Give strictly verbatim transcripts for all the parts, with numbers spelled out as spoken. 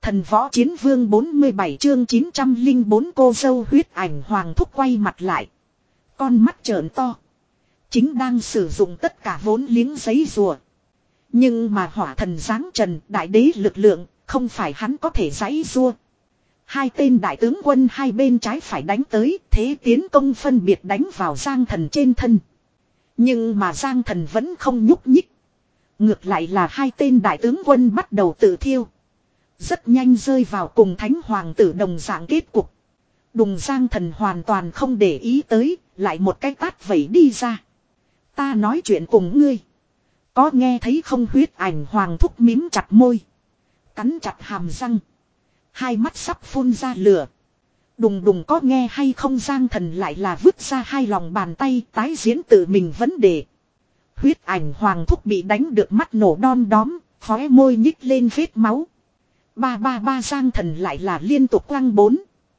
Thần võ chiến vương bốn mươi bảy chương chín trăm lẻ bốn cô dâu huyết ảnh hoàng thúc quay mặt lại. Con mắt trợn to. Chính đang sử dụng tất cả vốn liếng giấy rùa. Nhưng mà hỏa thần giáng trần đại đế lực lượng không phải hắn có thể giãy rua. Hai tên đại tướng quân hai bên trái phải đánh tới, thế tiến công phân biệt đánh vào Giang Thần trên thân. Nhưng mà Giang Thần vẫn không nhúc nhích. Ngược lại là hai tên đại tướng quân bắt đầu tự thiêu. Rất nhanh rơi vào cùng Thánh Hoàng tử đồng dạng kết cục. Đùng Giang Thần hoàn toàn không để ý tới, lại một cái tát vẩy đi ra. Ta nói chuyện cùng ngươi. Có nghe thấy không? Huyết ảnh hoàng thúc mím chặt môi. Cắn chặt hàm răng. Hai mắt sắp phun ra lửa. Đùng đùng có nghe hay không? Giang Thần lại là vứt ra hai lòng bàn tay tái diễn tự mình vấn đề. Huyết ảnh hoàng thúc bị đánh được mắt nổ đom đóm, khóe môi nhích lên vết máu. Ba ba ba Giang Thần lại là liên tục quăng bốn.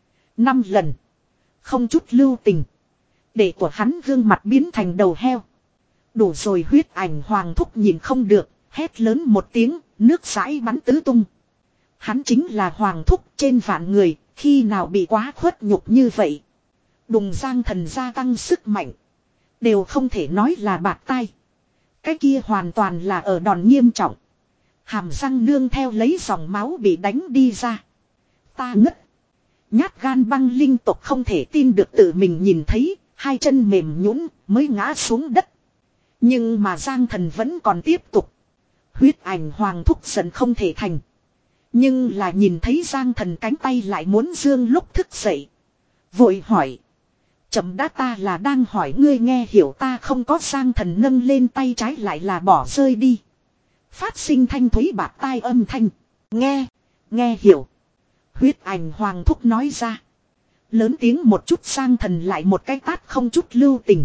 Năm lần. Không chút lưu tình. Để của hắn gương mặt biến thành đầu heo. Đủ rồi. Huyết ảnh hoàng thúc nhìn không được, hét lớn một tiếng, nước dãi bắn tứ tung. Hắn chính là hoàng thúc trên vạn người, khi nào bị quá khuất nhục như vậy. Đùng Giang Thần gia tăng sức mạnh. Đều không thể nói là bạc tai. Cái kia hoàn toàn là ở đòn nghiêm trọng. Hàm răng nương theo lấy dòng máu bị đánh đi ra. Ta ngất. Nhát gan băng linh tộc không thể tin được tự mình nhìn thấy, hai chân mềm nhũn mới ngã xuống đất. Nhưng mà Giang Thần vẫn còn tiếp tục. Huyết ảnh hoàng thúc giận không thể thành. Nhưng là nhìn thấy Giang Thần cánh tay lại muốn dương lúc thức dậy. Vội hỏi. Chậm đã, ta là đang hỏi ngươi nghe hiểu ta không có. Giang Thần nâng lên tay trái lại là bỏ rơi đi. Phát sinh thanh thúy bạc tai âm thanh. Nghe, nghe hiểu. Huyết ảnh hoàng thúc nói ra. Lớn tiếng một chút. Giang Thần lại một cái tát không chút lưu tình.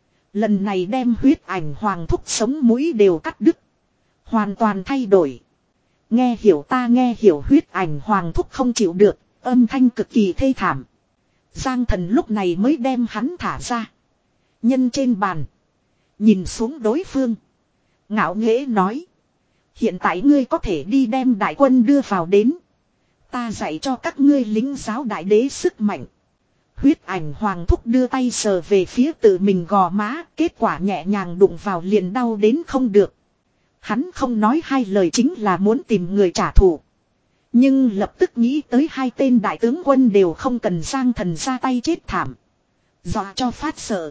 Lần này đem huyết ảnh hoàng thúc sống mũi đều cắt đứt. Hoàn toàn thay đổi. Nghe hiểu, ta nghe hiểu. Huyết ảnh hoàng thúc không chịu được, âm thanh cực kỳ thê thảm. Giang Thần lúc này mới đem hắn thả ra. Nhân trên bàn. Nhìn xuống đối phương. Ngạo nghễ nói. Hiện tại ngươi có thể đi đem đại quân đưa vào đến. Ta dạy cho các ngươi lính giáo đại đế sức mạnh. Huyết ảnh hoàng thúc đưa tay sờ về phía tự mình gò má. Kết quả nhẹ nhàng đụng vào liền đau đến không được. Hắn không nói hai lời chính là muốn tìm người trả thù. Nhưng lập tức nghĩ tới hai tên đại tướng quân đều không cần Giang Thần ra tay chết thảm. Dọa cho phát sợ.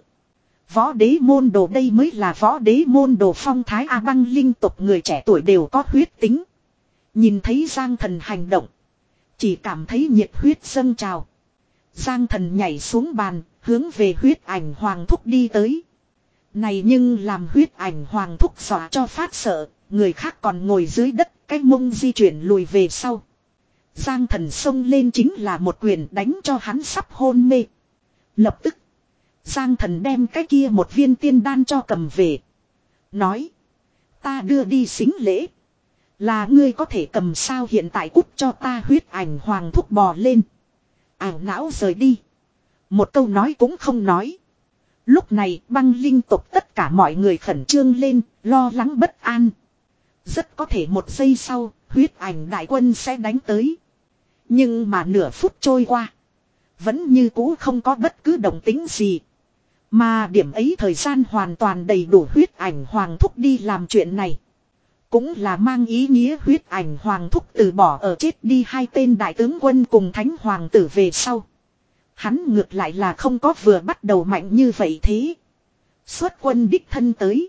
Võ đế môn đồ, đây mới là võ đế môn đồ phong thái. A băng linh tộc người trẻ tuổi đều có huyết tính. Nhìn thấy Giang Thần hành động, chỉ cảm thấy nhiệt huyết dâng trào. Giang Thần nhảy xuống bàn, hướng về huyết ảnh hoàng thúc đi tới. Này nhưng làm huyết ảnh hoàng thúc dọa cho phát sợ. Người khác còn ngồi dưới đất, cái mông di chuyển lùi về sau. Giang Thần xông lên chính là một quyền đánh cho hắn sắp hôn mê. Lập tức Giang Thần đem cái kia một viên tiên đan cho cầm về. Nói. Ta đưa đi xính lễ. Là ngươi có thể cầm sao? Hiện tại cút cho ta. Huyết ảnh hoàng thúc bò lên. Ảo não rời đi. Một câu nói cũng không nói. Lúc này băng linh tộc tất cả mọi người khẩn trương lên, lo lắng bất an. Rất có thể một giây sau, huyết ảnh đại quân sẽ đánh tới. Nhưng mà nửa phút trôi qua, vẫn như cũ không có bất cứ động tĩnh gì. Mà điểm ấy thời gian hoàn toàn đầy đủ huyết ảnh hoàng thúc đi làm chuyện này. Cũng là mang ý nghĩa huyết ảnh hoàng thúc từ bỏ ở chết đi hai tên đại tướng quân cùng thánh hoàng tử về sau. Hắn ngược lại là không có vừa bắt đầu mạnh như vậy thế. Xuất quân đích thân tới.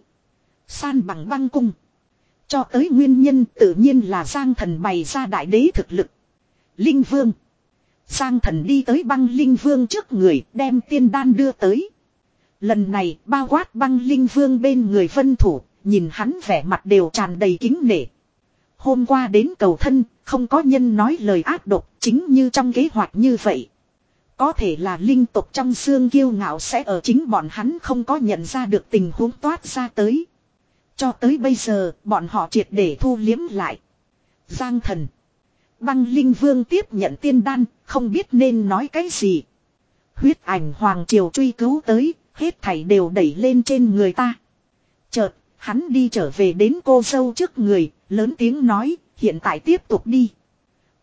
San bằng băng cung. Cho tới nguyên nhân tự nhiên là Giang Thần bày ra đại đế thực lực. Linh Vương. Giang Thần đi tới băng Linh Vương trước người đem tiên đan đưa tới. Lần này bao quát băng Linh Vương bên người vân thủ, nhìn hắn vẻ mặt đều tràn đầy kính nể. Hôm qua đến cầu thân, không có nhân nói lời ác độc, chính như trong kế hoạch như vậy. Có thể là linh tộc trong xương kiêu ngạo sẽ ở chính bọn hắn không có nhận ra được tình huống toát ra tới. Cho tới bây giờ, bọn họ triệt để thu liếm lại. Giang Thần. Băng Linh Vương tiếp nhận tiên đan, không biết nên nói cái gì. Huyết ảnh hoàng triều truy cứu tới, hết thảy đều đẩy lên trên người ta. Chợt, hắn đi trở về đến cô dâu trước người, lớn tiếng nói, hiện tại tiếp tục đi.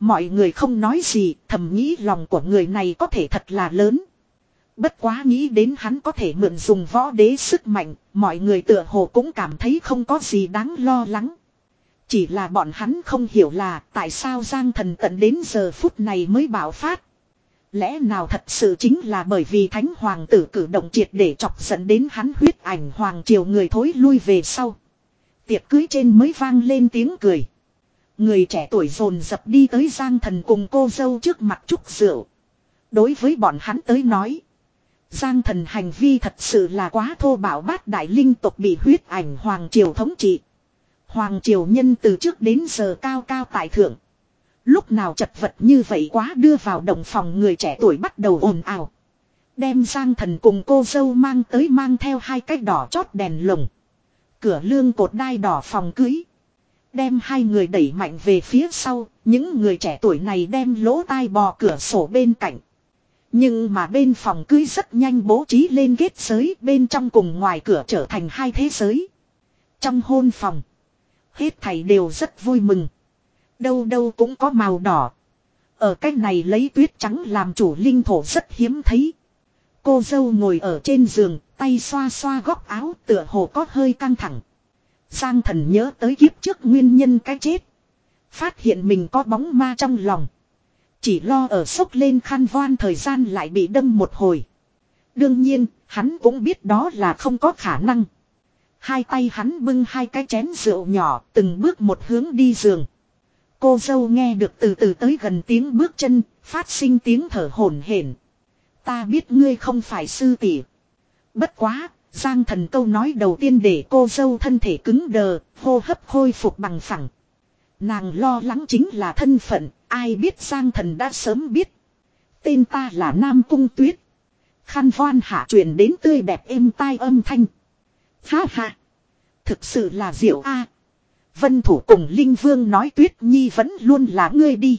Mọi người không nói gì, thầm nghĩ lòng của người này có thể thật là lớn. Bất quá nghĩ đến hắn có thể mượn dùng võ đế sức mạnh, mọi người tựa hồ cũng cảm thấy không có gì đáng lo lắng. Chỉ là bọn hắn không hiểu là tại sao Giang Thần tận đến giờ phút này mới bạo phát. Lẽ nào thật sự chính là bởi vì Thánh Hoàng tử cử động triệt để chọc giận đến hắn huyết ảnh hoàng triều người thối lui về sau. Tiệc cưới trên mới vang lên tiếng cười. Người trẻ tuổi dồn dập đi tới Giang Thần cùng cô dâu trước mặt chúc rượu. Đối với bọn hắn tới nói, Giang Thần hành vi thật sự là quá thô bạo, bát đại linh tộc bị huyết ảnh hoàng triều thống trị. Hoàng triều nhân từ trước đến giờ cao cao tại thượng. Lúc nào chật vật như vậy quá, đưa vào động phòng người trẻ tuổi bắt đầu ồn ào. Đem Giang Thần cùng cô dâu mang tới, mang theo hai cái đỏ chót đèn lồng. Cửa lương cột đai đỏ phòng cưới. Đem hai người đẩy mạnh về phía sau, những người trẻ tuổi này đem lỗ tai bò cửa sổ bên cạnh. Nhưng mà bên phòng cưới rất nhanh bố trí lên kết giới, bên trong cùng ngoài cửa trở thành hai thế giới. Trong hôn phòng, hết thảy đều rất vui mừng. Đâu đâu cũng có màu đỏ. Ở cách này lấy tuyết trắng làm chủ linh thổ rất hiếm thấy. Cô dâu ngồi ở trên giường, tay xoa xoa góc áo, tựa hồ có hơi căng thẳng. Giang Thần nhớ tới kiếp trước nguyên nhân cái chết. Phát hiện mình có bóng ma trong lòng. Chỉ lo ở sốc lên khăn voan thời gian lại bị đâm một hồi. Đương nhiên, hắn cũng biết đó là không có khả năng. Hai tay hắn bưng hai cái chén rượu nhỏ, từng bước một hướng đi giường. Cô dâu nghe được từ từ tới gần tiếng bước chân, phát sinh tiếng thở hổn hển. Ta biết ngươi không phải sư tỷ. Bất quá, Giang Thần câu nói đầu tiên để cô dâu thân thể cứng đờ, hô hấp khôi phục bằng phẳng. Nàng lo lắng chính là thân phận, ai biết Giang Thần đã sớm biết. Tên ta là Nam Cung Tuyết. Khăn voan hạ truyền đến tươi đẹp êm tai âm thanh. Ha ha, thực sự là diệu a. Vân Thủ cùng Linh Vương nói Tuyết Nhi vẫn luôn là ngươi đi.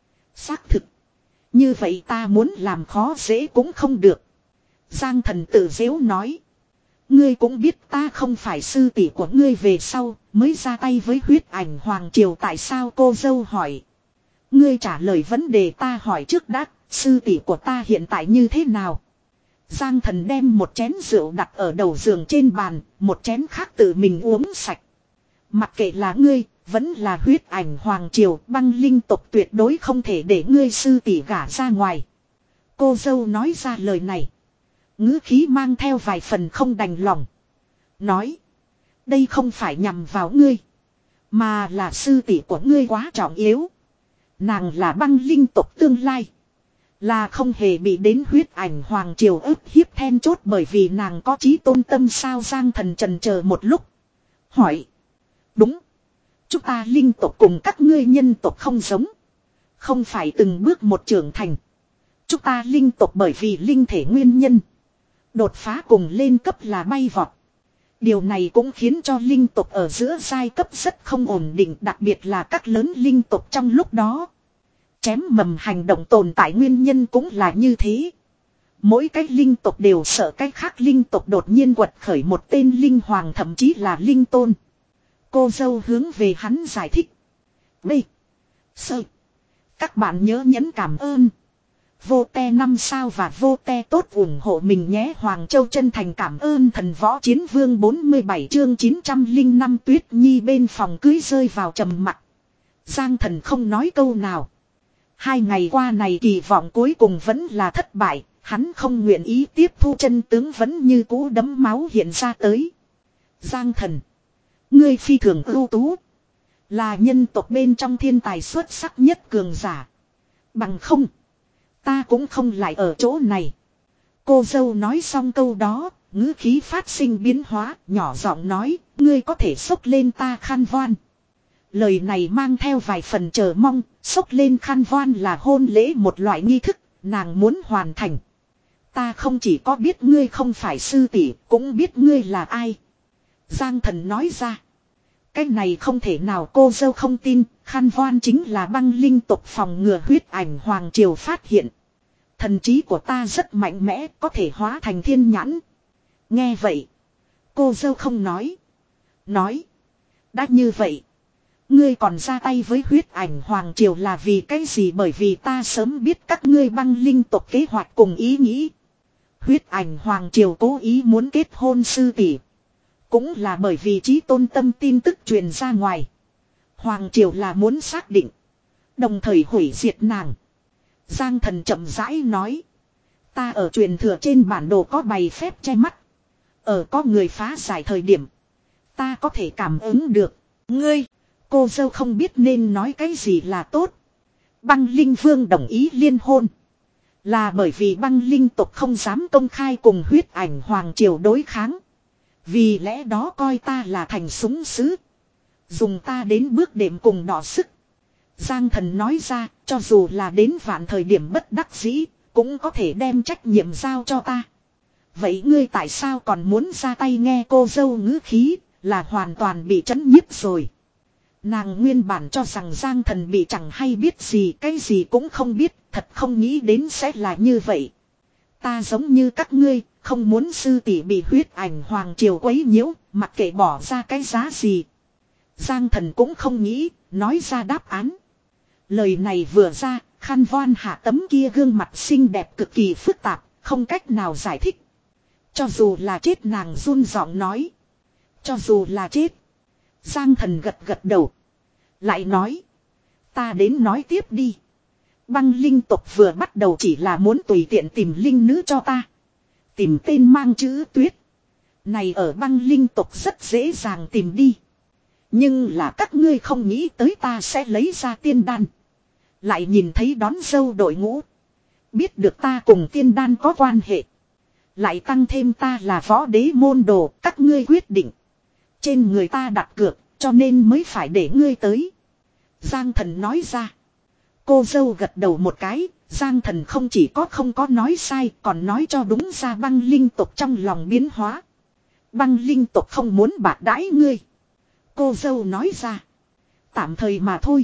Xác thực. Như vậy ta muốn làm khó dễ cũng không được. Giang Thần tự dễu nói. Ngươi cũng biết ta không phải sư tỷ của ngươi, về sau mới ra tay với huyết ảnh hoàng triều, tại sao? Cô dâu hỏi. Ngươi trả lời vấn đề ta hỏi trước đã, sư tỷ của ta hiện tại như thế nào? Giang Thần đem một chén rượu đặt ở đầu giường trên bàn, một chén khác tự mình uống sạch. Mặc kệ là ngươi, vẫn là huyết ảnh hoàng triều, băng linh tộc tuyệt đối không thể để ngươi sư tỷ gả ra ngoài. Cô dâu nói ra lời này, ngữ khí mang theo vài phần không đành lòng. Nói, đây không phải nhằm vào ngươi, mà là sư tỷ của ngươi quá trọng yếu. Nàng là băng linh tộc tương lai, là không hề bị đến huyết ảnh hoàng triều ức hiếp then chốt, bởi vì nàng có chí tôn tâm. Sao? Giang Thần trần chờ một lúc, hỏi. Đúng. Chúng ta linh tộc cùng các ngươi nhân tộc không giống. Không phải từng bước một trưởng thành. Chúng ta linh tộc bởi vì linh thể nguyên nhân, đột phá cùng lên cấp là bay vọt. Điều này cũng khiến cho linh tộc ở giữa giai cấp rất không ổn định, đặc biệt là các lớn linh tộc trong lúc đó. Chém mầm hành động tồn tại nguyên nhân cũng là như thế. Mỗi cái linh tộc đều sợ cái khác linh tộc đột nhiên quật khởi một tên linh hoàng, thậm chí là linh tôn. Cô dâu hướng về hắn giải thích. B. Sơ. Các bạn nhớ nhấn cảm ơn. Vô te năm sao và vô te tốt ủng hộ mình nhé. Hoàng Châu chân thành cảm ơn. Thần Võ Chiến Vương bốn mươi bảy chương chín trăm lẻ năm. Tuyết Nhi bên phòng cưới rơi vào trầm mặc. Giang Thần không nói câu nào. Hai ngày qua này kỳ vọng cuối cùng vẫn là thất bại. Hắn không nguyện ý tiếp thu chân tướng, vẫn như cũ đấm máu hiện ra tới. Giang Thần, ngươi phi thường ưu tú, là nhân tộc bên trong thiên tài xuất sắc nhất cường giả. Bằng không, ta cũng không lại ở chỗ này. Cô dâu nói xong câu đó, ngữ khí phát sinh biến hóa, nhỏ giọng nói, ngươi có thể xốc lên ta khăn voan. Lời này mang theo vài phần chờ mong, xốc lên khăn voan là hôn lễ một loại nghi thức, nàng muốn hoàn thành. Ta không chỉ có biết ngươi không phải sư tỷ, cũng biết ngươi là ai. Giang Thần nói ra. Cái này không thể nào. Cô dâu không tin, khăn voan chính là băng linh tộc phòng ngừa huyết ảnh hoàng triều phát hiện. Thần trí của ta rất mạnh mẽ, có thể hóa thành thiên nhãn. Nghe vậy, cô dâu không nói. Nói, đã như vậy, Ngươi còn ra tay với huyết ảnh hoàng triều là vì cái gì? Bởi vì ta sớm biết các ngươi băng linh tộc kế hoạch cùng ý nghĩ. Huyết ảnh hoàng triều cố ý muốn kết hôn sư tỷ, cũng là bởi vì chí tôn tâm tin tức truyền ra ngoài. Hoàng triều là muốn xác định, đồng thời hủy diệt nàng. Giang Thần chậm rãi nói. Ta ở truyền thừa trên bản đồ có bày phép che mắt. Ở có người phá giải thời điểm, ta có thể cảm ứng được. Ngươi, cô dâu không biết nên nói cái gì là tốt. Băng Linh Vương đồng ý liên hôn, là bởi vì băng linh tộc không dám công khai cùng huyết ảnh hoàng triều đối kháng. Vì lẽ đó coi ta là thành súng sứ, dùng ta đến bước đệm cùng đỏ sức. Giang Thần nói ra, cho dù là đến vạn thời điểm bất đắc dĩ, cũng có thể đem trách nhiệm giao cho ta. Vậy ngươi tại sao còn muốn ra tay? Nghe cô dâu ngữ khí, là hoàn toàn bị trấn nhiếp rồi. Nàng nguyên bản cho rằng Giang Thần bị chẳng hay biết gì, cái gì cũng không biết, thật không nghĩ đến sẽ là như vậy. Ta giống như các ngươi, không muốn sư tỷ bị huyết ảnh hoàng triều quấy nhiễu, mặc kệ bỏ ra cái giá gì. Giang Thần cũng không nghĩ, nói ra đáp án. Lời này vừa ra, Khăn Voan Hạ tấm kia gương mặt xinh đẹp cực kỳ phức tạp, không cách nào giải thích. Cho dù là chết, nàng run giọng nói. Cho dù là chết. Giang Thần gật gật đầu, lại nói. Ta đến nói tiếp đi. Băng linh tộc vừa bắt đầu chỉ là muốn tùy tiện tìm linh nữ cho ta. Tìm tên mang chữ Tuyết. Này ở băng linh tộc rất dễ dàng tìm đi. Nhưng là các ngươi không nghĩ tới ta sẽ lấy ra tiên đan. Lại nhìn thấy đón dâu đội ngũ. Biết được ta cùng tiên đan có quan hệ. Lại tăng thêm ta là võ đế môn đồ, các ngươi quyết định. Trên người ta đặt cược, cho nên mới phải để ngươi tới. Giang Thần nói ra. Cô dâu gật đầu một cái, Giang Thần không chỉ có không có nói sai, còn nói cho đúng ra băng linh tộc trong lòng biến hóa. Băng linh tộc không muốn bạc đãi ngươi. Cô dâu nói ra. Tạm thời mà thôi.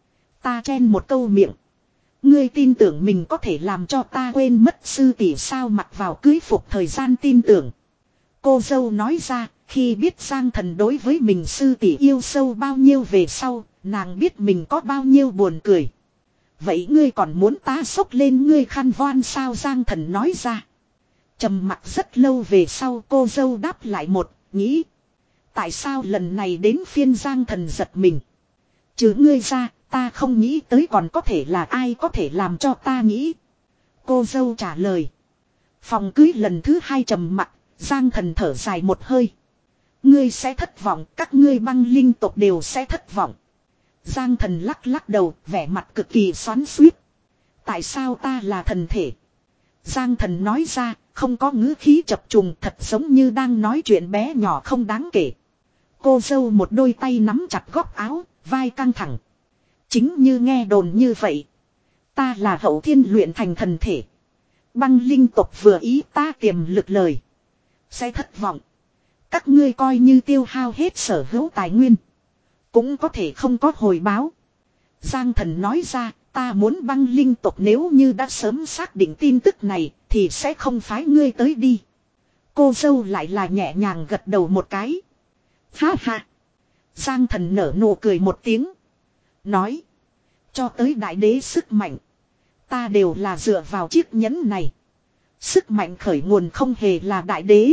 Ta chen một câu miệng. Ngươi tin tưởng mình có thể làm cho ta quên mất sư tỷ sao? Mặc vào cưới phục thời gian tin tưởng. Cô dâu nói ra, khi biết Giang Thần đối với mình sư tỷ yêu sâu bao nhiêu về sau, nàng biết mình có bao nhiêu buồn cười. Vậy ngươi còn muốn ta xốc lên ngươi khăn voan sao? Giang Thần nói ra. Trầm mặc rất lâu về sau, cô dâu đáp lại một, nghĩ. Tại sao lần này đến phiên Giang Thần giật mình? Chứ ngươi ra, ta không nghĩ tới còn có thể là ai có thể làm cho ta nghĩ. Cô dâu trả lời. Phòng cưới lần thứ hai trầm mặc, Giang Thần thở dài một hơi. Ngươi sẽ thất vọng, các ngươi băng linh tộc đều sẽ thất vọng. Giang Thần lắc lắc đầu, vẻ mặt cực kỳ xoắn xuýt. Tại sao ta là thần thể? Giang Thần nói ra, không có ngữ khí chập trùng, thật giống như đang nói chuyện bé nhỏ không đáng kể. Cô dâu một đôi tay nắm chặt góc áo, vai căng thẳng. Chính như nghe đồn như vậy. Ta là hậu thiên luyện thành thần thể. Băng linh tộc vừa ý ta tiềm lực lời. Sẽ thất vọng. Các ngươi coi như tiêu hao hết sở hữu tài nguyên. Cũng có thể không có hồi báo. Giang Thần nói ra, ta muốn băng linh tộc nếu như đã sớm xác định tin tức này, thì sẽ không phái ngươi tới đi. Cô dâu lại là nhẹ nhàng gật đầu một cái. Ha ha. Giang Thần nở nụ cười một tiếng. Nói. Cho tới đại đế sức mạnh. Ta đều là dựa vào chiếc nhẫn này. Sức mạnh khởi nguồn không hề là đại đế.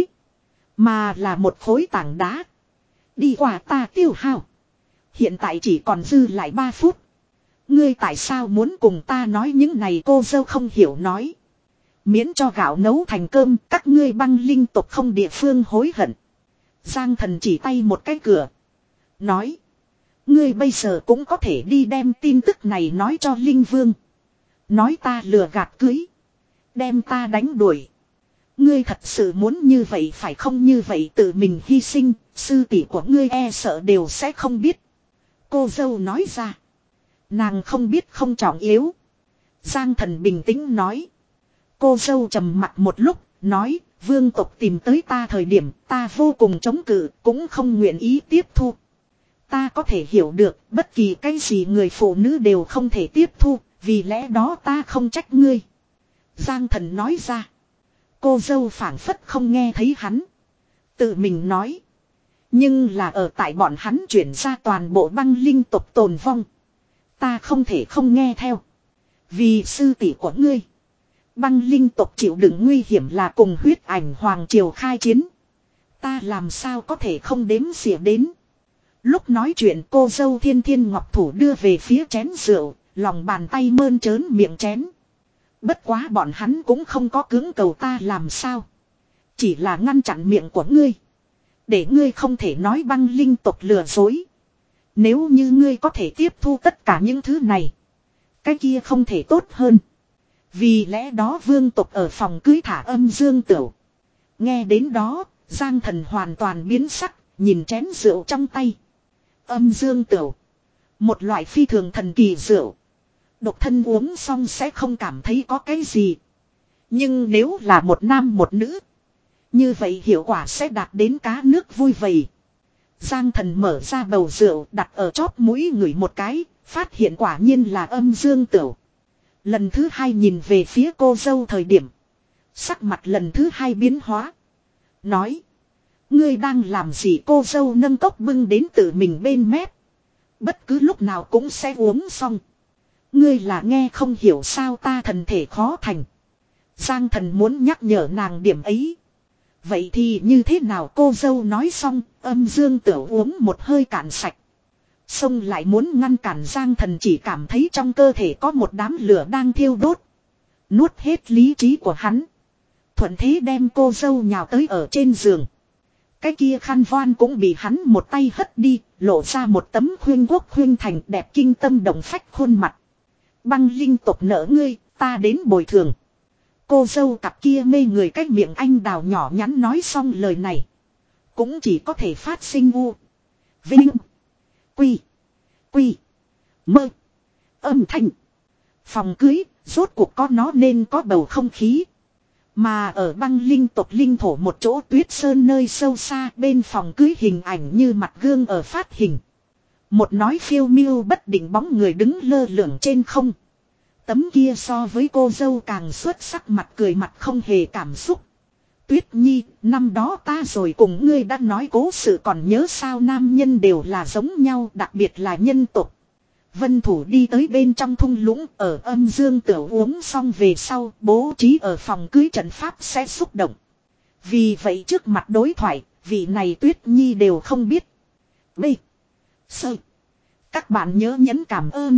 Mà là một khối tảng đá. Đi qua ta tiêu hao. Hiện tại chỉ còn dư lại ba phút. Ngươi tại sao muốn cùng ta nói những này? Cô dâu không hiểu nói. Miễn cho gạo nấu thành cơm, các ngươi băng linh tộc không địa phương hối hận. Giang Thần chỉ tay một cái cửa. Nói. Ngươi bây giờ cũng có thể đi đem tin tức này nói cho Linh Vương. Nói ta lừa gạt cưới. Đem ta đánh đuổi. Ngươi thật sự muốn như vậy phải không? Như vậy tự mình hy sinh, sư tỷ của ngươi e sợ đều sẽ không biết. Cô dâu nói ra. Nàng không biết không trọng yếu. Giang Thần bình tĩnh nói. Cô dâu trầm mặt một lúc, nói, vương tộc tìm tới ta thời điểm ta vô cùng chống cự, cũng không nguyện ý tiếp thu. Ta có thể hiểu được, bất kỳ cái gì người phụ nữ đều không thể tiếp thu, vì lẽ đó ta không trách ngươi. Giang Thần nói ra. Cô dâu phảng phất không nghe thấy hắn. Tự mình nói. Nhưng là ở tại bọn hắn chuyển ra toàn bộ băng linh tộc tồn vong. Ta không thể không nghe theo. Vì sư tỷ của ngươi. Băng linh tộc chịu đựng nguy hiểm là cùng huyết ảnh hoàng triều khai chiến. Ta làm sao có thể không đếm xỉa đến. Lúc nói chuyện cô dâu thiên thiên ngọc thủ đưa về phía chén rượu. Lòng bàn tay mơn trớn miệng chén. Bất quá bọn hắn cũng không có cưỡng cầu ta làm sao. Chỉ là ngăn chặn miệng của ngươi. Để ngươi không thể nói băng linh tộc lừa dối. Nếu như ngươi có thể tiếp thu tất cả những thứ này. Cái kia không thể tốt hơn. Vì lẽ đó vương tộc ở phòng cưới thả âm dương tửu. Nghe đến đó, Giang Thần hoàn toàn biến sắc, nhìn chén rượu trong tay. Âm dương tửu. Một loại phi thường thần kỳ rượu. Độc thân uống xong sẽ không cảm thấy có cái gì. Nhưng nếu là một nam một nữ. Như vậy hiệu quả sẽ đạt đến cá nước vui vầy. Giang Thần mở ra bầu rượu đặt ở chóp mũi ngửi một cái. Phát hiện quả nhiên là âm dương tửu. Lần thứ hai nhìn về phía cô dâu thời điểm. Sắc mặt lần thứ hai biến hóa. Nói. Ngươi đang làm gì cô dâu nâng cốc bưng đến tự mình bên mép. Bất cứ lúc nào cũng sẽ uống xong. Ngươi là nghe không hiểu sao ta thần thể khó thành. Giang Thần muốn nhắc nhở nàng điểm ấy. Vậy thì như thế nào cô dâu nói xong, âm dương tửu uống một hơi cạn sạch. Xông lại muốn ngăn cản Giang Thần chỉ cảm thấy trong cơ thể có một đám lửa đang thiêu đốt. Nuốt hết lý trí của hắn. Thuận thế đem cô dâu nhào tới ở trên giường. Cái kia khăn voan cũng bị hắn một tay hất đi, lộ ra một tấm khuyên quốc khuyên thành đẹp kinh tâm động phách khuôn mặt. Băng linh tộc nỡ ngươi, ta đến bồi thường. Cô dâu cặp kia mê người cách miệng anh đào nhỏ nhắn nói xong lời này. Cũng chỉ có thể phát sinh u. Vinh. Quy. Quy. Mơ. Âm thanh. Phòng cưới, rốt cuộc có nó nên có bầu không khí. Mà ở băng linh tộc linh thổ một chỗ tuyết sơn nơi sâu xa bên phòng cưới hình ảnh như mặt gương ở phát hình. Một nói phiêu miêu bất định bóng người đứng lơ lửng trên không. Tấm kia so với cô dâu càng xuất sắc mặt cười mặt không hề cảm xúc. Tuyết Nhi, năm đó ta rồi cùng ngươi đã nói cố sự còn nhớ sao nam nhân đều là giống nhau đặc biệt là nhân tộc. Vân Thủ đi tới bên trong thung lũng ở âm dương tửu uống xong về sau bố trí ở phòng cưới trận pháp sẽ xúc động. Vì vậy trước mặt đối thoại, vị này Tuyết Nhi đều không biết. B. Sơ. Các bạn nhớ nhấn cảm ơn.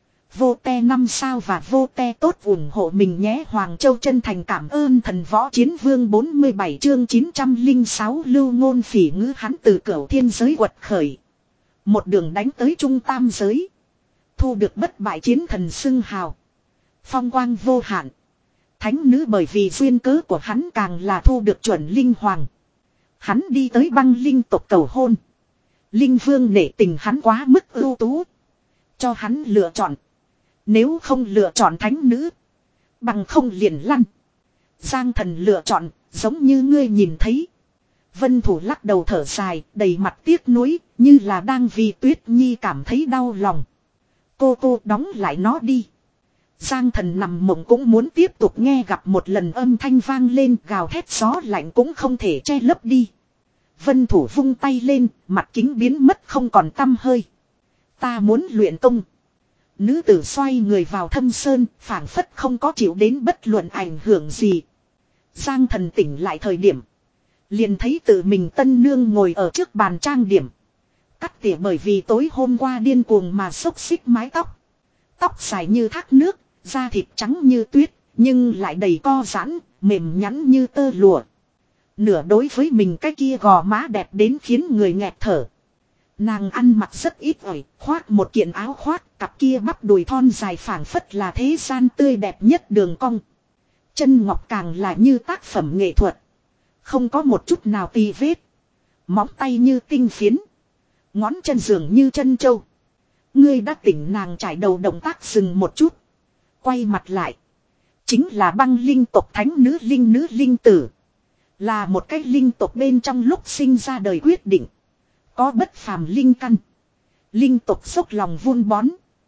Vô te năm sao và vô te tốt ủng hộ mình nhé. Hoàng Châu chân thành cảm ơn thần võ chiến vương bốn mươi bảy chương chín trăm lẻ sáu lưu ngôn phỉ ngữ hắn từ cửu thiên giới quật khởi. Một đường đánh tới trung tam giới. Thu được bất bại chiến thần xưng hào. Phong quang vô hạn. Thánh nữ bởi vì duyên cớ của hắn càng là thu được chuẩn linh hoàng. Hắn đi tới băng linh tộc cầu hôn. Linh vương nể tình hắn quá mức ưu tú. Cho hắn lựa chọn. Nếu không lựa chọn thánh nữ. Bằng không liền lăn. Giang Thần lựa chọn. Giống như ngươi nhìn thấy. Vân Thủ lắc đầu thở dài. Đầy mặt tiếc nuối. Như là đang vì Tuyết Nhi cảm thấy đau lòng. Cô cô đóng lại nó đi. Giang Thần nằm mộng cũng muốn tiếp tục nghe gặp một lần âm thanh vang lên. Gào thét gió lạnh cũng không thể che lấp đi. Vân Thủ vung tay lên. Mặt kính biến mất không còn tăm hơi. Ta muốn luyện công. Nữ tử xoay người vào thâm sơn, phảng phất không có chịu đến bất luận ảnh hưởng gì. Giang Thần tỉnh lại thời điểm. Liền thấy tự mình tân nương ngồi ở trước bàn trang điểm. Cắt tỉa bởi vì tối hôm qua điên cuồng mà xốc xích mái tóc. Tóc dài như thác nước, da thịt trắng như tuyết, nhưng lại đầy co giãn, mềm nhẵn như tơ lụa. Nửa đối với mình cái kia gò má đẹp đến khiến người nghẹt thở. Nàng ăn mặc rất ít ỏi, khoác một kiện áo khoác, cặp kia bắp đùi thon dài phảng phất là thế gian tươi đẹp nhất đường cong. Chân ngọc càng là như tác phẩm nghệ thuật. Không có một chút nào tì vết. Móng tay như tinh phiến. Ngón chân dường như chân trâu. Ngươi đã tỉnh nàng trải đầu động tác dừng một chút. Quay mặt lại. Chính là băng linh tộc thánh nữ linh nữ linh tử. Là một cái linh tộc bên trong lúc sinh ra đời quyết định. Có bất phàm linh căn. Linh tộc dốc lòng vun bón.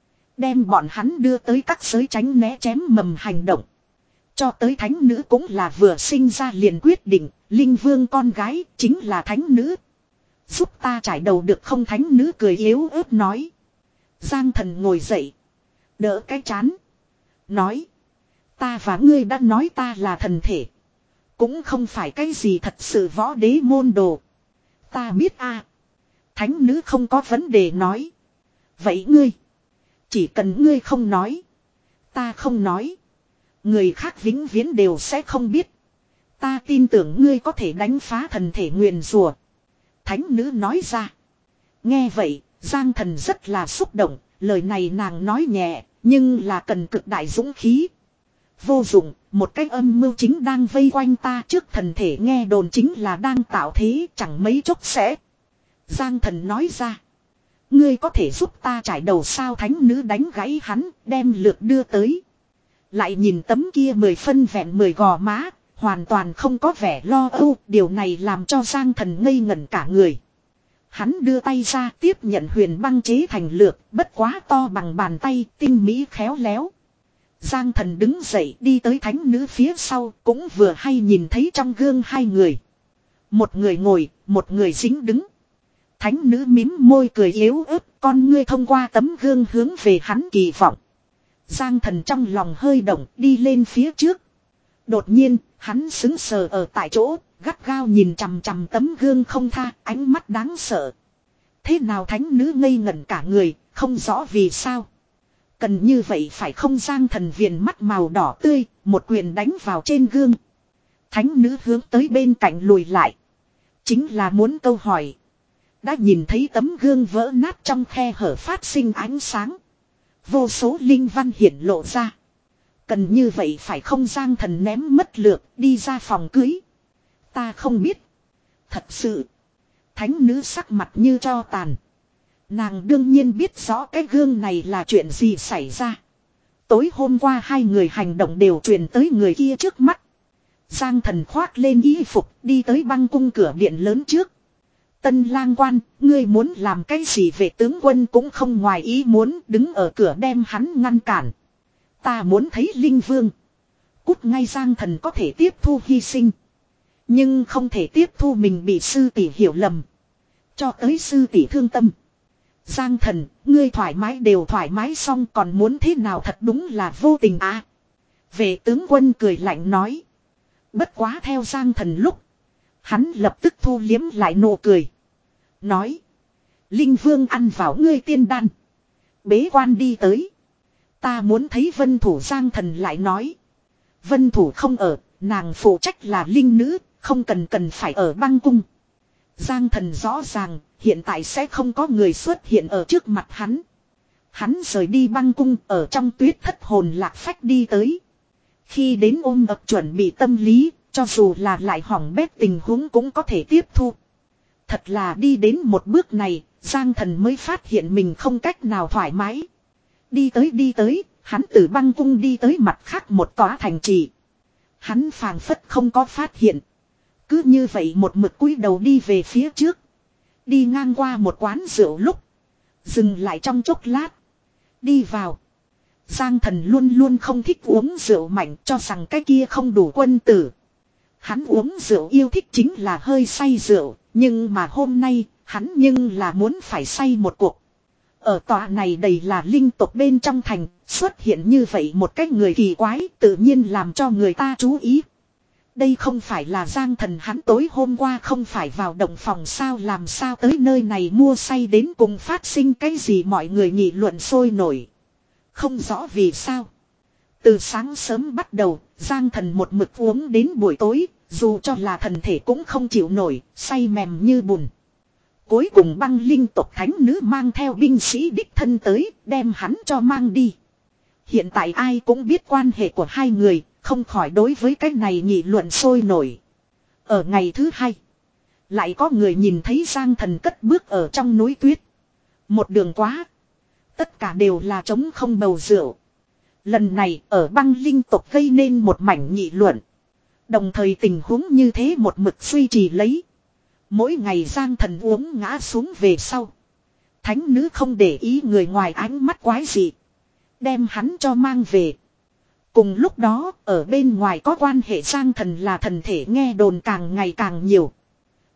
Đem bọn hắn đưa tới các giới tránh né chém mầm hành động. Cho tới thánh nữ cũng là vừa sinh ra liền quyết định. Linh vương con gái chính là thánh nữ. Giúp ta trải đầu được không? Thánh nữ cười yếu ớt nói. Giang Thần ngồi dậy. Đỡ cái chán. Nói. Ta và ngươi đã nói ta là thần thể. Cũng không phải cái gì thật sự võ đế môn đồ. Ta biết a. À. Thánh nữ không có vấn đề nói. Vậy ngươi. Chỉ cần ngươi không nói. Ta không nói. Người khác vĩnh viễn đều sẽ không biết. Ta tin tưởng ngươi có thể đánh phá thần thể nguyền rủa. Thánh nữ nói ra. Nghe vậy, Giang Thần rất là xúc động. Lời này nàng nói nhẹ, nhưng là cần cực đại dũng khí. Vô dụng, một cái âm mưu chính đang vây quanh ta trước thần thể nghe đồn chính là đang tạo thế chẳng mấy chốc sẽ. Giang Thần nói ra. Ngươi có thể giúp ta trải đầu sao? Thánh nữ đánh gãy hắn, đem lượt đưa tới. Lại nhìn tấm kia mười phân vẹn mười gò má, hoàn toàn không có vẻ lo âu, điều này làm cho Giang Thần ngây ngẩn cả người. Hắn đưa tay ra tiếp nhận huyền băng chế thành lược, bất quá to bằng bàn tay, tinh mỹ khéo léo. Giang Thần đứng dậy đi tới thánh nữ phía sau, cũng vừa hay nhìn thấy trong gương hai người. Một người ngồi, một người dính đứng. Thánh nữ mím môi cười yếu ớt, con ngươi thông qua tấm gương hướng về hắn kỳ vọng. Giang Thần trong lòng hơi động, đi lên phía trước. Đột nhiên, hắn sững sờ ở tại chỗ, gắt gao nhìn chằm chằm tấm gương không tha, ánh mắt đáng sợ. Thế nào? Thánh nữ ngây ngẩn cả người, không rõ vì sao. Cần như vậy phải không? Giang Thần viền mắt màu đỏ tươi, một quyền đánh vào trên gương. Thánh nữ hướng tới bên cạnh lùi lại. Chính là muốn câu hỏi. Đã nhìn thấy tấm gương vỡ nát trong khe hở phát sinh ánh sáng. Vô số linh văn hiển lộ ra. Cần như vậy phải không? Giang Thần ném mất lược đi ra phòng cưới. Ta không biết. Thật sự. Thánh nữ sắc mặt như tro tàn. Nàng đương nhiên biết rõ cái gương này là chuyện gì xảy ra. Tối hôm qua hai người hành động đều truyền tới người kia trước mắt. Giang Thần khoác lên y phục đi tới băng cung cửa điện lớn trước. Tân lang quan, ngươi muốn làm cái gì? Vệ tướng quân cũng không ngoài ý muốn đứng ở cửa đem hắn ngăn cản. Ta muốn thấy Linh Vương. Cút ngay! Giang Thần có thể tiếp thu hy sinh. Nhưng không thể tiếp thu mình bị sư tỷ hiểu lầm. Cho tới sư tỷ thương tâm. Giang Thần, ngươi thoải mái đều thoải mái xong còn muốn thế nào? Thật đúng là vô tình à. Vệ tướng quân cười lạnh nói. Bất quá theo Giang Thần lúc. Hắn lập tức thu liếm lại nụ cười. Nói. Linh Vương ăn vào ngươi tiên đan. Bế quan đi tới. Ta muốn thấy Vân Thủ. Giang Thần lại nói. Vân Thủ không ở, nàng phụ trách là linh nữ, không cần cần phải ở băng cung. Giang Thần rõ ràng, hiện tại sẽ không có người xuất hiện ở trước mặt hắn. Hắn rời đi băng cung, ở trong tuyết thất hồn lạc phách đi tới. Khi đến ôm ập chuẩn bị tâm lý, cho dù là lại hỏng bét tình huống cũng có thể tiếp thu. Thật là đi đến một bước này, Giang Thần mới phát hiện mình không cách nào thoải mái. Đi tới đi tới, hắn từ băng cung đi tới mặt khác một tòa thành trì. Hắn phảng phất không có phát hiện. Cứ như vậy một mực cúi đầu đi về phía trước. Đi ngang qua một quán rượu lúc. Dừng lại trong chốc lát. Đi vào. Giang Thần luôn luôn không thích uống rượu mạnh, cho rằng cái kia không đủ quân tử. Hắn uống rượu yêu thích chính là hơi say rượu. Nhưng mà hôm nay, hắn nhưng là muốn phải say một cuộc. Ở tòa này đầy là linh tộc bên trong thành, xuất hiện như vậy một cái người kỳ quái, tự nhiên làm cho người ta chú ý. Đây không phải là Giang Thần, hắn tối hôm qua không phải vào động phòng sao, làm sao tới nơi này mua say đến cùng phát sinh cái gì? Mọi người nghị luận sôi nổi. Không rõ vì sao. Từ sáng sớm bắt đầu, Giang Thần một mực uống đến buổi tối, dù cho là thần thể cũng không chịu nổi, say mềm như bùn. Cuối cùng băng linh tộc thánh nữ mang theo binh sĩ đích thân tới, đem hắn cho mang đi. Hiện tại ai cũng biết quan hệ của hai người, không khỏi đối với cái này nghị luận sôi nổi. Ở ngày thứ hai, lại có người nhìn thấy Giang Thần cất bước ở trong núi tuyết. Một đường quá, tất cả đều là trống không bầu rượu. Lần này ở băng linh tộc gây nên một mảnh nghị luận. Đồng thời tình huống như thế một mực duy trì lấy. Mỗi ngày Giang Thần uống ngã xuống về sau. Thánh nữ không để ý người ngoài ánh mắt quái dị. Đem hắn cho mang về. Cùng lúc đó, ở bên ngoài có quan hệ Giang Thần là thần thể nghe đồn càng ngày càng nhiều.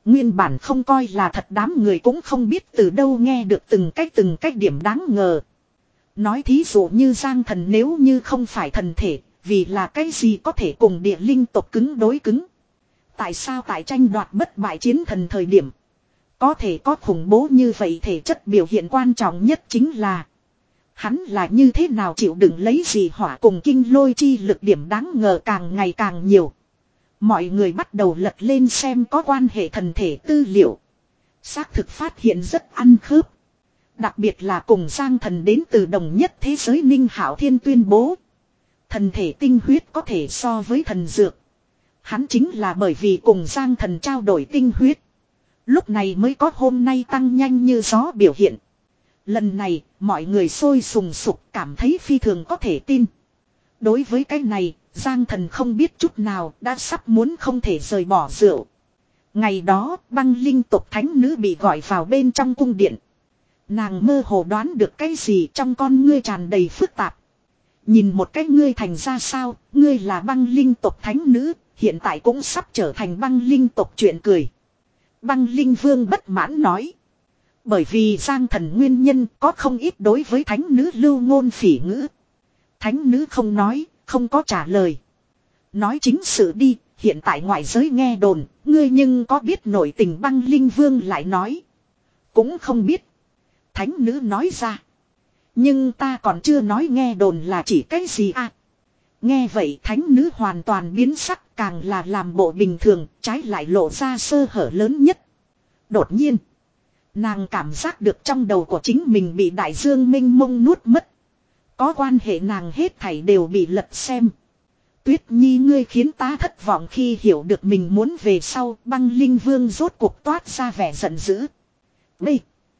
Nguyên bản không coi là thật đám người cũng không biết từ đâu nghe được từng cách từng cách điểm đáng ngờ. Nói thí dụ như Giang Thần nếu như không phải thần thể, vì là cái gì có thể cùng địa linh tộc cứng đối cứng. Tại sao tại tranh đoạt bất bại chiến thần thời điểm, có thể có khủng bố như vậy thể chất biểu hiện quan trọng nhất chính là hắn là như thế nào chịu đựng lấy gì hỏa cùng kinh lôi chi lực điểm đáng ngờ càng ngày càng nhiều. Mọi người bắt đầu lật lên xem có quan hệ thần thể tư liệu. Xác thực phát hiện rất ăn khớp. Đặc biệt là cùng Giang Thần đến từ đồng nhất thế giới Ninh Hạo Thiên tuyên bố. Thần thể tinh huyết có thể so với thần dược. Hắn chính là bởi vì cùng Giang Thần trao đổi tinh huyết. Lúc này mới có hôm nay tăng nhanh như gió biểu hiện. Lần này, mọi người sôi sùng sục cảm thấy phi thường có thể tin. Đối với cái này, Giang Thần không biết chút nào đã sắp muốn không thể rời bỏ rượu. Ngày đó, băng linh tộc thánh nữ bị gọi vào bên trong cung điện. Nàng mơ hồ đoán được cái gì trong con ngươi tràn đầy phức tạp. Nhìn một cái ngươi thành ra sao, ngươi là băng linh tộc thánh nữ, hiện tại cũng sắp trở thành băng linh tộc chuyện cười. Băng linh vương bất mãn nói. Bởi vì Giang Thần nguyên nhân có không ít đối với thánh nữ lưu ngôn phỉ ngữ. Thánh nữ không nói, không có trả lời. Nói chính sự đi, hiện tại ngoại giới nghe đồn, ngươi nhưng có biết nội tình băng linh vương lại nói. Cũng không biết. Thánh nữ nói ra. Nhưng ta còn chưa nói nghe đồn là chỉ cái gì à. Nghe vậy thánh nữ hoàn toàn biến sắc càng là làm bộ bình thường, trái lại lộ ra sơ hở lớn nhất. Đột nhiên. Nàng cảm giác được trong đầu của chính mình bị đại dương mênh mông nuốt mất. Có quan hệ nàng hết thảy đều bị lật xem. Tuyết Nhi ngươi khiến ta thất vọng khi hiểu được mình muốn về sau. Băng linh vương rốt cuộc toát ra vẻ giận dữ. B.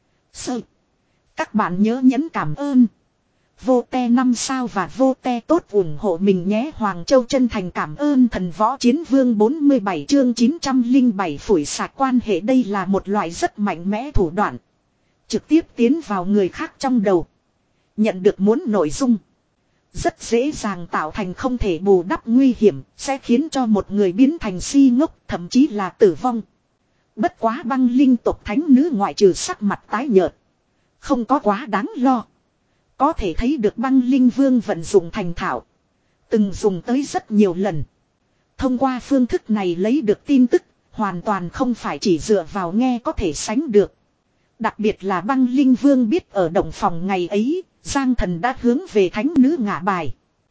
Sơ. Các bạn nhớ nhấn cảm ơn. Vô te năm sao và vô te tốt ủng hộ mình nhé. Hoàng Châu chân thành cảm ơn thần võ chiến vương bốn mươi bảy chương chín trăm lẻ bảy phủi sạch quan hệ. Đây là một loại rất mạnh mẽ thủ đoạn. Trực tiếp tiến vào người khác trong đầu. Nhận được muốn nội dung. Rất dễ dàng tạo thành không thể bù đắp nguy hiểm. Sẽ khiến cho một người biến thành si ngốc thậm chí là tử vong. Bất quá băng linh tộc thánh nữ ngoại trừ sắc mặt tái nhợt. Không có quá đáng lo. Có thể thấy được băng linh vương vận dụng thành thạo. Từng dùng tới rất nhiều lần. Thông qua phương thức này lấy được tin tức. Hoàn toàn không phải chỉ dựa vào nghe có thể sánh được. Đặc biệt là băng linh vương biết ở động phòng ngày ấy. Giang Thần đã hướng về thánh nữ ngả bài.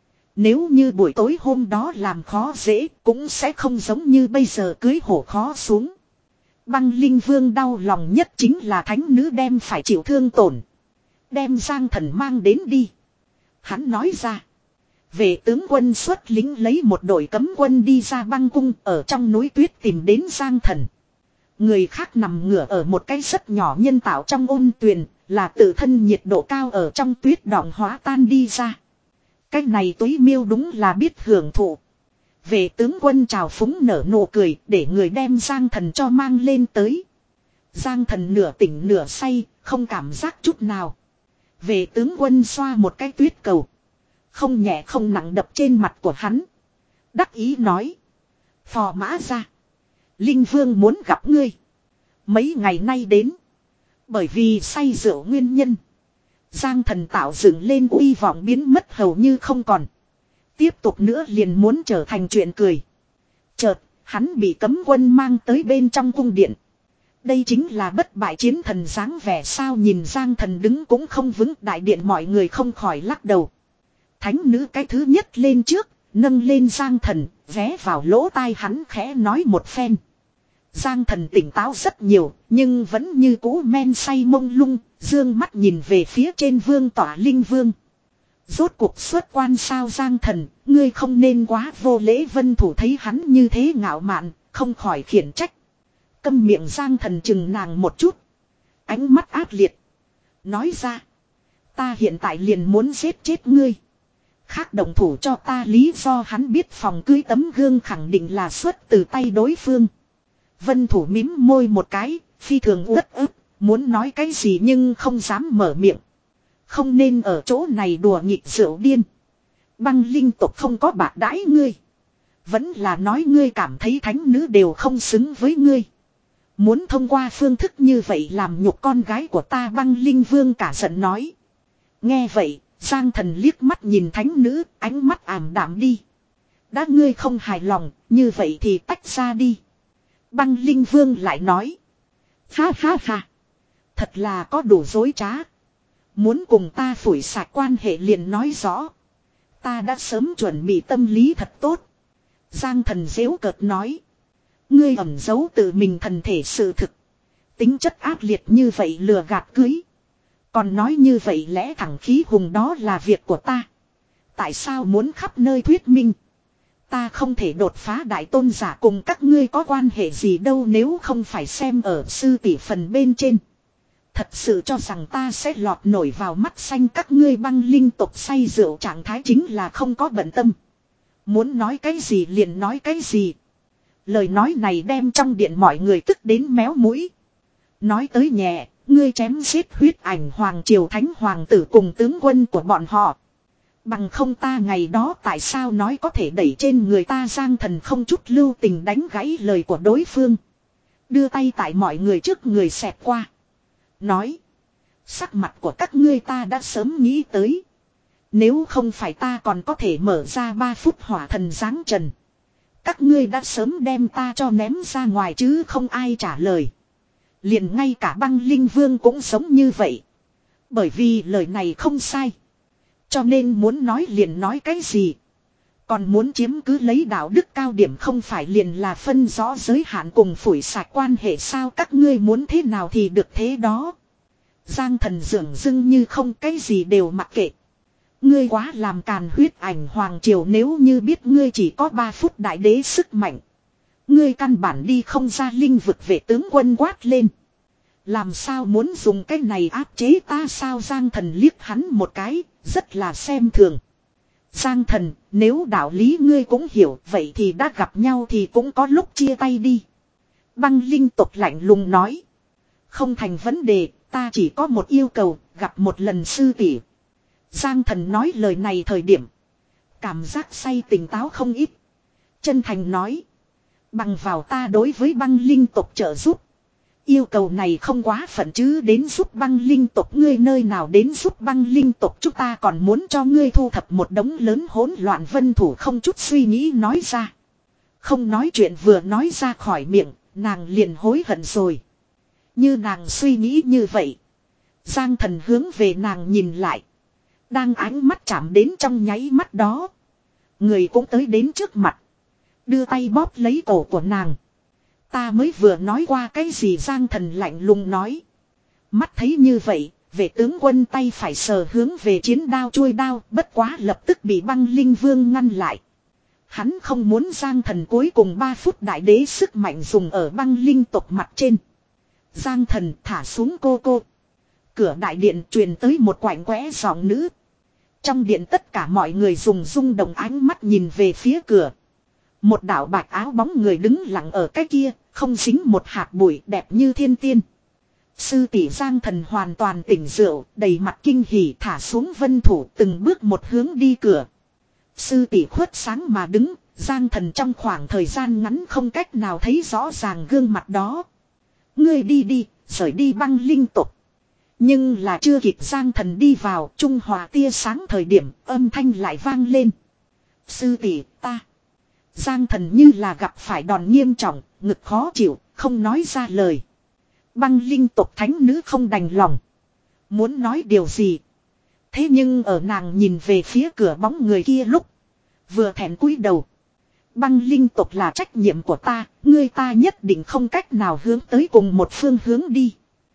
Nếu như buổi tối hôm đó làm khó dễ. Cũng sẽ không giống như bây giờ cưới hổ khó xuống. Băng linh vương đau lòng nhất chính là thánh nữ đem phải chịu thương tổn. Đem Giang Thần mang đến đi. Hắn nói ra. Về tướng quân xuất lính lấy một đội cấm quân đi ra băng cung ở trong núi tuyết tìm đến Giang Thần. Người khác nằm ngửa ở một cái rất nhỏ nhân tạo trong ôn tuyền là tự thân nhiệt độ cao ở trong tuyết đọng hóa tan đi ra. Cái này túy miêu đúng là biết hưởng thụ. Về tướng quân trào phúng nở nụ cười để người đem Giang Thần cho mang lên tới. Giang Thần nửa tỉnh nửa say, không cảm giác chút nào. Về tướng quân xoa một cái tuyết cầu. Không nhẹ không nặng đập trên mặt của hắn. Đắc ý nói. Phò mã ra. Linh Vương muốn gặp ngươi. Mấy ngày nay đến. Bởi vì say rượu nguyên nhân. Giang Thần tạo dựng lên uy vọng biến mất hầu như không còn. Tiếp tục nữa liền muốn trở thành chuyện cười. Chợt, hắn bị cấm quân mang tới bên trong cung điện. Đây chính là bất bại chiến thần dáng vẻ sao nhìn Giang Thần đứng cũng không vững đại điện mọi người không khỏi lắc đầu. Thánh nữ cái thứ nhất lên trước, nâng lên Giang Thần, vé vào lỗ tai hắn khẽ nói một phen. Giang Thần tỉnh táo rất nhiều, nhưng vẫn như cũ men say mông lung, dương mắt nhìn về phía trên vương tỏa linh vương. Rốt cuộc xuất quan sao Giang Thần, ngươi không nên quá vô lễ vân thủ thấy hắn như thế ngạo mạn, không khỏi khiển trách. Câm miệng Giang Thần chừng nàng một chút. Ánh mắt ác liệt. Nói ra. Ta hiện tại liền muốn giết chết ngươi. Khác đồng thủ cho ta lý do hắn biết phòng cưới tấm gương khẳng định là xuất từ tay đối phương. Vân thủ mím môi một cái, phi thường uất ức, muốn nói cái gì nhưng không dám mở miệng. Không nên ở chỗ này đùa nghịch rượu điên. Băng linh tộc không có bạc đãi ngươi. Vẫn là nói ngươi cảm thấy thánh nữ đều không xứng với ngươi. Muốn thông qua phương thức như vậy làm nhục con gái của ta, băng linh vương cả giận nói. Nghe vậy, Giang Thần liếc mắt nhìn thánh nữ, ánh mắt ảm đạm đi. Đã ngươi không hài lòng, như vậy thì tách ra đi. Băng linh vương lại nói. Ha ha ha. Thật là có đủ dối trá. Muốn cùng ta phủi sạch quan hệ liền nói rõ. Ta đã sớm chuẩn bị tâm lý thật tốt. Giang Thần giễu cợt nói. Ngươi ẩn giấu tự mình thần thể sự thực. Tính chất ác liệt như vậy lừa gạt cưới. Còn nói như vậy lẽ thẳng khí hùng đó là việc của ta. Tại sao muốn khắp nơi thuyết minh? Ta không thể đột phá đại tôn giả cùng các ngươi có quan hệ gì đâu, nếu không phải xem ở sư tỷ phần bên trên. Thật sự cho rằng ta sẽ lọt nổi vào mắt xanh các ngươi. Băng linh tộc say rượu trạng thái chính là không có bận tâm. Muốn nói cái gì liền nói cái gì. Lời nói này đem trong điện mọi người tức đến méo mũi. Nói tới nhẹ, ngươi chém giết huyết ảnh hoàng triều thánh hoàng tử cùng tướng quân của bọn họ. Bằng không ta ngày đó tại sao nói có thể đẩy trên người ta. Giang Thần không chút lưu tình đánh gãy lời của đối phương. Đưa tay tại mọi người trước người xẹt qua. Nói. Sắc mặt của các ngươi ta đã sớm nghĩ tới. Nếu không phải ta còn có thể mở ra ba phút hỏa thần giáng trần. Các ngươi đã sớm đem ta cho ném ra ngoài chứ. Không ai trả lời. Liền ngay cả băng linh vương cũng giống như vậy. Bởi vì lời này không sai. Cho nên muốn nói liền nói cái gì. Còn muốn chiếm cứ lấy đạo đức cao điểm không phải liền là phân rõ giới hạn cùng phủi sạch quan hệ sao. Các ngươi muốn thế nào thì được thế đó. Giang Thần dường dưng như không cái gì đều mặc kệ. Ngươi quá làm càn. Huyết ảnh hoàng triều nếu như biết ngươi chỉ có ba phút đại đế sức mạnh. Ngươi căn bản đi không ra linh vực vệ tướng quân quát lên. Làm sao muốn dùng cái này áp chế ta sao. Giang Thần liếc hắn một cái, rất là xem thường. Giang Thần, nếu đạo lý ngươi cũng hiểu, vậy thì đã gặp nhau thì cũng có lúc chia tay đi. Băng linh tộc lạnh lùng nói. Không thành vấn đề, ta chỉ có một yêu cầu, gặp một lần sư tỷ. Giang Thần nói lời này thời điểm. Cảm giác say tỉnh táo không ít. Chân thành nói. Bằng vào ta đối với băng linh tộc trợ giúp. Yêu cầu này không quá phận chứ. Đến giúp băng linh tộc ngươi nơi nào đến giúp băng linh tộc. Chúng ta còn muốn cho ngươi thu thập một đống lớn hỗn loạn. Vân Thủ không chút suy nghĩ nói ra. Không nói chuyện vừa nói ra khỏi miệng. Nàng liền hối hận rồi. Như nàng suy nghĩ như vậy. Giang Thần hướng về nàng nhìn lại. Đang ánh mắt chạm đến trong nháy mắt đó. Người cũng tới đến trước mặt. Đưa tay bóp lấy cổ của nàng. Ta mới vừa nói qua cái gì. Giang Thần lạnh lùng nói. Mắt thấy như vậy, vệ tướng quân tay phải sờ hướng về chiến đao chuôi đao. Bất quá lập tức bị băng linh vương ngăn lại. Hắn không muốn Giang Thần cuối cùng ba phút đại đế sức mạnh dùng ở băng linh tộc mặt trên. Giang Thần thả xuống cô cô. Cửa đại điện truyền tới một quạnh quẽ giọng nữ. Trong điện tất cả mọi người dùng rung động ánh mắt nhìn về phía cửa. Một đạo bạch áo bóng người đứng lặng ở cái kia, không dính một hạt bụi, đẹp như thiên tiên. Sư tỷ. Giang Thần hoàn toàn tỉnh rượu, đầy mặt kinh hỉ thả xuống Vân Thủ, từng bước một hướng đi cửa. Sư tỷ khuất sáng mà đứng, Giang Thần trong khoảng thời gian ngắn không cách nào thấy rõ ràng gương mặt đó. Ngươi đi đi, rời đi băng linh tộc. Nhưng là chưa kịp Giang Thần đi vào, trung hòa tia sáng thời điểm, âm thanh lại vang lên. Sư tỷ, ta. Giang Thần như là gặp phải đòn nghiêm trọng, ngực khó chịu, không nói ra lời. Băng linh tộc thánh nữ không đành lòng. Muốn nói điều gì. Thế nhưng ở nàng nhìn về phía cửa bóng người kia lúc. Vừa thẹn cúi đầu. Băng linh tộc là trách nhiệm của ta, ngươi ta nhất định không cách nào hướng tới cùng một phương hướng đi.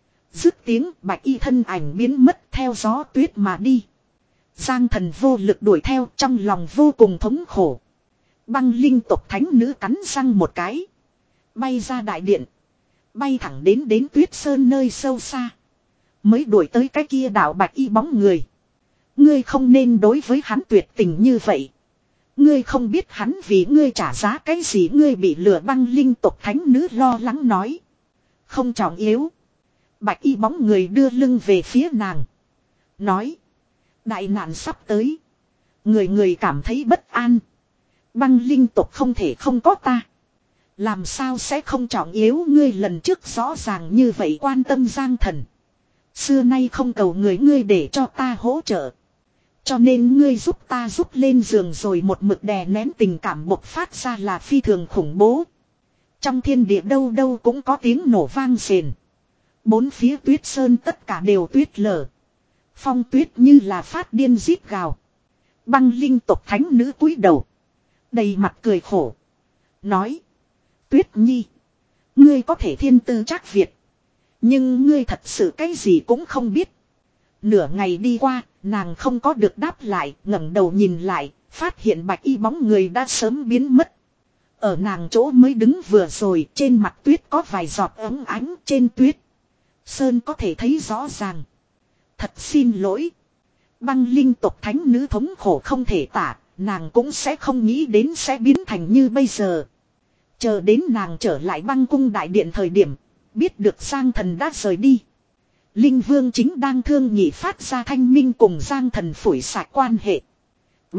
Dứt tiếng bạch y thân ảnh biến mất theo gió tuyết mà đi. Giang Thần vô lực đuổi theo trong lòng vô cùng thống khổ. Băng linh tộc thánh nữ cắn răng một cái. Bay ra đại điện. Bay thẳng đến đến tuyết sơn nơi sâu xa. Mới đuổi tới cái kia đạo bạch y bóng người. Ngươi không nên đối với hắn tuyệt tình như vậy. Ngươi không biết hắn vì ngươi trả giá cái gì. Ngươi bị lừa. Băng linh tộc thánh nữ lo lắng nói. Không trọng yếu. Bạch y bóng người đưa lưng về phía nàng. Nói. Đại nạn sắp tới. Người người cảm thấy bất an. Băng linh tộc không thể không có ta. Làm sao sẽ không trọng yếu, ngươi lần trước rõ ràng như vậy quan tâm Giang Thần. Xưa nay không cầu người ngươi để cho ta hỗ trợ. Cho nên ngươi giúp ta giúp lên giường rồi một mực đè nén tình cảm bộc phát ra là phi thường khủng bố. Trong thiên địa đâu đâu cũng có tiếng nổ vang sền. Bốn phía tuyết sơn tất cả đều tuyết lở. Phong tuyết như là phát điên rít gào. Băng linh tộc thánh nữ cúi đầu. Đầy mặt cười khổ. Nói. Tuyết nhi. Ngươi có thể thiên tư trác Việt. Nhưng ngươi thật sự cái gì cũng không biết. Nửa ngày đi qua, nàng không có được đáp lại, ngẩng đầu nhìn lại, phát hiện bạch y bóng người đã sớm biến mất. Ở nàng chỗ mới đứng vừa rồi, trên mặt tuyết có vài giọt ấm ánh trên tuyết. Sơn có thể thấy rõ ràng. Thật xin lỗi. Băng linh tộc thánh nữ thống khổ không thể tả, nàng cũng sẽ không nghĩ đến sẽ biến thành như bây giờ. Chờ đến nàng trở lại băng cung đại điện thời điểm, biết được Giang Thần đã rời đi. Linh Vương chính đang thương nhị phát ra thanh minh cùng Giang Thần phủi sạch quan hệ. B.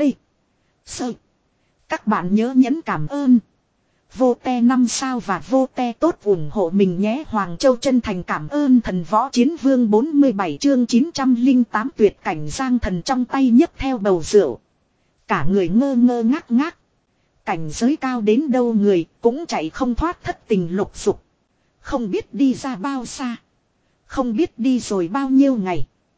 Sơ. Các bạn nhớ nhấn cảm ơn. Vô te năm sao và vô te tốt ủng hộ mình nhé. Hoàng Châu chân thành cảm ơn thần võ chiến vương bốn mươi bảy chương chín trăm lẻ tám tuyệt cảnh Giang Thần trong tay nhấc theo bầu rượu. Cả người ngơ ngơ ngác ngác. Cảnh giới cao đến đâu người cũng chạy không thoát thất tình lục dục. Không biết đi ra bao xa. Không biết đi rồi bao nhiêu ngày.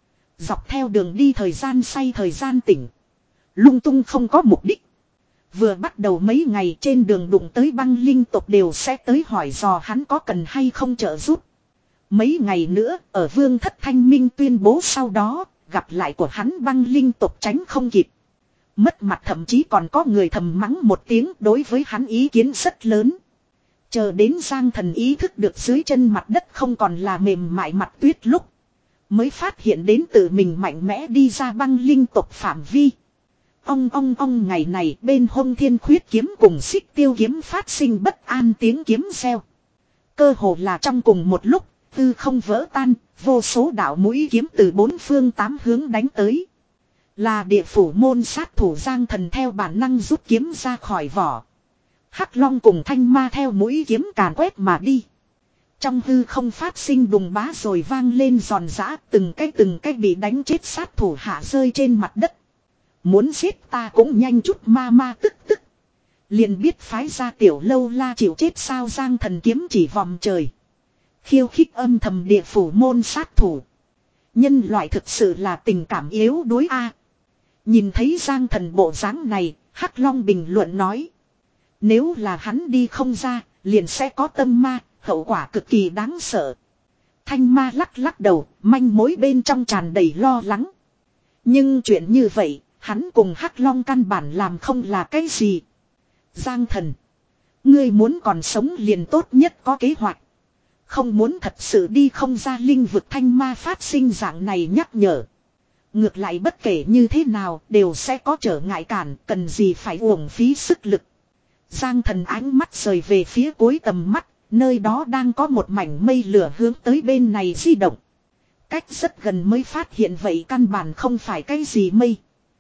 Dọc theo đường đi thời gian say thời gian tỉnh. Lung tung không có mục đích. Vừa bắt đầu mấy ngày trên đường đụng tới băng linh tộc đều sẽ tới hỏi dò hắn có cần hay không trợ giúp. Mấy ngày nữa ở vương thất thanh minh tuyên bố sau đó gặp lại của hắn băng linh tộc tránh không kịp. Mất mặt thậm chí còn có người thầm mắng một tiếng đối với hắn ý kiến rất lớn. Chờ đến Giang Thần ý thức được dưới chân mặt đất không còn là mềm mại mặt tuyết lúc. Mới phát hiện đến tự mình mạnh mẽ đi ra băng linh tộc phạm vi. Ong ong ong ngày này bên hông thiên khuyết kiếm cùng xích tiêu kiếm phát sinh bất an tiếng kiếm reo. Cơ hồ là trong cùng một lúc, tư không vỡ tan, vô số đạo mũi kiếm từ bốn phương tám hướng đánh tới. Là địa phủ môn sát thủ Giang Thần theo bản năng rút kiếm ra khỏi vỏ. Hắc Long cùng Thanh Ma theo mũi kiếm càn quét mà đi. Trong hư không phát sinh đùng bá rồi vang lên giòn giã, từng cái từng cái bị đánh chết sát thủ hạ rơi trên mặt đất. Muốn giết ta cũng nhanh chút ma ma tức tức. Liền biết phái ra tiểu lâu la chịu chết sao Giang Thần kiếm chỉ vòng trời. Khiêu khích âm thầm địa phủ môn sát thủ. Nhân loại thực sự là tình cảm yếu đuối a. Nhìn thấy Giang Thần bộ dáng này, Hắc Long bình luận nói. Nếu là hắn đi không ra, liền sẽ có tâm ma, hậu quả cực kỳ đáng sợ. Thanh Ma lắc lắc đầu, manh mối bên trong tràn đầy lo lắng. Nhưng chuyện như vậy, hắn cùng Hắc Long căn bản làm không là cái gì. Giang Thần, ngươi muốn còn sống liền tốt nhất có kế hoạch. Không muốn thật sự đi không ra linh vực. Thanh Ma phát sinh dạng này nhắc nhở. Ngược lại bất kể như thế nào đều sẽ có trở ngại cản, cần gì phải uổng phí sức lực. Giang Thần ánh mắt rời về phía cuối tầm mắt, nơi đó đang có một mảnh mây lửa hướng tới bên này di động. Cách rất gần mới phát hiện vậy căn bản không phải cái gì mây.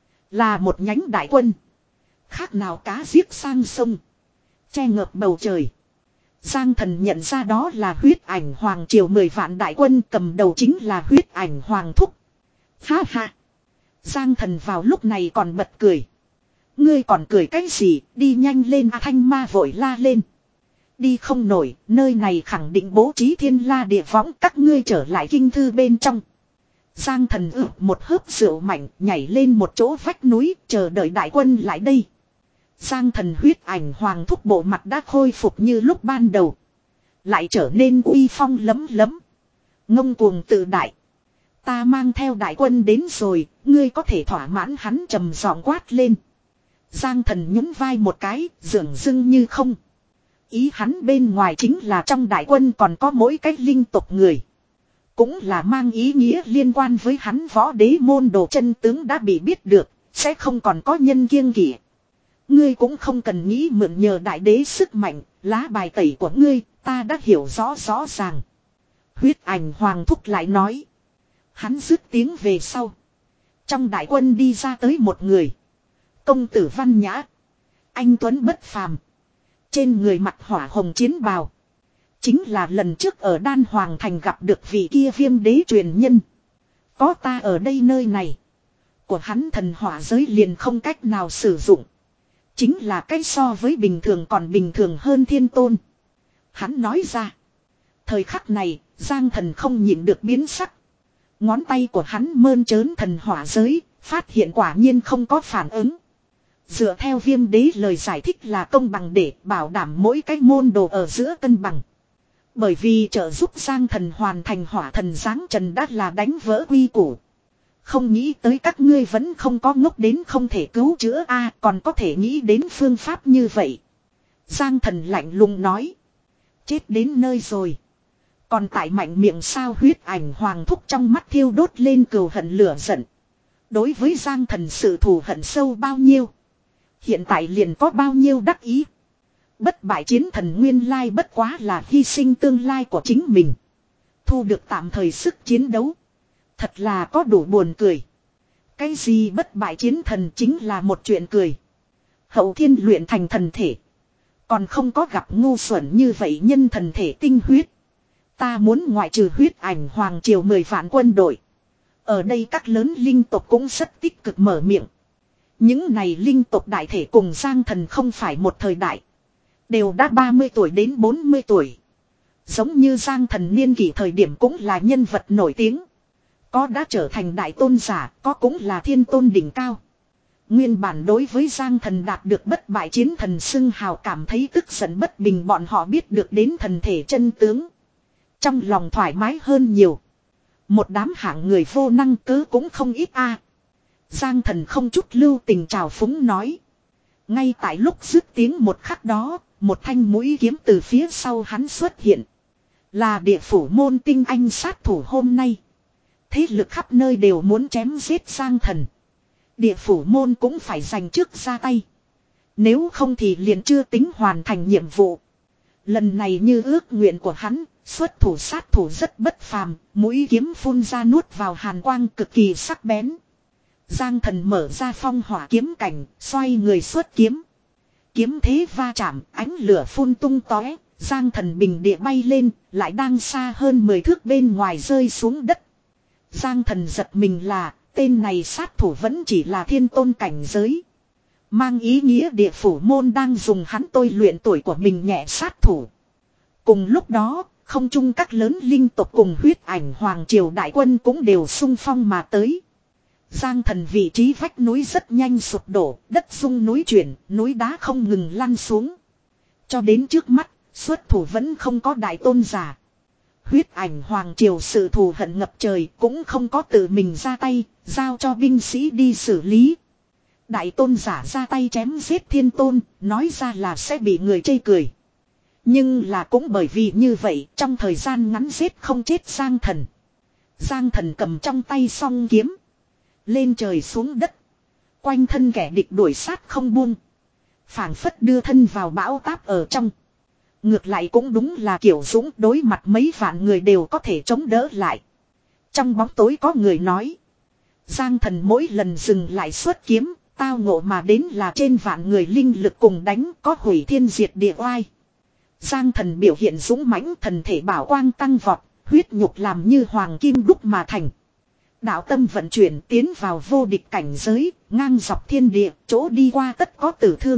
Là một nhánh đại quân. Khác nào cá giết sang sông. Che ngợp bầu trời. Giang Thần nhận ra đó là huyết ảnh hoàng triều mười vạn đại quân, cầm đầu chính là huyết ảnh hoàng thúc. Ha ha. Giang Thần vào lúc này còn bật cười. Ngươi còn cười cái gì, đi nhanh lên. À, Thanh Ma vội la lên. Đi không nổi, nơi này khẳng định bố trí thiên la địa võng, các ngươi trở lại kinh thư bên trong. Giang Thần ự một hớp rượu mạnh, nhảy lên một chỗ vách núi, chờ đợi đại quân lại đây. Giang Thần huyết ảnh hoàng thúc bộ mặt đã khôi phục như lúc ban đầu. Lại trở nên uy phong lấm lấm. Ngông cuồng tự đại. Ta mang theo đại quân đến rồi, ngươi có thể thỏa mãn hắn trầm giọng quát lên. Giang Thần nhún vai một cái, dường dưng như không. Ý hắn bên ngoài chính là trong đại quân còn có mỗi cái linh tộc người. Cũng là mang ý nghĩa liên quan với hắn võ đế môn đồ chân tướng đã bị biết được, sẽ không còn có nhân kiêng kỵ. Ngươi cũng không cần nghĩ mượn nhờ đại đế sức mạnh, lá bài tẩy của ngươi, ta đã hiểu rõ rõ ràng. Huyết ảnh hoàng thúc lại nói. Hắn dứt tiếng về sau. Trong đại quân đi ra tới một người. Công tử văn nhã. Anh Tuấn bất phàm. Trên người mặt hỏa hồng chiến bào. Chính là lần trước ở Đan Hoàng Thành gặp được vị kia Viêm đế truyền nhân. Có ta ở đây nơi này. Của hắn thần hỏa giới liền không cách nào sử dụng. Chính là cách so với bình thường còn bình thường hơn thiên tôn. Hắn nói ra. Thời khắc này, Giang Thần không nhịn được biến sắc. Ngón tay của hắn mơn trớn thần hỏa giới, phát hiện quả nhiên không có phản ứng. Dựa theo Viêm đế lời giải thích là công bằng để bảo đảm mỗi cái môn đồ ở giữa cân bằng. Bởi vì trợ giúp Giang Thần hoàn thành hỏa thần giáng trần đã là đánh vỡ quy củ. Không nghĩ tới các ngươi vẫn không có ngốc đến không thể cứu chữa a, còn có thể nghĩ đến phương pháp như vậy. Giang Thần lạnh lùng nói. Chết đến nơi rồi. Còn tại mạnh miệng sao huyết ảnh hoàng thúc trong mắt thiêu đốt lên cừu hận lửa giận. Đối với Giang Thần sự thù hận sâu bao nhiêu. Hiện tại liền có bao nhiêu đắc ý. Bất bại chiến thần nguyên lai bất quá là hy sinh tương lai của chính mình. Thu được tạm thời sức chiến đấu. Thật là có đủ buồn cười. Cái gì bất bại chiến thần chính là một chuyện cười. Hậu thiên luyện thành thần thể. Còn không có gặp ngu xuẩn như vậy nhân thần thể tinh huyết. Ta muốn ngoại trừ huyết ảnh hoàng triều mười vạn quân đội. Ở đây các lớn linh tộc cũng rất tích cực mở miệng. Những này linh tộc đại thể cùng Giang Thần không phải một thời đại. Đều đã ba mươi tuổi đến bốn mươi tuổi. Giống như Giang Thần niên kỷ thời điểm cũng là nhân vật nổi tiếng. Có đã trở thành đại tôn giả, có cũng là thiên tôn đỉnh cao. Nguyên bản đối với Giang Thần đạt được bất bại chiến thần xưng hào cảm thấy tức giận bất bình, bọn họ biết được đến thần thể chân tướng. Trong lòng thoải mái hơn nhiều. Một đám hạng người vô năng cớ cũng không ít a. Giang Thần không chút lưu tình trào phúng nói. Ngay tại lúc dứt tiếng một khắc đó, một thanh mũi kiếm từ phía sau hắn xuất hiện. Là địa phủ môn tinh anh sát thủ hôm nay. Thế lực khắp nơi đều muốn chém giết Giang Thần. Địa phủ môn cũng phải giành trước ra tay. Nếu không thì liền chưa tính hoàn thành nhiệm vụ. Lần này như ước nguyện của hắn, xuất thủ sát thủ rất bất phàm, mũi kiếm phun ra nuốt vào hàn quang cực kỳ sắc bén. Giang Thần mở ra phong hỏa kiếm cảnh, xoay người xuất kiếm. Kiếm thế va chạm, ánh lửa phun tung tóe, Giang Thần bình địa bay lên, lại đang xa hơn mười thước bên ngoài rơi xuống đất. Giang Thần giật mình là, tên này sát thủ vẫn chỉ là thiên tôn cảnh giới. Mang ý nghĩa địa phủ môn đang dùng hắn tôi luyện tuổi của mình nhẹ sát thủ. Cùng lúc đó, không chung các lớn linh tộc cùng huyết ảnh hoàng triều đại quân cũng đều xung phong mà tới. Giang Thần vị trí vách núi rất nhanh sụp đổ, đất rung núi chuyển, núi đá không ngừng lăn xuống. Cho đến trước mắt, xuất thủ vẫn không có đại tôn giả. Huyết ảnh hoàng triều sự thù hận ngập trời cũng không có tự mình ra tay, giao cho binh sĩ đi xử lý. Đại tôn giả ra tay chém giết thiên tôn, nói ra là sẽ bị người chê cười. Nhưng là cũng bởi vì như vậy, trong thời gian ngắn giết không chết Giang Thần. Giang Thần cầm trong tay song kiếm. Lên trời xuống đất. Quanh thân kẻ địch đuổi sát không buông. Phảng phất đưa thân vào bão táp ở trong. Ngược lại cũng đúng là kiểu dũng, đối mặt mấy vạn người đều có thể chống đỡ lại. Trong bóng tối có người nói. Giang Thần mỗi lần dừng lại xuất kiếm, tao ngộ mà đến là trên vạn người linh lực cùng đánh, có hủy thiên diệt địa oai. Giang Thần biểu hiện dũng mãnh, thần thể bảo quang tăng vọt, huyết nhục làm như hoàng kim đúc mà thành. Đạo tâm vận chuyển tiến vào vô địch cảnh giới, ngang dọc thiên địa, chỗ đi qua tất có tử thương.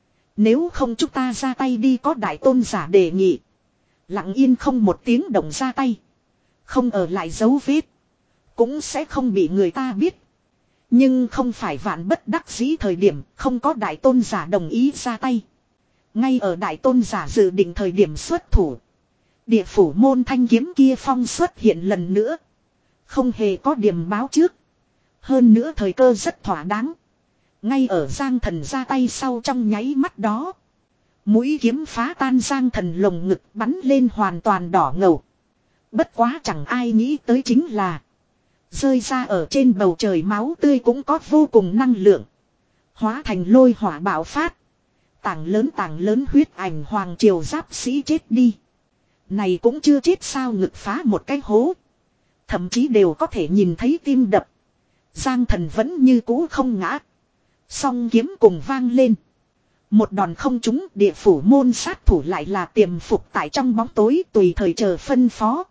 Nếu không chúng ta ra tay đi, có đại tôn giả đề nghị. Lặng yên không một tiếng động ra tay. Không ở lại dấu vết. Cũng sẽ không bị người ta biết. Nhưng không phải vạn bất đắc dĩ thời điểm, không có đại tôn giả đồng ý ra tay. Ngay ở đại tôn giả dự định thời điểm xuất thủ. Địa phủ môn thanh kiếm kia phong xuất hiện lần nữa. Không hề có điểm báo trước. Hơn nữa thời cơ rất thỏa đáng. Ngay ở Giang Thần ra tay sau trong nháy mắt đó. Mũi kiếm phá tan Giang Thần lồng ngực bắn lên hoàn toàn đỏ ngầu. Bất quá chẳng ai nghĩ tới chính là. Rơi ra ở trên bầu trời máu tươi cũng có vô cùng năng lượng. Hóa thành lôi hỏa bạo phát. Tảng lớn tảng lớn huyết ảnh hoàng triều giáp sĩ chết đi. Này cũng chưa chết sao, ngực phá một cái hố. Thậm chí đều có thể nhìn thấy tim đập. Giang Thần vẫn như cũ không ngã. Song kiếm cùng vang lên. Một đòn không trúng, địa phủ môn sát thủ lại là tiềm phục tại trong bóng tối tùy thời chờ phân phó.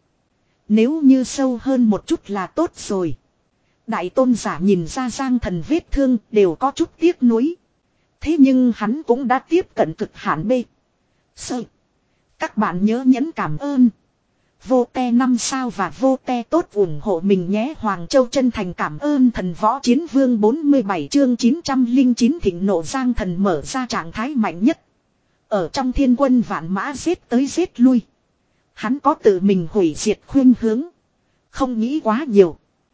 Nếu như sâu hơn một chút là tốt rồi. Đại tôn giả nhìn ra Giang Thần vết thương đều có chút tiếc nuối. Thế nhưng hắn cũng đã tiếp cận cực hạn B. Sơ. Các bạn nhớ nhấn cảm ơn. Vô te năm sao và vô te tốt ủng hộ mình nhé. Hoàng Châu chân thành cảm ơn thần võ chiến vương bốn mươi bảy chương chín trăm lẻ chín thịnh nộ. Giang Thần mở ra trạng thái mạnh nhất. Ở trong thiên quân vạn mã giết tới giết lui. Hắn có tự mình hủy diệt khuyên hướng. Không nghĩ quá nhiều.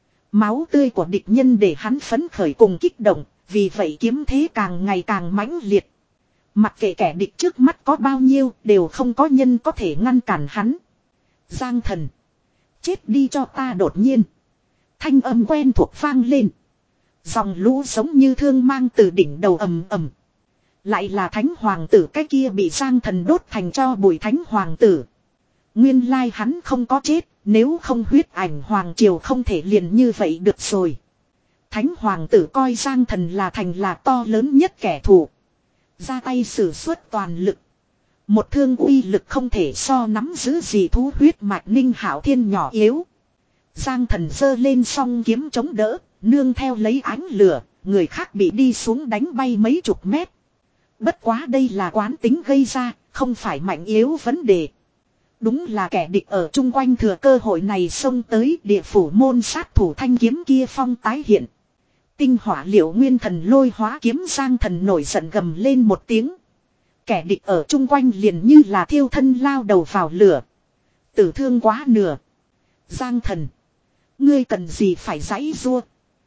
Máu tươi của địch nhân để hắn phấn khởi cùng kích động. Vì vậy kiếm thế càng ngày càng mãnh liệt. Mặc kệ kẻ địch trước mắt có bao nhiêu đều không có nhân có thể ngăn cản hắn. Giang Thần. Chết đi cho ta. Đột nhiên. Thanh âm quen thuộc vang lên. Dòng lũ giống như thương mang từ đỉnh đầu ầm ầm. Lại là thánh hoàng tử cái kia bị Giang Thần đốt thành cho bụi thánh hoàng tử. Nguyên lai hắn không có chết. Nếu không huyết ảnh hoàng triều không thể liền như vậy được rồi. Thánh hoàng tử coi Giang Thần là thành là to lớn nhất kẻ thù. Ra tay sử xuất toàn lực. Một thương uy lực không thể so nắm giữ gì thú huyết mạch Ninh Hạo Thiên nhỏ yếu. Giang Thần giơ lên song kiếm chống đỡ, nương theo lấy ánh lửa, người khác bị đi xuống đánh bay mấy chục mét. Bất quá đây là quán tính gây ra, không phải mạnh yếu vấn đề. Đúng là kẻ địch ở chung quanh thừa cơ hội này xông tới địa phủ môn sát thủ thanh kiếm kia phong tái hiện. Tinh hỏa liệu nguyên thần lôi hóa kiếm. Giang Thần nổi giận gầm lên một tiếng. Kẻ địch ở chung quanh liền như là thiêu thân lao đầu vào lửa. Tử thương quá nửa. Giang Thần. Ngươi cần gì phải giãy giụa.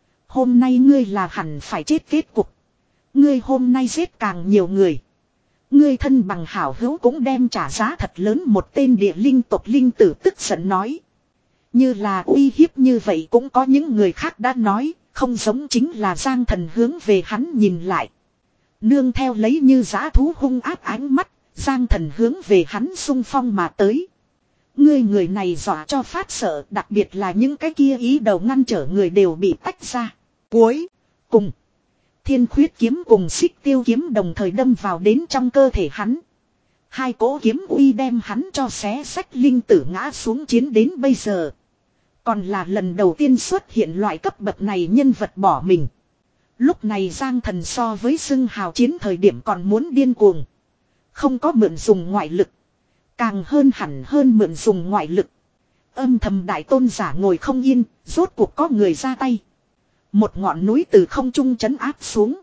Hôm nay ngươi là hẳn phải chết kết cục. Ngươi hôm nay giết càng nhiều người. Ngươi thân bằng hảo hữu cũng đem trả giá thật lớn. Một tên địa linh tộc linh tử tức giận nói. Như là uy hiếp như vậy cũng có những người khác đã nói. Không giống chính là Giang Thần hướng về hắn nhìn lại. Nương theo lấy như giã thú hung áp ánh mắt. Giang Thần hướng về hắn xung phong mà tới. Ngươi người này dọa cho phát sợ. Đặc biệt là những cái kia ý đầu ngăn trở người đều bị tách ra. Cuối cùng. Thiên khuyết kiếm cùng xích tiêu kiếm đồng thời đâm vào đến trong cơ thể hắn. Hai cỗ kiếm uy đem hắn cho xé xách linh tử ngã xuống chiến đến bây giờ. Còn là lần đầu tiên xuất hiện loại cấp bậc này nhân vật bỏ mình. Lúc này Giang Thần so với xưng hào chiến thời điểm còn muốn điên cuồng. Không có mượn dùng ngoại lực. Càng hơn hẳn hơn mượn dùng ngoại lực. Âm thầm đại tôn giả ngồi không yên, rốt cuộc có người ra tay. Một ngọn núi từ không trung trấn áp xuống.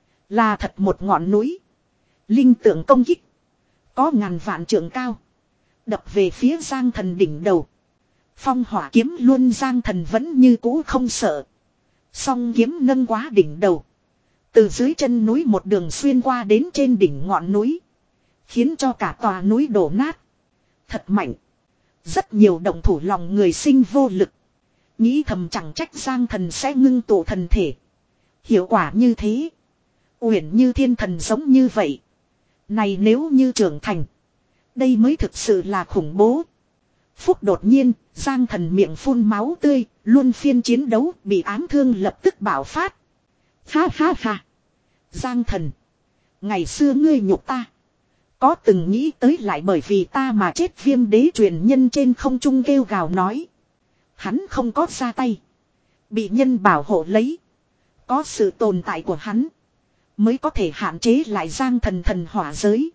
Là thật một ngọn núi. Linh tượng công kích. Có ngàn vạn trượng cao. Đập về phía Giang Thần đỉnh đầu. Phong hỏa kiếm luôn Giang Thần vẫn như cũ không sợ. Song kiếm nâng quá đỉnh đầu. Từ dưới chân núi một đường xuyên qua đến trên đỉnh ngọn núi. Khiến cho cả tòa núi đổ nát. Thật mạnh. Rất nhiều động thủ lòng người sinh vô lực. Nghĩ thầm chẳng trách Giang Thần sẽ ngưng tụ thần thể. Hiệu quả như thế. Uyển như thiên thần giống như vậy. Này nếu như trưởng thành. Đây mới thực sự là khủng bố. Phúc đột nhiên, Giang Thần miệng phun máu tươi, luôn phiên chiến đấu, bị ám thương lập tức bạo phát. Ha ha ha. Giang Thần. Ngày xưa ngươi nhục ta. Có từng nghĩ tới lại bởi vì ta mà chết Viêm Đế truyền nhân trên không trung kêu gào nói. Hắn không có ra tay. Bị nhân bảo hộ lấy. Có sự tồn tại của hắn. Mới có thể hạn chế lại Giang Thần thần hỏa giới.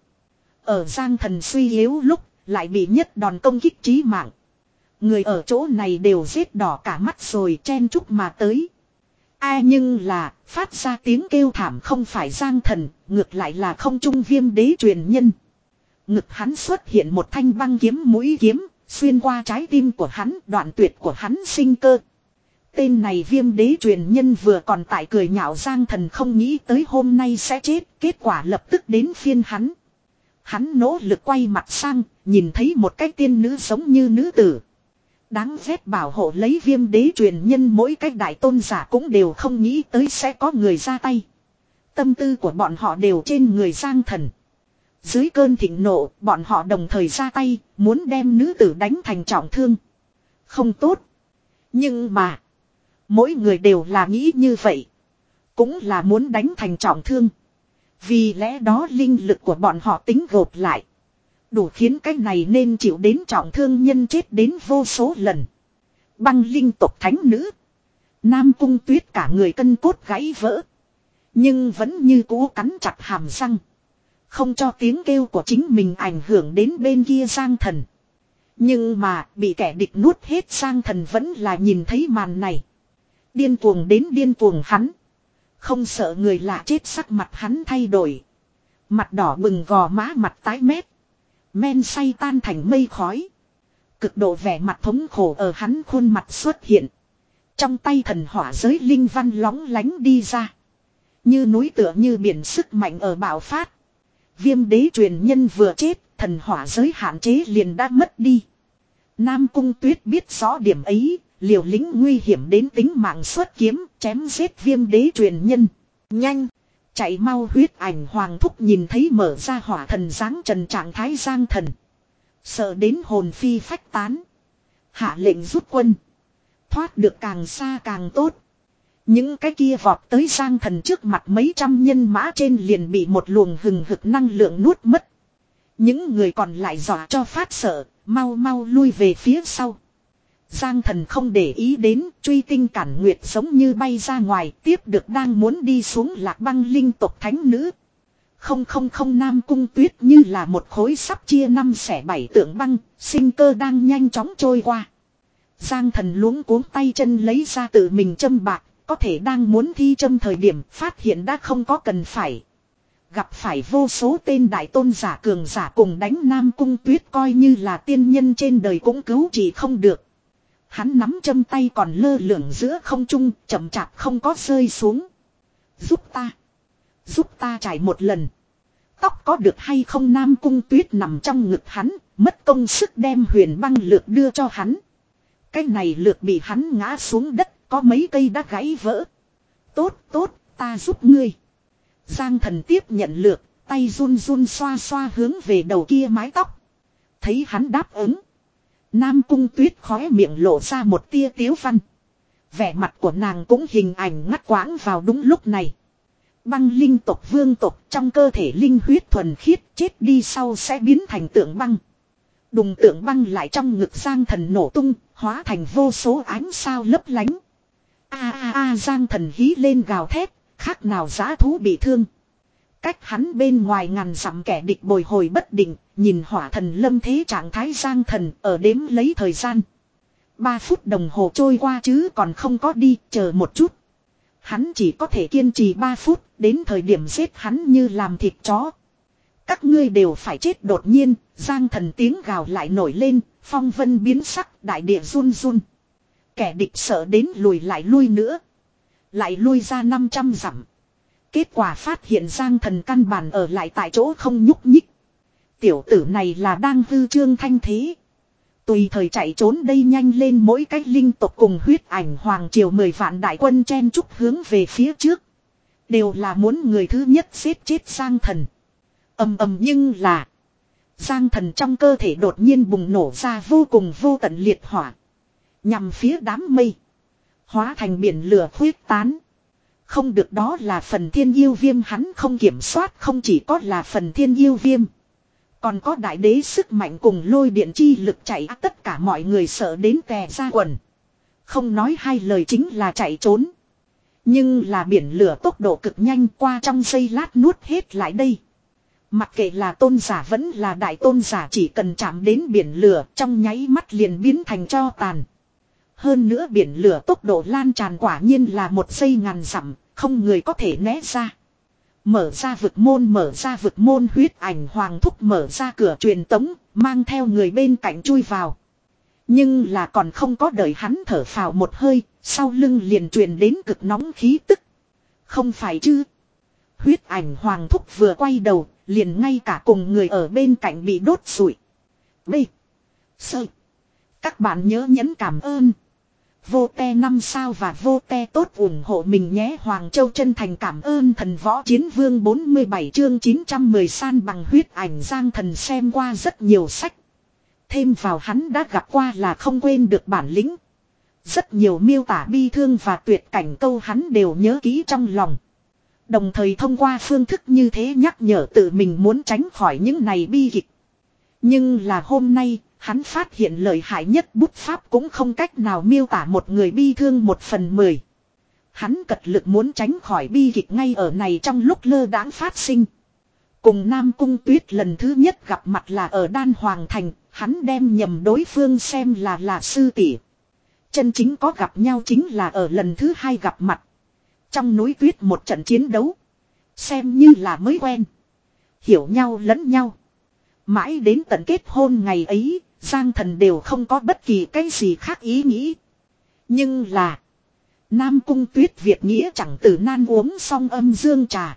Ở Giang Thần suy yếu lúc. Lại bị nhất đòn công kích chí mạng. Người ở chỗ này đều giết đỏ cả mắt rồi chen chúc mà tới. Ai nhưng là phát ra tiếng kêu thảm không phải Giang Thần. Ngược lại là không trung Viêm Đế truyền nhân. Ngực hắn xuất hiện một thanh băng kiếm mũi kiếm. Xuyên qua trái tim của hắn, đoạn tuyệt của hắn sinh cơ. Tên này Viêm Đế truyền nhân vừa còn tại cười nhạo Giang Thần không nghĩ tới hôm nay sẽ chết. Kết quả lập tức đến phiên hắn. Hắn nỗ lực quay mặt sang, nhìn thấy một cái tiên nữ giống như nữ tử. Đáng ghét bảo hộ lấy Viêm Đế truyền nhân, mỗi cái đại tôn giả cũng đều không nghĩ tới sẽ có người ra tay. Tâm tư của bọn họ đều trên người Giang Thần. Dưới cơn thịnh nộ, bọn họ đồng thời ra tay, muốn đem nữ tử đánh thành trọng thương. Không tốt. Nhưng mà, mỗi người đều là nghĩ như vậy. Cũng là muốn đánh thành trọng thương. Vì lẽ đó linh lực của bọn họ tính gộp lại. Đủ khiến cái này nên chịu đến trọng thương nhân chết đến vô số lần. Băng linh tộc thánh nữ. Nam Cung Tuyết cả người cân cốt gãy vỡ. Nhưng vẫn như cũ cắn chặt hàm răng. Không cho tiếng kêu của chính mình ảnh hưởng đến bên kia Giang Thần. Nhưng mà bị kẻ địch nuốt hết Giang Thần vẫn là nhìn thấy màn này. Điên cuồng đến điên cuồng hắn. Không sợ người lạ chết sắc mặt hắn thay đổi. Mặt đỏ bừng gò má mặt tái mét. Men say tan thành mây khói. Cực độ vẻ mặt thống khổ ở hắn khuôn mặt xuất hiện. Trong tay thần hỏa giới linh văn lóng lánh đi ra. Như núi tựa như biển sức mạnh ở bạo phát. Viêm đế truyền nhân vừa chết, thần hỏa giới hạn chế liền đã mất đi. Nam Cung Tuyết biết rõ điểm ấy, liều lĩnh nguy hiểm đến tính mạng xuất kiếm, chém giết viêm đế truyền nhân. Nhanh! Chạy mau huyết ảnh hoàng thúc nhìn thấy mở ra hỏa thần dáng trần trạng thái Giang Thần. Sợ đến hồn phi phách tán. Hạ lệnh rút quân. Thoát được càng xa càng tốt. Những cái kia vọt tới Giang Thần trước mặt mấy trăm nhân mã trên liền bị một luồng hừng hực năng lượng nuốt mất. Những người còn lại dọa cho phát sợ, mau mau lui về phía sau. Giang Thần không để ý đến, truy tinh cản nguyệt giống như bay ra ngoài, tiếp được đang muốn đi xuống Lạc Băng linh tộc thánh nữ. Không không không Nam Cung Tuyết như là một khối sắp chia năm xẻ bảy tượng băng, sinh cơ đang nhanh chóng trôi qua. Giang Thần luống cuống tay chân lấy ra tự mình châm bạc, có thể đang muốn thi châm thời điểm phát hiện đã không có cần phải. Gặp phải vô số tên đại tôn giả cường giả cùng đánh Nam Cung Tuyết coi như là tiên nhân trên đời cũng cứu trị không được. Hắn nắm châm tay còn lơ lửng giữa không trung, chậm chạp không có rơi xuống. Giúp ta. Giúp ta trải một lần. Tóc có được hay không Nam Cung Tuyết nằm trong ngực hắn, mất công sức đem huyền băng lược đưa cho hắn. Cái này lược bị hắn ngã xuống đất, có mấy cây đã gãy vỡ. Tốt, tốt, ta giúp ngươi. Giang Thần tiếp nhận lược, tay run run xoa xoa hướng về đầu kia mái tóc. Thấy hắn đáp ứng. Nam Cung Tuyết khóe miệng lộ ra một tia tiếu văn. Vẻ mặt của nàng cũng hình ảnh ngắt quãng vào đúng lúc này. Băng linh tộc vương tộc trong cơ thể linh huyết thuần khiết chết đi sau sẽ biến thành tượng băng. Đùng tượng băng lại trong ngực Giang Thần nổ tung, hóa thành vô số ánh sao lấp lánh. A a a Giang Thần hí lên gào thét, khác nào dã thú bị thương. Cách hắn bên ngoài ngàn dặm kẻ địch bồi hồi bất định, nhìn hỏa thần lâm thế trạng thái Giang Thần ở đếm lấy thời gian. Ba phút đồng hồ trôi qua chứ còn không có đi, chờ một chút. Hắn chỉ có thể kiên trì ba phút, đến thời điểm giết hắn như làm thịt chó. Các ngươi đều phải chết đột nhiên, Giang Thần tiếng gào lại nổi lên, phong vân biến sắc, đại địa run run. Kẻ địch sợ đến lùi lại lui nữa. Lại lui ra năm trăm dặm. Kết quả phát hiện Giang Thần căn bản ở lại tại chỗ không nhúc nhích. Tiểu tử này là đang hư trương thanh thế. Tùy thời chạy trốn đây nhanh lên mỗi cách linh tộc cùng huyết ảnh hoàng triều mười vạn đại quân chen chúc hướng về phía trước. Đều là muốn người thứ nhất giết chết Giang Thần. Ầm ầm nhưng là. Giang Thần trong cơ thể đột nhiên bùng nổ ra vô cùng vô tận liệt hỏa. Nhằm phía đám mây. Hóa thành biển lửa khuyết tán. Không được đó là phần thiên yêu viêm hắn không kiểm soát không chỉ có là phần thiên yêu viêm. Còn có đại đế sức mạnh cùng lôi điện chi lực chạy tất cả mọi người sợ đến tè ra quần. Không nói hai lời chính là chạy trốn. Nhưng là biển lửa tốc độ cực nhanh qua trong giây lát nuốt hết lại đây. Mặc kệ là tôn giả vẫn là đại tôn giả chỉ cần chạm đến biển lửa trong nháy mắt liền biến thành tro tàn. Hơn nữa biển lửa tốc độ lan tràn quả nhiên là một giây ngàn dặm, không người có thể né ra. Mở ra vực môn mở ra vực môn huyết ảnh hoàng thúc mở ra cửa truyền tống, mang theo người bên cạnh chui vào. Nhưng là còn không có đợi hắn thở phào một hơi, sau lưng liền truyền đến cực nóng khí tức. Không phải chứ? Huyết ảnh hoàng thúc vừa quay đầu, liền ngay cả cùng người ở bên cạnh bị đốt sụi. B. Sơ. Các bạn nhớ nhấn cảm ơn. Vô te năm sao và vô te tốt ủng hộ mình nhé. Hoàng Châu chân thành cảm ơn thần võ chiến vương bốn mươi bảy chương chín trăm mười san bằng huyết ảnh Giang Thần xem qua rất nhiều sách. Thêm vào hắn đã gặp qua là không quên được bản lĩnh. Rất nhiều miêu tả bi thương và tuyệt cảnh câu hắn đều nhớ kỹ trong lòng. Đồng thời thông qua phương thức như thế nhắc nhở tự mình muốn tránh khỏi những này bi kịch. Nhưng là hôm nay, hắn phát hiện lợi hại nhất bút pháp cũng không cách nào miêu tả một người bi thương một phần mười. Hắn cật lực muốn tránh khỏi bi kịch ngay ở này trong lúc lơ đãng phát sinh. Cùng Nam Cung Tuyết lần thứ nhất gặp mặt là ở Đan Hoàng Thành, hắn đem nhầm đối phương xem là là sư tỷ. Chân chính có gặp nhau chính là ở lần thứ hai gặp mặt. Trong núi tuyết một trận chiến đấu. Xem như là mới quen. Hiểu nhau lẫn nhau. Mãi đến tận kết hôn ngày ấy, Giang Thần đều không có bất kỳ cái gì khác ý nghĩ. Nhưng là Nam Cung Tuyết Việt nghĩa chẳng từ nan uống xong âm dương trà.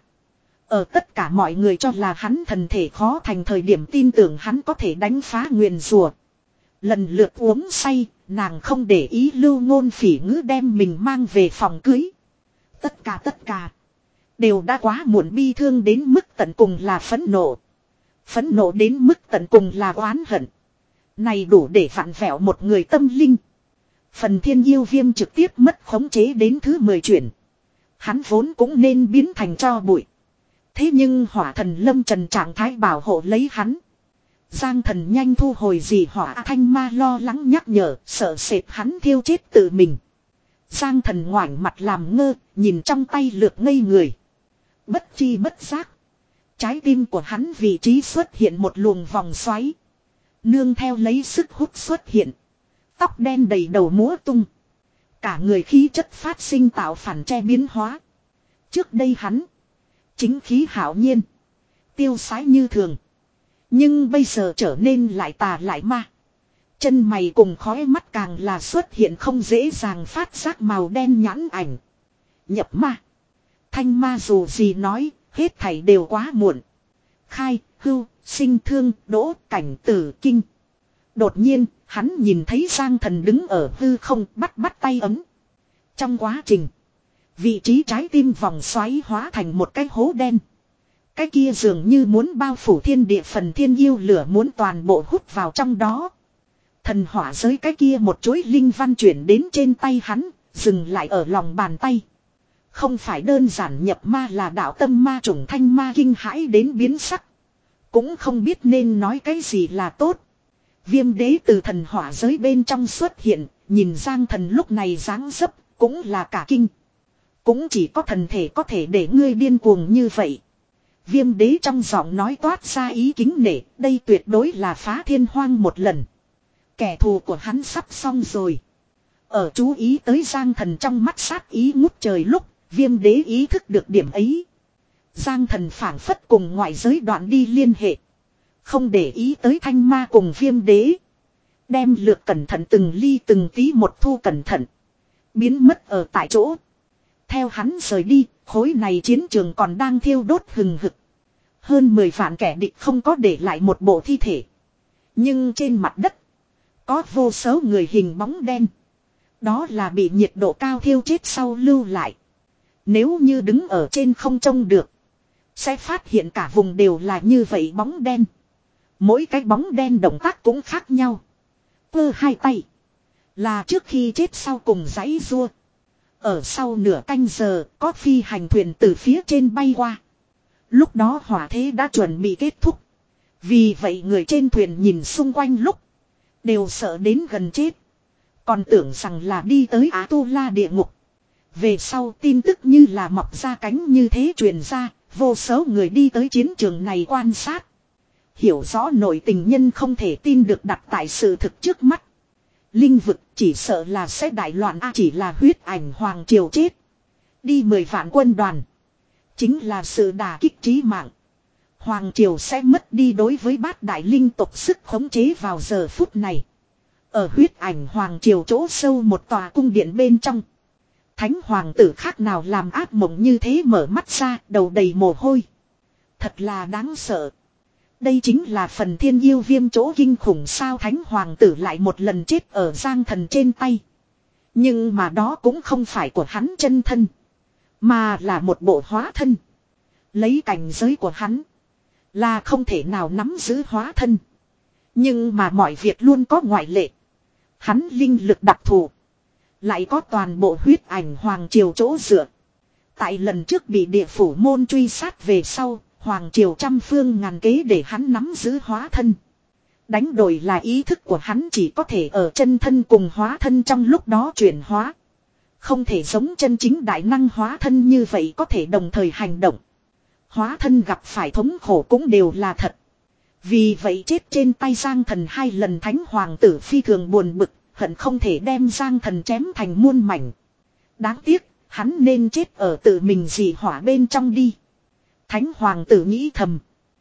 Ở tất cả mọi người cho là hắn thần thể khó thành thời điểm tin tưởng hắn có thể đánh phá nguyền rùa. Lần lượt uống say, nàng không để ý lưu ngôn phỉ ngữ đem mình mang về phòng cưới. Tất cả tất cả đều đã quá muộn, bi thương đến mức tận cùng là phẫn nộ. Phẫn nộ đến mức tận cùng là oán hận. Này đủ để vặn vẹo một người tâm linh. Phần thiên yêu viêm trực tiếp mất khống chế đến thứ mười chuyển. Hắn vốn cũng nên biến thành tro bụi. Thế nhưng hỏa thần lâm trần trạng thái bảo hộ lấy hắn. Giang Thần nhanh thu hồi gì hỏa thanh ma lo lắng nhắc nhở, sợ sệt hắn thiêu chết tự mình. Giang Thần ngoảnh mặt làm ngơ, nhìn trong tay lược ngây người. Bất chi bất giác. Trái tim của hắn vị trí xuất hiện một luồng vòng xoáy. Nương theo lấy sức hút xuất hiện. Tóc đen đầy đầu múa tung. Cả người khí chất phát sinh tạo phản che biến hóa. Trước đây hắn chính khí hảo nhiên. Tiêu sái như thường. Nhưng bây giờ trở nên lại tà lại ma. Chân mày cùng khóe mắt càng là xuất hiện không dễ dàng phát giác màu đen nhãn ảnh. Nhập ma. Thanh ma dù gì nói, hết thảy đều quá muộn. Khai, hưu, sinh thương, đỗ, cảnh tử, kinh. Đột nhiên, hắn nhìn thấy Giang Thần đứng ở hư không bắt bắt tay ấm. Trong quá trình, vị trí trái tim vòng xoáy hóa thành một cái hố đen. Cái kia dường như muốn bao phủ thiên địa phần thiên yêu lửa muốn toàn bộ hút vào trong đó. Thần hỏa giới cái kia một chuỗi linh văn chuyển đến trên tay hắn, dừng lại ở lòng bàn tay. Không phải đơn giản nhập ma là đạo tâm ma chủng thanh ma kinh hãi đến biến sắc. Cũng không biết nên nói cái gì là tốt. Viêm đế từ thần hỏa giới bên trong xuất hiện, nhìn Giang Thần lúc này dáng dấp, cũng là cả kinh. Cũng chỉ có thần thể có thể để ngươi điên cuồng như vậy. Viêm đế trong giọng nói toát ra ý kính nể, đây tuyệt đối là phá thiên hoang một lần. Kẻ thù của hắn sắp xong rồi. Ở chú ý tới Giang Thần trong mắt sát ý ngút trời lúc, viêm đế ý thức được điểm ấy. Giang Thần phảng phất cùng ngoại giới đoạn đi liên hệ. Không để ý tới thanh ma cùng viêm đế. Đem lược cẩn thận từng ly từng tí một thu cẩn thận. Biến mất ở tại chỗ. Theo hắn rời đi, khối này chiến trường còn đang thiêu đốt hừng hực. Hơn mười vạn kẻ địch không có để lại một bộ thi thể. Nhưng trên mặt đất, có vô số người hình bóng đen. Đó là bị nhiệt độ cao thiêu chết sau lưu lại. Nếu như đứng ở trên không trông được, sẽ phát hiện cả vùng đều là như vậy bóng đen. Mỗi cái bóng đen động tác cũng khác nhau. Cơ hai tay là trước khi chết sau cùng giãy giụa. Ở sau nửa canh giờ, có phi hành thuyền từ phía trên bay qua. Lúc đó hỏa thế đã chuẩn bị kết thúc. Vì vậy người trên thuyền nhìn xung quanh lúc, đều sợ đến gần chết. Còn tưởng rằng là đi tới Á Tu La địa ngục. Về sau tin tức như là mọc ra cánh như thế truyền ra, vô số người đi tới chiến trường này quan sát. Hiểu rõ nội tình nhân không thể tin được đặt tại sự thực trước mắt. Linh vực chỉ sợ là sẽ đại loạn a, chỉ là huyết ảnh hoàng triều chết. Đi mười vạn quân đoàn. Chính là sự đả kích trí mạng. Hoàng triều sẽ mất đi đối với bát đại linh tộc sức khống chế vào giờ phút này. Ở huyết ảnh hoàng triều chỗ sâu một tòa cung điện bên trong. Thánh hoàng tử khác nào làm ác mộng như thế mở mắt ra, đầu đầy mồ hôi. Thật là đáng sợ. Đây chính là phần thiên yêu viêm chỗ kinh khủng sao, thánh hoàng tử lại một lần chết ở Giang Thần trên tay. Nhưng mà đó cũng không phải của hắn chân thân, mà là một bộ hóa thân. Lấy cảnh giới của hắn, là không thể nào nắm giữ hóa thân. Nhưng mà mọi việc luôn có ngoại lệ. Hắn linh lực đặc thù, lại có toàn bộ huyết ảnh hoàng triều chỗ dựa. Tại lần trước bị địa phủ môn truy sát về sau, Hoàng Triều trăm phương ngàn kế để hắn nắm giữ hóa thân. Đánh đổi là ý thức của hắn chỉ có thể ở chân thân cùng hóa thân trong lúc đó chuyển hóa. Không thể giống chân chính đại năng hóa thân như vậy có thể đồng thời hành động. Hóa thân gặp phải thống khổ cũng đều là thật. Vì vậy chết trên tay Giang Thần hai lần Thánh Hoàng tử phi thường buồn bực, hận không thể đem Giang Thần chém thành muôn mảnh. Đáng tiếc, hắn nên chết ở tự mình dị hỏa bên trong đi. Thánh Hoàng tử nghĩ thầm.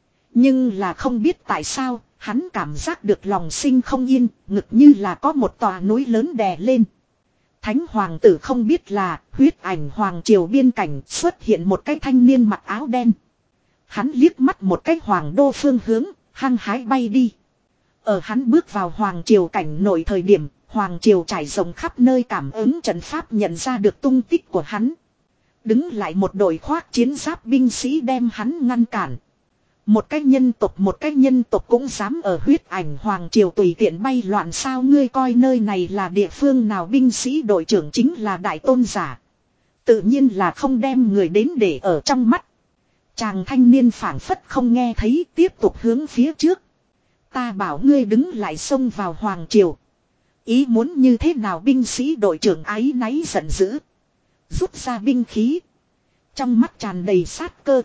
Nhưng là không biết tại sao, hắn cảm giác được lòng sinh không yên, ngực như là có một tòa núi lớn đè lên. Thánh Hoàng tử không biết là huyết ảnh Hoàng Triều biên cảnh xuất hiện một cái thanh niên mặc áo đen. Hắn liếc mắt một cái Hoàng đô phương hướng, hăng hái bay đi. Ở hắn bước vào Hoàng Triều cảnh nội thời điểm, Hoàng Triều trải rộng khắp nơi cảm ứng trận pháp nhận ra được tung tích của hắn. Đứng lại một đội khoác chiến giáp binh sĩ đem hắn ngăn cản. Một cái nhân tộc một cái nhân tộc cũng dám ở huyết ảnh Hoàng Triều tùy tiện bay loạn sao ngươi coi nơi này là địa phương nào binh sĩ đội trưởng chính là đại tôn giả. Tự nhiên là không đem người đến để ở trong mắt. Chàng thanh niên phảng phất không nghe thấy tiếp tục hướng phía trước. Ta bảo ngươi đứng lại xông vào Hoàng Triều. Ý muốn như thế nào binh sĩ đội trưởng áy náy giận dữ. Rút ra binh khí. Trong mắt tràn đầy sát cơ.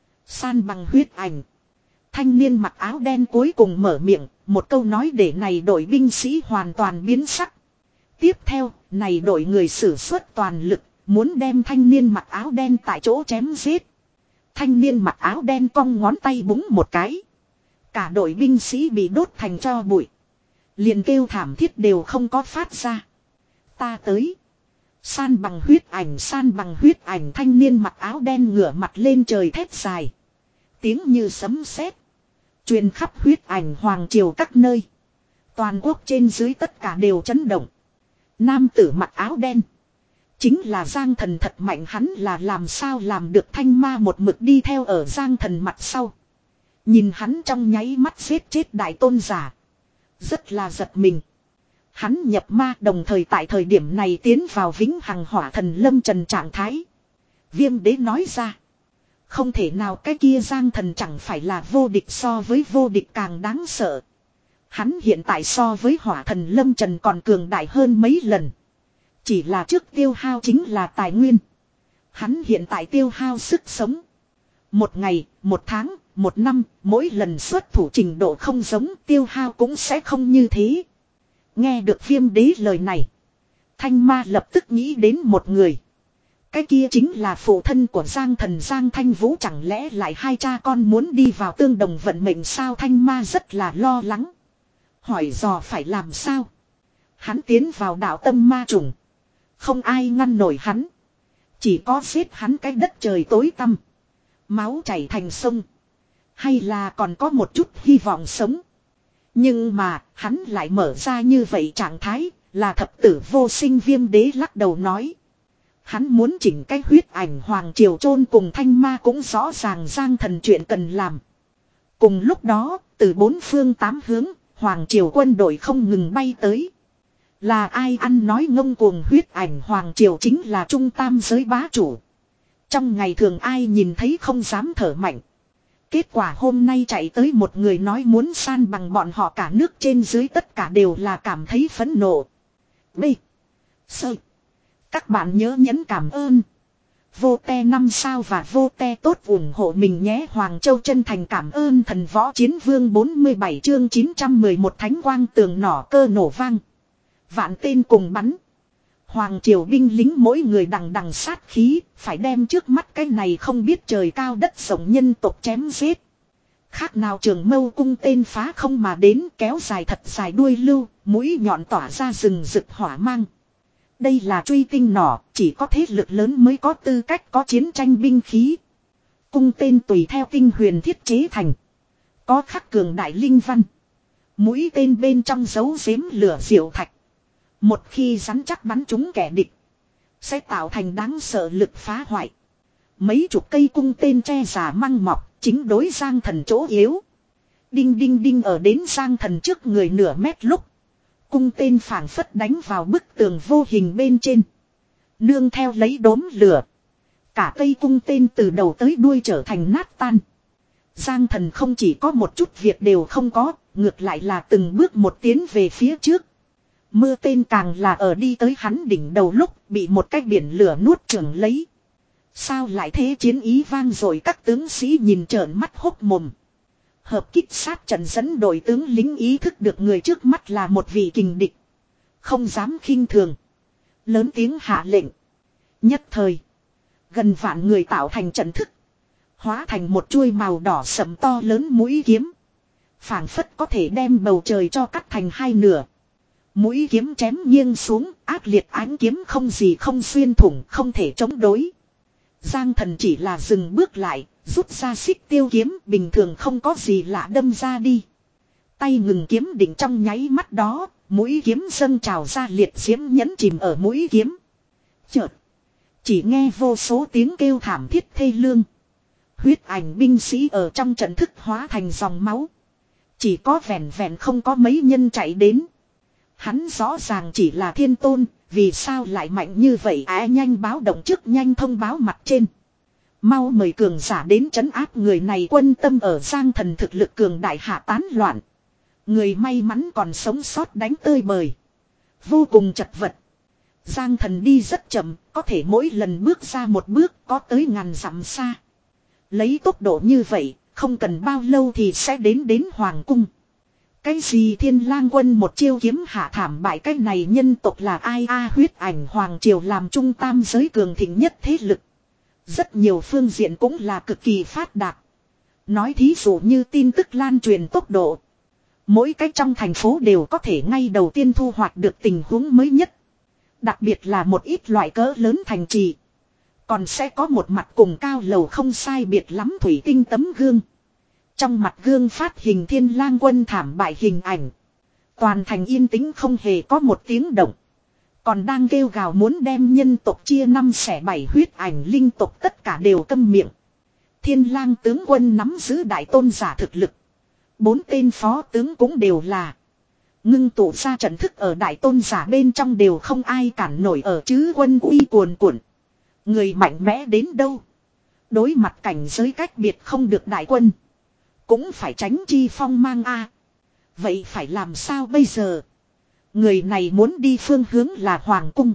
San bằng huyết ảnh. Thanh niên mặc áo đen cuối cùng mở miệng. Một câu nói để này đội binh sĩ hoàn toàn biến sắc. Tiếp theo, này đội người sử xuất toàn lực. Muốn đem thanh niên mặc áo đen tại chỗ chém giết. Thanh niên mặc áo đen cong ngón tay búng một cái. Cả đội binh sĩ bị đốt thành tro bụi. Liền kêu thảm thiết đều không có phát ra. Ta tới. San bằng huyết ảnh san bằng huyết ảnh thanh niên mặc áo đen ngửa mặt lên trời thét dài. Tiếng như sấm sét. Truyền khắp huyết ảnh Hoàng Triều các nơi. Toàn quốc trên dưới tất cả đều chấn động. Nam tử mặc áo đen. Chính là Giang Thần thật mạnh hắn là làm sao làm được thanh ma một mực đi theo ở Giang Thần mặt sau. Nhìn hắn trong nháy mắt giết chết đại tôn giả. Rất là giật mình. Hắn nhập ma đồng thời tại thời điểm này tiến vào vĩnh hằng hỏa thần lâm trần trạng thái. Viêm đế nói ra. Không thể nào cái kia Giang Thần chẳng phải là vô địch so với vô địch càng đáng sợ. Hắn hiện tại so với hỏa thần lâm trần còn cường đại hơn mấy lần. Chỉ là trước tiêu hao chính là tài nguyên. Hắn hiện tại tiêu hao sức sống. Một ngày, một tháng, một năm, mỗi lần xuất thủ trình độ không giống tiêu hao cũng sẽ không như thế. Nghe được viêm đế lời này. Thanh ma lập tức nghĩ đến một người. Cái kia chính là phụ thân của Giang Thần Giang Thanh Vũ chẳng lẽ lại hai cha con muốn đi vào tương đồng vận mệnh sao thanh ma rất là lo lắng. Hỏi dò phải làm sao. Hắn tiến vào đạo tâm ma trùng. Không ai ngăn nổi hắn. Chỉ có giết hắn cái đất trời tối tăm. Máu chảy thành sông. Hay là còn có một chút hy vọng sống. Nhưng mà hắn lại mở ra như vậy trạng thái. Là thập tử vô sinh viêm đế lắc đầu nói. Hắn muốn chỉnh cái huyết ảnh Hoàng Triều chôn cùng thanh ma cũng rõ ràng Giang Thần chuyện cần làm. Cùng lúc đó từ bốn phương tám hướng Hoàng Triều quân đội không ngừng bay tới. Là ai ăn nói ngông cuồng huyết ảnh Hoàng Triều chính là trung tam giới bá chủ. Trong ngày thường ai nhìn thấy không dám thở mạnh. Kết quả hôm nay chạy tới một người nói muốn san bằng bọn họ cả nước trên dưới tất cả đều là cảm thấy phẫn nộ. B. Sơ. Các bạn nhớ nhấn cảm ơn. Vô te năm sao và vô te tốt ủng hộ mình nhé. Hoàng Châu chân thành cảm ơn thần võ chiến vương bốn mươi bảy chương chín trăm mười một thánh quang tường nỏ cơ nổ vang. Vạn tên cùng bắn. Hoàng Triều binh lính mỗi người đằng đằng sát khí. Phải đem trước mắt cái này không biết trời cao đất rộng nhân tộc chém giết. Khác nào trường mâu cung tên phá không mà đến kéo dài thật dài đuôi lưu. Mũi nhọn tỏa ra rừng rực hỏa mang. Đây là truy tinh nỏ, chỉ có thế lực lớn mới có tư cách có chiến tranh binh khí. Cung tên tùy theo tinh huyền thiết chế thành. Có khắc cường đại linh văn. Mũi tên bên trong giấu giếm lửa diệu thạch. Một khi rắn chắc bắn trúng kẻ địch. Sẽ tạo thành đáng sợ lực phá hoại. Mấy chục cây cung tên tre giả măng mọc, chính đối Giang Thần chỗ yếu. Đinh đinh đinh ở đến Giang Thần trước người nửa mét lúc. Cung tên phảng phất đánh vào bức tường vô hình bên trên. Nương theo lấy đốm lửa. Cả cây cung tên từ đầu tới đuôi trở thành nát tan. Giang Thần không chỉ có một chút việc đều không có, ngược lại là từng bước một tiến về phía trước. Mưa tên càng là ở đi tới hắn đỉnh đầu lúc bị một cái biển lửa nuốt chửng lấy. Sao lại thế, chiến ý vang rồi, các tướng sĩ nhìn trợn mắt hốc mồm. Hợp kích sát trận dẫn đội tướng lính ý thức được người trước mắt là một vị kình địch. Không dám khinh thường. Lớn tiếng hạ lệnh. Nhất thời. Gần vạn người tạo thành trận thức. Hóa thành một chuôi màu đỏ sẫm to lớn mũi kiếm. Phảng phất có thể đem bầu trời cho cắt thành hai nửa. Mũi kiếm chém nghiêng xuống, ác liệt ánh kiếm không gì không xuyên thủng, không thể chống đối. Giang Thần chỉ là dừng bước lại, rút ra xích tiêu kiếm, bình thường không có gì lạ đâm ra đi. Tay ngừng kiếm định trong nháy mắt đó, mũi kiếm dâng trào ra liệt diễm nhẫn chìm ở mũi kiếm. Chợt, chỉ nghe vô số tiếng kêu thảm thiết thê lương. Huyết ảnh binh sĩ ở trong trận thức hóa thành dòng máu. Chỉ có vẹn vẹn không có mấy nhân chạy đến. Hắn rõ ràng chỉ là thiên tôn, vì sao lại mạnh như vậy? Á, nhanh báo động trước, nhanh thông báo mặt trên. Mau mời cường giả đến trấn áp người này. Quân tâm ở Giang Thần thực lực cường đại hạ tán loạn. Người may mắn còn sống sót đánh tơi bời. Vô cùng chật vật. Giang Thần đi rất chậm, có thể mỗi lần bước ra một bước có tới ngàn dặm xa. Lấy tốc độ như vậy, không cần bao lâu thì sẽ đến đến Hoàng Cung. Cái gì Thiên Lang Quân một chiêu kiếm hạ thảm bại, cái này nhân tộc là ai? A, huyết ảnh Hoàng Triều làm trung tam giới cường thịnh nhất thế lực. Rất nhiều phương diện cũng là cực kỳ phát đạt. Nói thí dụ như tin tức lan truyền tốc độ. Mỗi cái trong thành phố đều có thể ngay đầu tiên thu hoạch được tình huống mới nhất. Đặc biệt là một ít loại cỡ lớn thành trì. Còn sẽ có một mặt cùng cao lầu không sai biệt lắm thủy tinh tấm gương. Trong mặt gương phát hình Thiên Lang Quân thảm bại hình ảnh. Toàn thành yên tĩnh không hề có một tiếng động. Còn đang kêu gào muốn đem nhân tộc chia năm xẻ bảy, huyết ảnh linh tộc tất cả đều câm miệng. Thiên Lang tướng quân nắm giữ đại tôn giả thực lực. Bốn tên phó tướng cũng đều là. Ngưng tụ ra trận thức ở đại tôn giả bên trong đều không ai cản nổi ở chứ quân uy cuồn cuộn. Người mạnh mẽ đến đâu. Đối mặt cảnh giới cách biệt không được đại quân. Cũng phải tránh chi phong mang a. Vậy phải làm sao bây giờ? Người này muốn đi phương hướng là Hoàng Cung.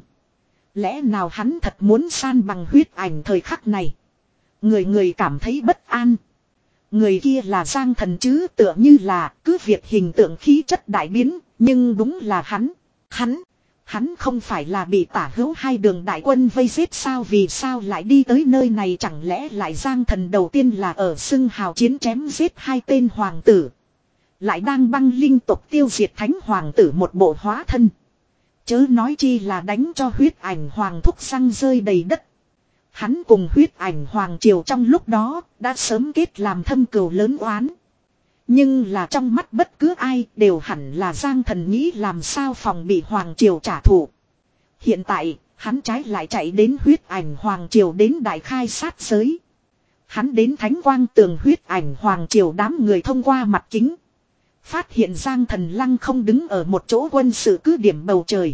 Lẽ nào hắn thật muốn san bằng huyết ảnh thời khắc này? Người người cảm thấy bất an. Người kia là Giang Thần chứ, tựa như là cứ việc hình tượng khí chất đại biến, nhưng đúng là hắn. Hắn, hắn không phải là bị tả hữu hai đường đại quân vây giết sao? Vì sao lại đi tới nơi này? Chẳng lẽ lại Giang Thần đầu tiên là ở xưng hào chiến chém giết hai tên hoàng tử, lại đang băng linh tộc tiêu diệt thánh hoàng tử một bộ hóa thân. Chớ nói chi là đánh cho huyết ảnh hoàng thúc răng rơi đầy đất. Hắn cùng huyết ảnh hoàng triều trong lúc đó đã sớm kết làm thâm cừu lớn oán. Nhưng là trong mắt bất cứ ai đều hẳn là Giang Thần nghĩ làm sao phòng bị hoàng triều trả thù. Hiện tại hắn trái lại chạy đến huyết ảnh hoàng triều đến đại khai sát giới. Hắn đến Thánh Quang Tường huyết ảnh hoàng triều đám người thông qua mặt kính. Phát hiện Giang Thần lăng không đứng ở một chỗ quân sự cứ điểm bầu trời.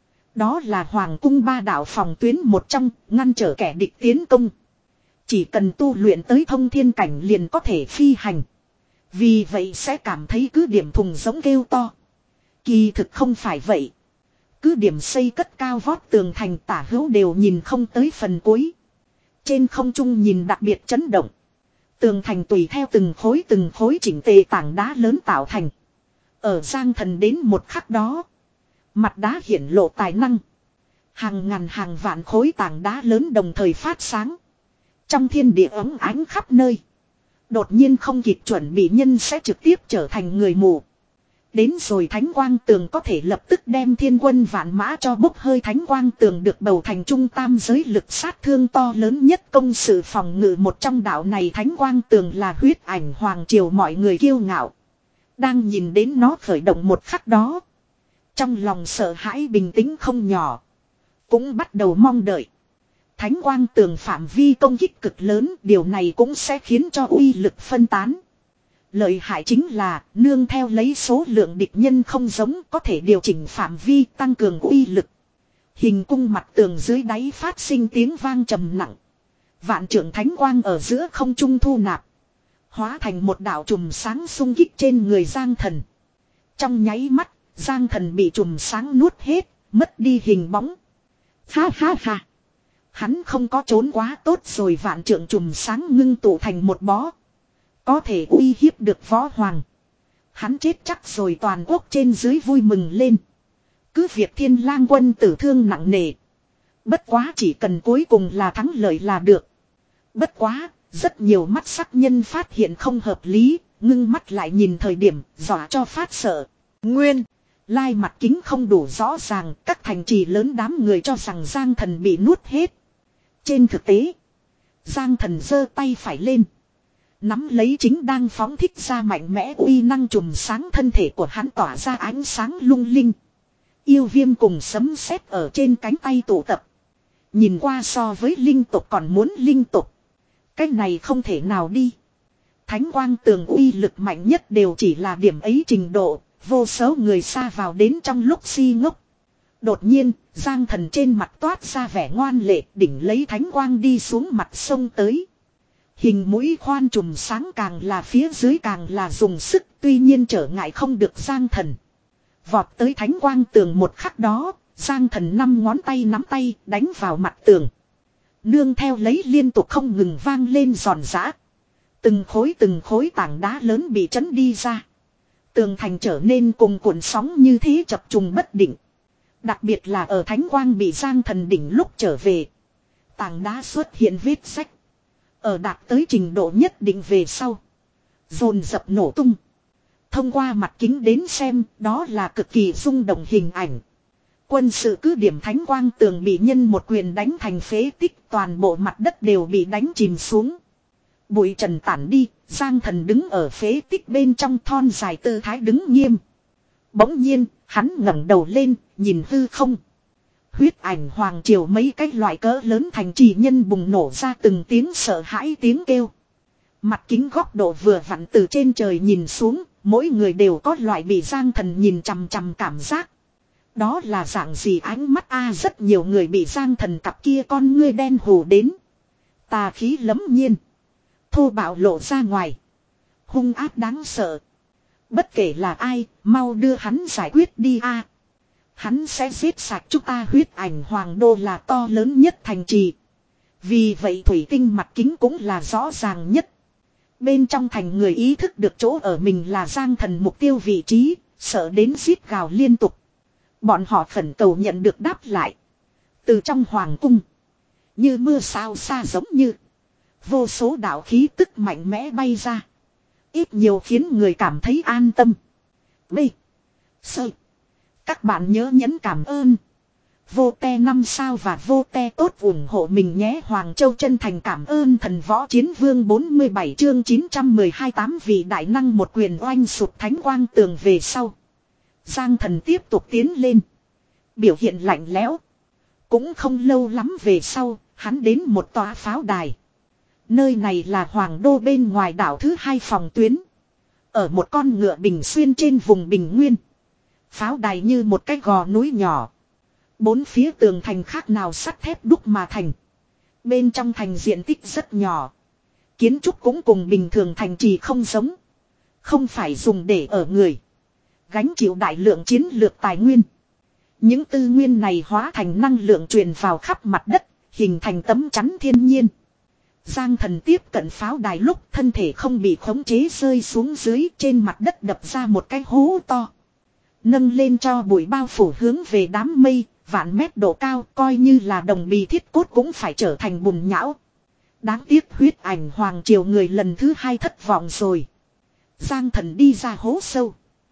Đó là Hoàng Cung ba đạo phòng tuyến một trong, ngăn trở kẻ địch tiến công. Chỉ cần tu luyện tới thông thiên cảnh liền có thể phi hành. Vì vậy sẽ cảm thấy cứ điểm thùng giống kêu to. Kỳ thực không phải vậy. Cứ điểm xây cất cao vót tường thành tả hữu đều nhìn không tới phần cuối. Trên không trung nhìn đặc biệt chấn động. Tường thành tùy theo từng khối từng khối chỉnh tề tảng đá lớn tạo thành. Ở Giang Thần đến một khắc đó, mặt đá hiển lộ tài năng. Hàng ngàn hàng vạn khối tảng đá lớn đồng thời phát sáng. Trong thiên địa ấm ánh khắp nơi. Đột nhiên không kịp chuẩn bị nhân sẽ trực tiếp trở thành người mù. Đến rồi Thánh Quang Tường có thể lập tức đem thiên quân vạn mã cho bốc hơi. Thánh Quang Tường được bầu thành trung tam giới lực sát thương to lớn nhất công sự phòng ngự một trong đạo này. Thánh Quang Tường là huyết ảnh hoàng triều mọi người kiêu ngạo. Đang nhìn đến nó khởi động một khắc đó, trong lòng sợ hãi bình tĩnh không nhỏ. Cũng bắt đầu mong đợi. Thánh Quang Tường phạm vi công kích cực lớn, điều này cũng sẽ khiến cho uy lực phân tán. Lợi hại chính là nương theo lấy số lượng địch nhân không giống, có thể điều chỉnh phạm vi tăng cường uy lực. Hình cung mặt tường dưới đáy phát sinh tiếng vang trầm nặng. Vạn trượng thánh quang ở giữa không trung thu nạp. Hóa thành một đạo chùm sáng xung kích trên người Giang Thần. Trong nháy mắt, Giang Thần bị chùm sáng nuốt hết, mất đi hình bóng. Ha ha ha. Hắn không có trốn quá tốt rồi, vạn trượng chùm sáng ngưng tụ thành một bó. Có thể uy hiếp được võ hoàng. Hắn chết chắc rồi, toàn quốc trên dưới vui mừng lên. Cứ việc Thiên Lang quân tử thương nặng nề. Bất quá chỉ cần cuối cùng là thắng lợi là được. Bất quá, rất nhiều mắt sắc nhân phát hiện không hợp lý, ngưng mắt lại nhìn thời điểm, dọa cho phát sợ. Nguyên, lai mặt kính không đủ rõ ràng, các thành trì lớn đám người cho rằng Giang Thần bị nuốt hết. Trên thực tế, Giang Thần giơ tay phải lên. Nắm lấy chính đang phóng thích ra mạnh mẽ uy năng chùm sáng, thân thể của hắn tỏa ra ánh sáng lung linh. Yêu viêm cùng sấm sét ở trên cánh tay tụ tập. Nhìn qua so với linh tục còn muốn linh tục. Cái này không thể nào đi. Thánh quang tường uy lực mạnh nhất đều chỉ là điểm ấy trình độ. Vô số người xa vào đến trong lúc si ngốc. Đột nhiên, Giang Thần trên mặt toát ra vẻ ngoan lệ, đỉnh lấy thánh quang đi xuống mặt sông tới. Hình mũi khoan trùm sáng càng là phía dưới càng là dùng sức, tuy nhiên trở ngại không được Giang Thần. Vọt tới thánh quang tường một khắc đó, Giang Thần năm ngón tay nắm tay đánh vào mặt tường. Nương theo lấy liên tục không ngừng vang lên giòn giã. Từng khối từng khối tảng đá lớn bị chấn đi ra. Tường thành trở nên cùng cuộn sóng như thế chập trùng bất định. Đặc biệt là ở thánh quang bị Giang Thần đỉnh lúc trở về. Tảng đá xuất hiện vết rách. Ở đạt tới trình độ nhất định về sau. Dồn dập nổ tung. Thông qua mặt kính đến xem, đó là cực kỳ rung động hình ảnh. Quân sự cứ điểm thánh quang tường bị nhân một quyền đánh thành phế tích, toàn bộ mặt đất đều bị đánh chìm xuống. Bụi trần tản đi, Giang Thần đứng ở phế tích bên trong, thon dài tư thái đứng nghiêm. Bỗng nhiên, hắn ngẩng đầu lên, nhìn hư không. Huyết ảnh hoàng triều mấy cái loại cỡ lớn thành trì nhân bùng nổ ra từng tiếng sợ hãi tiếng kêu. Mặt kính góc độ vừa vặn từ trên trời nhìn xuống, mỗi người đều có loại bị Giang Thần nhìn chằm chằm cảm giác. Đó là dạng gì ánh mắt a? Rất nhiều người bị Giang Thần cặp kia con ngươi đen hù đến. Tà khí lẫm nhiên. Thô bạo lộ ra ngoài. Hung ác đáng sợ. Bất kể là ai, mau đưa hắn giải quyết đi a. Hắn sẽ giết sạch chúng ta. Huyết ảnh hoàng đô là to lớn nhất thành trì. Vì vậy thủy tinh mặt kính cũng là rõ ràng nhất. Bên trong thành người ý thức được chỗ ở mình là Giang Thần mục tiêu vị trí, sợ đến giết gào liên tục. Bọn họ khẩn cầu nhận được đáp lại. Từ trong hoàng cung, như mưa sao xa giống như vô số đạo khí tức mạnh mẽ bay ra. Ít nhiều khiến người cảm thấy an tâm. B. Sơ. Các bạn nhớ nhấn cảm ơn. Vô te năm sao và vô te tốt ủng hộ mình nhé. Hoàng Châu chân thành cảm ơn thần võ chiến vương. Bốn mươi bảy chương chín trăm mười hai tám vị đại năng một quyền oanh sụp thánh quang tường về sau. Giang Thần tiếp tục tiến lên. Biểu hiện lạnh lẽo. Cũng không lâu lắm về sau, hắn đến một tòa pháo đài. Nơi này là hoàng đô bên ngoài đảo thứ hai phòng tuyến. Ở một con ngựa bình xuyên trên vùng bình nguyên. Pháo đài như một cái gò núi nhỏ. Bốn phía tường thành khác nào sắt thép đúc mà thành. Bên trong thành diện tích rất nhỏ. Kiến trúc cũng cùng bình thường thành trì không giống. Không phải dùng để ở người. Gánh chịu đại lượng chiến lược tài nguyên. Những tư nguyên này hóa thành năng lượng truyền vào khắp mặt đất, hình thành tấm chắn thiên nhiên. Giang Thần tiếp cận pháo đài lúc thân thể không bị khống chế rơi xuống dưới, trên mặt đất đập ra một cái hố to. Nâng lên cho bụi bao phủ hướng về đám mây, vạn mét độ cao, coi như là đồng bì thiết cốt cũng phải trở thành bùn nhão. Đáng tiếc huyết ảnh hoàng triều người lần thứ hai thất vọng rồi. Giang Thần đi ra hố sâu.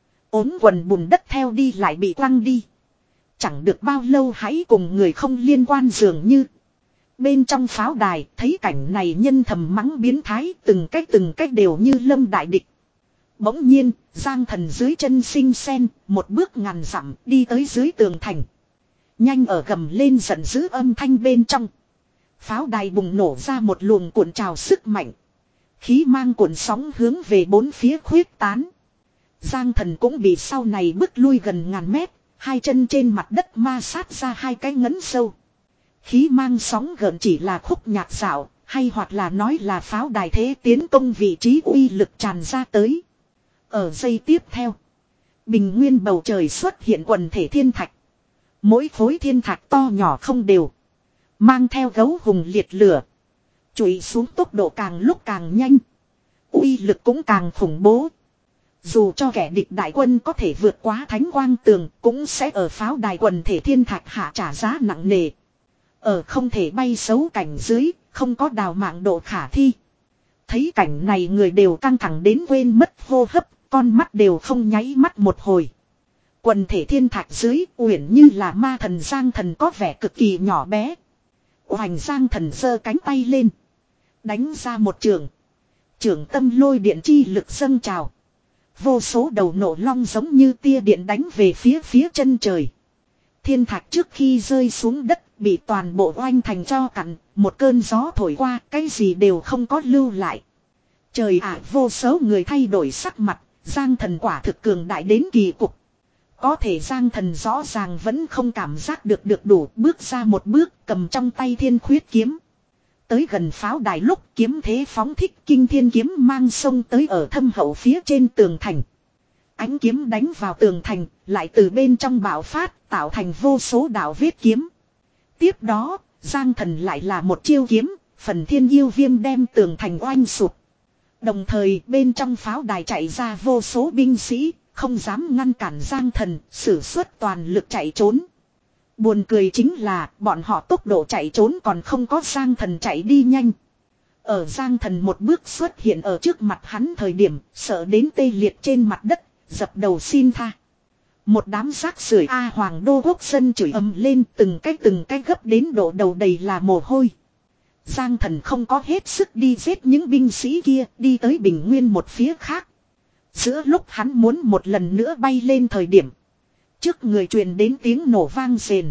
Ốm quần bùn đất theo đi lại bị quăng đi. Chẳng được bao lâu hãy cùng người không liên quan dường như. Bên trong pháo đài thấy cảnh này nhân thầm mắng biến thái, từng cách từng cách đều như lâm đại địch. Bỗng nhiên, Giang Thần dưới chân sinh sen, một bước ngàn dặm đi tới dưới tường thành. Nhanh ở gầm lên giận dữ âm thanh bên trong. Pháo đài bùng nổ ra một luồng cuộn trào sức mạnh. Khí mang cuộn sóng hướng về bốn phía khuyết tán. Giang Thần cũng bị sau này bước lui gần ngàn mét, hai chân trên mặt đất ma sát ra hai cái ngấn sâu. Khí mang sóng gợn chỉ là khúc nhạc dạo, hay hoặc là nói là pháo đài thế tiến công vị trí uy lực tràn ra tới. Ở giây tiếp theo, bình nguyên bầu trời xuất hiện quần thể thiên thạch. Mỗi khối thiên thạch to nhỏ không đều, mang theo gấu hùng liệt lửa, chùi xuống tốc độ càng lúc càng nhanh, uy lực cũng càng khủng bố. Dù cho kẻ địch đại quân có thể vượt quá thánh quang tường, cũng sẽ ở pháo đài quần thể thiên thạch hạ trả giá nặng nề. Ở không thể bay xấu cảnh dưới, không có đào mạng độ khả thi. Thấy cảnh này người đều căng thẳng đến quên mất hô hấp, con mắt đều không nháy mắt một hồi. Quần thể thiên thạch dưới uyển như là ma thần Giang Thần có vẻ cực kỳ nhỏ bé. Hoành Giang Thần giơ cánh tay lên, đánh ra một trường. Trường tâm lôi điện chi lực dâng trào. Vô số đầu nổ long giống như tia điện đánh về phía phía chân trời. Thiên thạch trước khi rơi xuống đất bị toàn bộ oanh thành cho cặn, một cơn gió thổi qua, cái gì đều không có lưu lại. Trời ạ, vô số người thay đổi sắc mặt, Giang Thần quả thực cường đại đến kỳ cục. Có thể Giang Thần rõ ràng vẫn không cảm giác được được đủ, bước ra một bước, cầm trong tay thiên khuyết kiếm. Tới gần pháo đài lúc kiếm thế phóng thích, kinh thiên kiếm mang sông tới ở thâm hậu phía trên tường thành. Ánh kiếm đánh vào tường thành, lại từ bên trong bạo phát, tạo thành vô số đạo vết kiếm. Tiếp đó, Giang Thần lại là một chiêu kiếm, phần thiên yêu viêm đem tường thành oanh sụp. Đồng thời bên trong pháo đài chạy ra vô số binh sĩ, không dám ngăn cản Giang Thần, sử xuất toàn lực chạy trốn. Buồn cười chính là bọn họ tốc độ chạy trốn còn không có Giang Thần chạy đi nhanh. Ở Giang Thần một bước xuất hiện ở trước mặt hắn thời điểm, sợ đến tê liệt trên mặt đất, dập đầu xin tha. Một đám rác rưởi A Hoàng Đô quốc dân chửi ầm lên, từng cái từng cái gấp đến độ đầu đầy là mồ hôi. Giang Thần không có hết sức đi giết những binh sĩ kia, đi tới bình nguyên một phía khác. Giữa lúc hắn muốn một lần nữa bay lên thời điểm, trước người truyền đến tiếng nổ vang rền.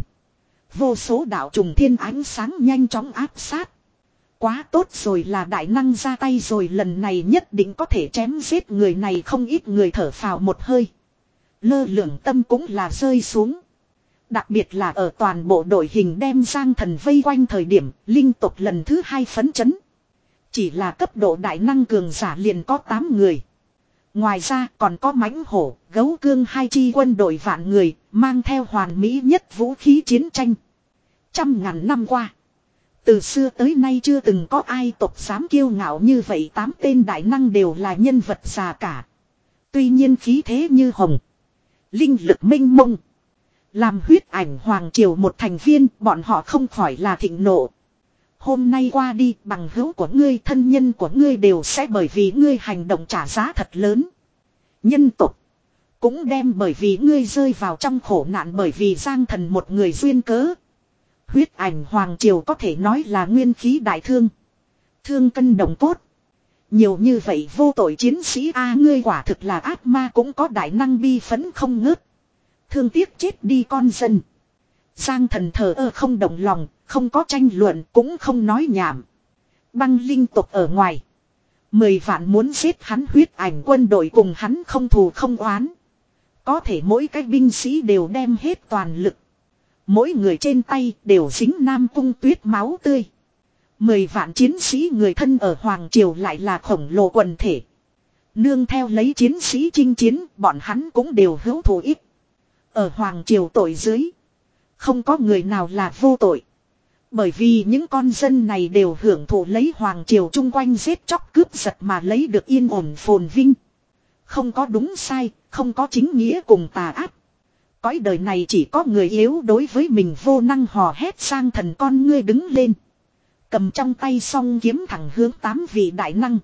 Vô số đạo trùng thiên ánh sáng nhanh chóng áp sát. Quá tốt rồi, là đại năng ra tay rồi, lần này nhất định có thể chém giết người này. Không ít người thở phào một hơi. Lơ lửng tâm cũng là rơi xuống. Đặc biệt là ở toàn bộ đội hình đem Giang Thần vây quanh thời điểm, linh tộc lần thứ hai phấn chấn. Chỉ là cấp độ đại năng cường giả liền có tám người. Ngoài ra còn có mãnh hổ, gấu cương hai chi quân đội vạn người, mang theo hoàn mỹ nhất vũ khí chiến tranh. Trăm ngàn năm qua, từ xưa tới nay chưa từng có ai tộc dám kiêu ngạo như vậy. Tám tên đại năng đều là nhân vật già cả. Tuy nhiên khí thế như hồng, linh lực minh mông. Làm huyết ảnh hoàng triều một thành viên, bọn họ không khỏi là thịnh nộ. Hôm nay qua đi, bằng hữu của ngươi, thân nhân của ngươi đều sẽ bởi vì ngươi hành động trả giá thật lớn. Nhân tộc cũng đem bởi vì ngươi rơi vào trong khổ nạn bởi vì Giang Thần một người duyên cớ. Huyết ảnh hoàng triều có thể nói là nguyên khí đại thương. Thương cân đồng cốt. Nhiều như vậy vô tội chiến sĩ a, ngươi quả thực là ác ma, cũng có đại năng bi phấn không ngớt. Thương tiếc chết đi con dân. Giang Thần thờ ơ không động lòng, không có tranh luận, cũng không nói nhảm. Băng linh tộc ở ngoài, mười vạn muốn giết hắn huyết ảnh quân đội cùng hắn không thù không oán. Có thể mỗi cái binh sĩ đều đem hết toàn lực. Mỗi người trên tay đều dính Nam Cung Tuyết máu tươi. Mười vạn chiến sĩ người thân ở Hoàng Triều lại là khổng lồ quần thể. Nương theo lấy chiến sĩ chinh chiến, bọn hắn cũng đều hữu thù ít. Ở Hoàng Triều tội dưới, không có người nào là vô tội. Bởi vì những con dân này đều hưởng thụ lấy Hoàng Triều chung quanh giết chóc cướp giật mà lấy được yên ổn phồn vinh. Không có đúng sai, không có chính nghĩa cùng tà ác. Cõi đời này chỉ có người yếu đối với mình vô năng hò hét. Sang Thần con ngươi đứng lên, cầm trong tay song kiếm thẳng hướng tám vị đại năng.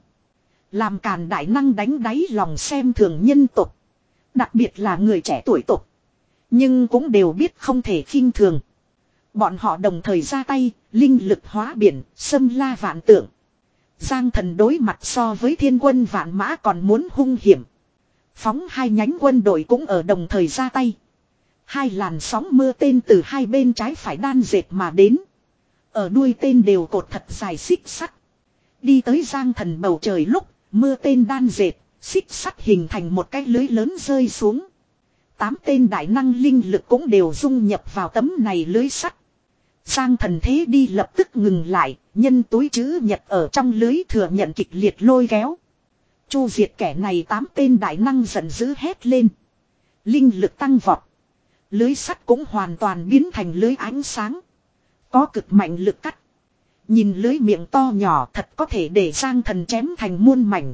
Làm càn đại năng đánh đáy lòng xem thường nhân tộc, đặc biệt là người trẻ tuổi tộc. Nhưng cũng đều biết không thể khinh thường. Bọn họ đồng thời ra tay, linh lực hóa biển, xâm la vạn tượng. Giang Thần đối mặt so với thiên quân vạn mã còn muốn hung hiểm. Phóng hai nhánh quân đội cũng ở đồng thời ra tay. Hai làn sóng mưa tên từ hai bên trái phải đan dệt mà đến. Ở đuôi tên đều cột thật dài xích sắt. Đi tới Giang Thần bầu trời lúc, mưa tên đan dệt, xích sắt hình thành một cái lưới lớn rơi xuống. Tám tên đại năng linh lực cũng đều dung nhập vào tấm này lưới sắt. Giang Thần thế đi lập tức ngừng lại, Nhân túi chữ nhật ở trong lưới thừa nhận kịch liệt lôi kéo. Chu diệt kẻ này tám tên đại năng giận dữ hét lên. Linh lực tăng vọt. Lưới sắt cũng hoàn toàn biến thành lưới ánh sáng. Có cực mạnh lực cắt. Nhìn lưới miệng to nhỏ thật có thể để Giang Thần chém thành muôn mảnh.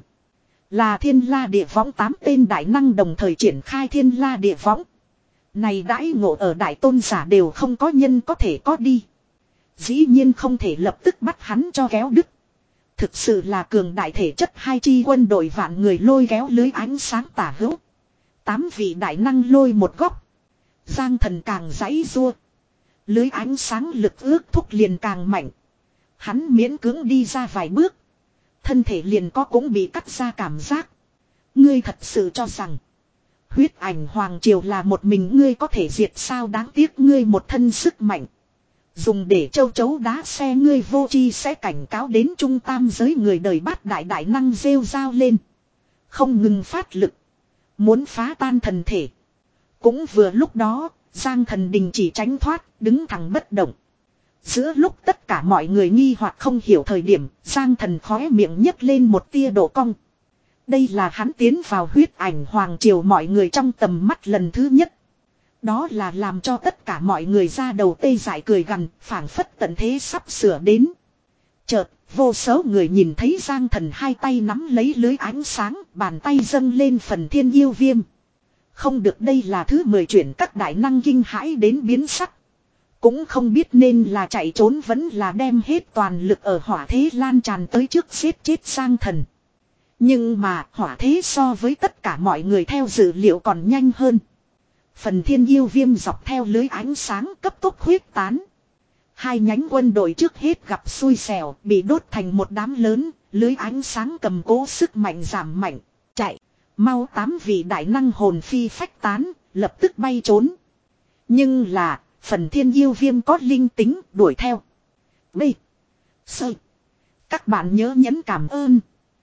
Là thiên la địa võng tám tên đại năng đồng thời triển khai thiên la địa võng. Này đãi ngộ ở đại tôn giả đều không có nhân có thể có đi. Dĩ nhiên không thể lập tức bắt hắn cho kéo đứt. Thực sự là cường đại thể chất hai chi quân đội vạn người lôi kéo lưới ánh sáng tả hữu. Tám vị đại năng lôi một góc. Giang Thần càng giãy giụa. Lưới ánh sáng lực ước thúc liền càng mạnh. Hắn miễn cưỡng đi ra vài bước. Thân thể liền có cũng bị cắt ra cảm giác. Ngươi thật sự cho rằng huyết ảnh hoàng triều là một mình ngươi có thể diệt sao, đáng tiếc ngươi một thân sức mạnh. Dùng để châu chấu đá xe ngươi vô chi sẽ cảnh cáo đến trung tam giới người đời bát đại đại năng rêu rao lên. Không ngừng phát lực. Muốn phá tan thần thể. Cũng vừa lúc đó, Giang Thần đình chỉ tránh thoát, đứng thẳng bất động. Giữa lúc tất cả mọi người nghi hoặc không hiểu thời điểm, Giang Thần khóe miệng nhấc lên một tia độ cong. Đây là hắn tiến vào huyết ảnh hoàng triều mọi người trong tầm mắt lần thứ nhất. Đó là làm cho tất cả mọi người ra đầu tê dại cười gằn, phảng phất tận thế sắp sửa đến. Chợt, vô số người nhìn thấy Giang Thần hai tay nắm lấy lưới ánh sáng, bàn tay dâng lên phần thiên yêu viêm. Không được, đây là thứ mười chuyển các đại năng kinh hãi đến biến sắc. Cũng không biết nên là chạy trốn vẫn là đem hết toàn lực ở hỏa thế lan tràn tới trước giết chết Giang Thần. Nhưng mà hỏa thế so với tất cả mọi người theo dự liệu còn nhanh hơn. Phần thiên yêu viêm dọc theo lưới ánh sáng cấp tốc huyết tán. Hai nhánh quân đội trước hết gặp xui xẻo, bị đốt thành một đám lớn, lưới ánh sáng cầm cố sức mạnh giảm mạnh, chạy. Mau tám vị đại năng hồn phi phách tán, lập tức bay trốn. Nhưng là, phần thiên yêu viêm có linh tính đuổi theo. B. Sơ. Các bạn nhớ nhấn cảm ơn.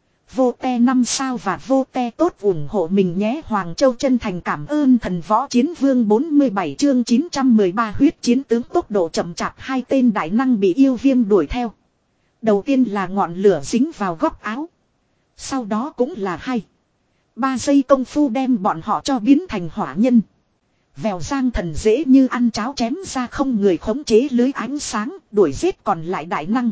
Vô te năm sao và vô te tốt ủng hộ mình nhé. Hoàng Châu chân thành cảm ơn thần võ chiến vương bốn mươi bảy chương chín trăm mười ba huyết chiến tướng tốc độ chậm chạp hai tên đại năng bị yêu viêm đuổi theo. Đầu tiên là ngọn lửa dính vào góc áo. Sau đó cũng là hai. Ba giây công phu đem bọn họ cho biến thành hỏa nhân. Vèo Giang Thần dễ như ăn cháo chém ra không người khống chế lưới ánh sáng, đuổi giết còn lại đại năng.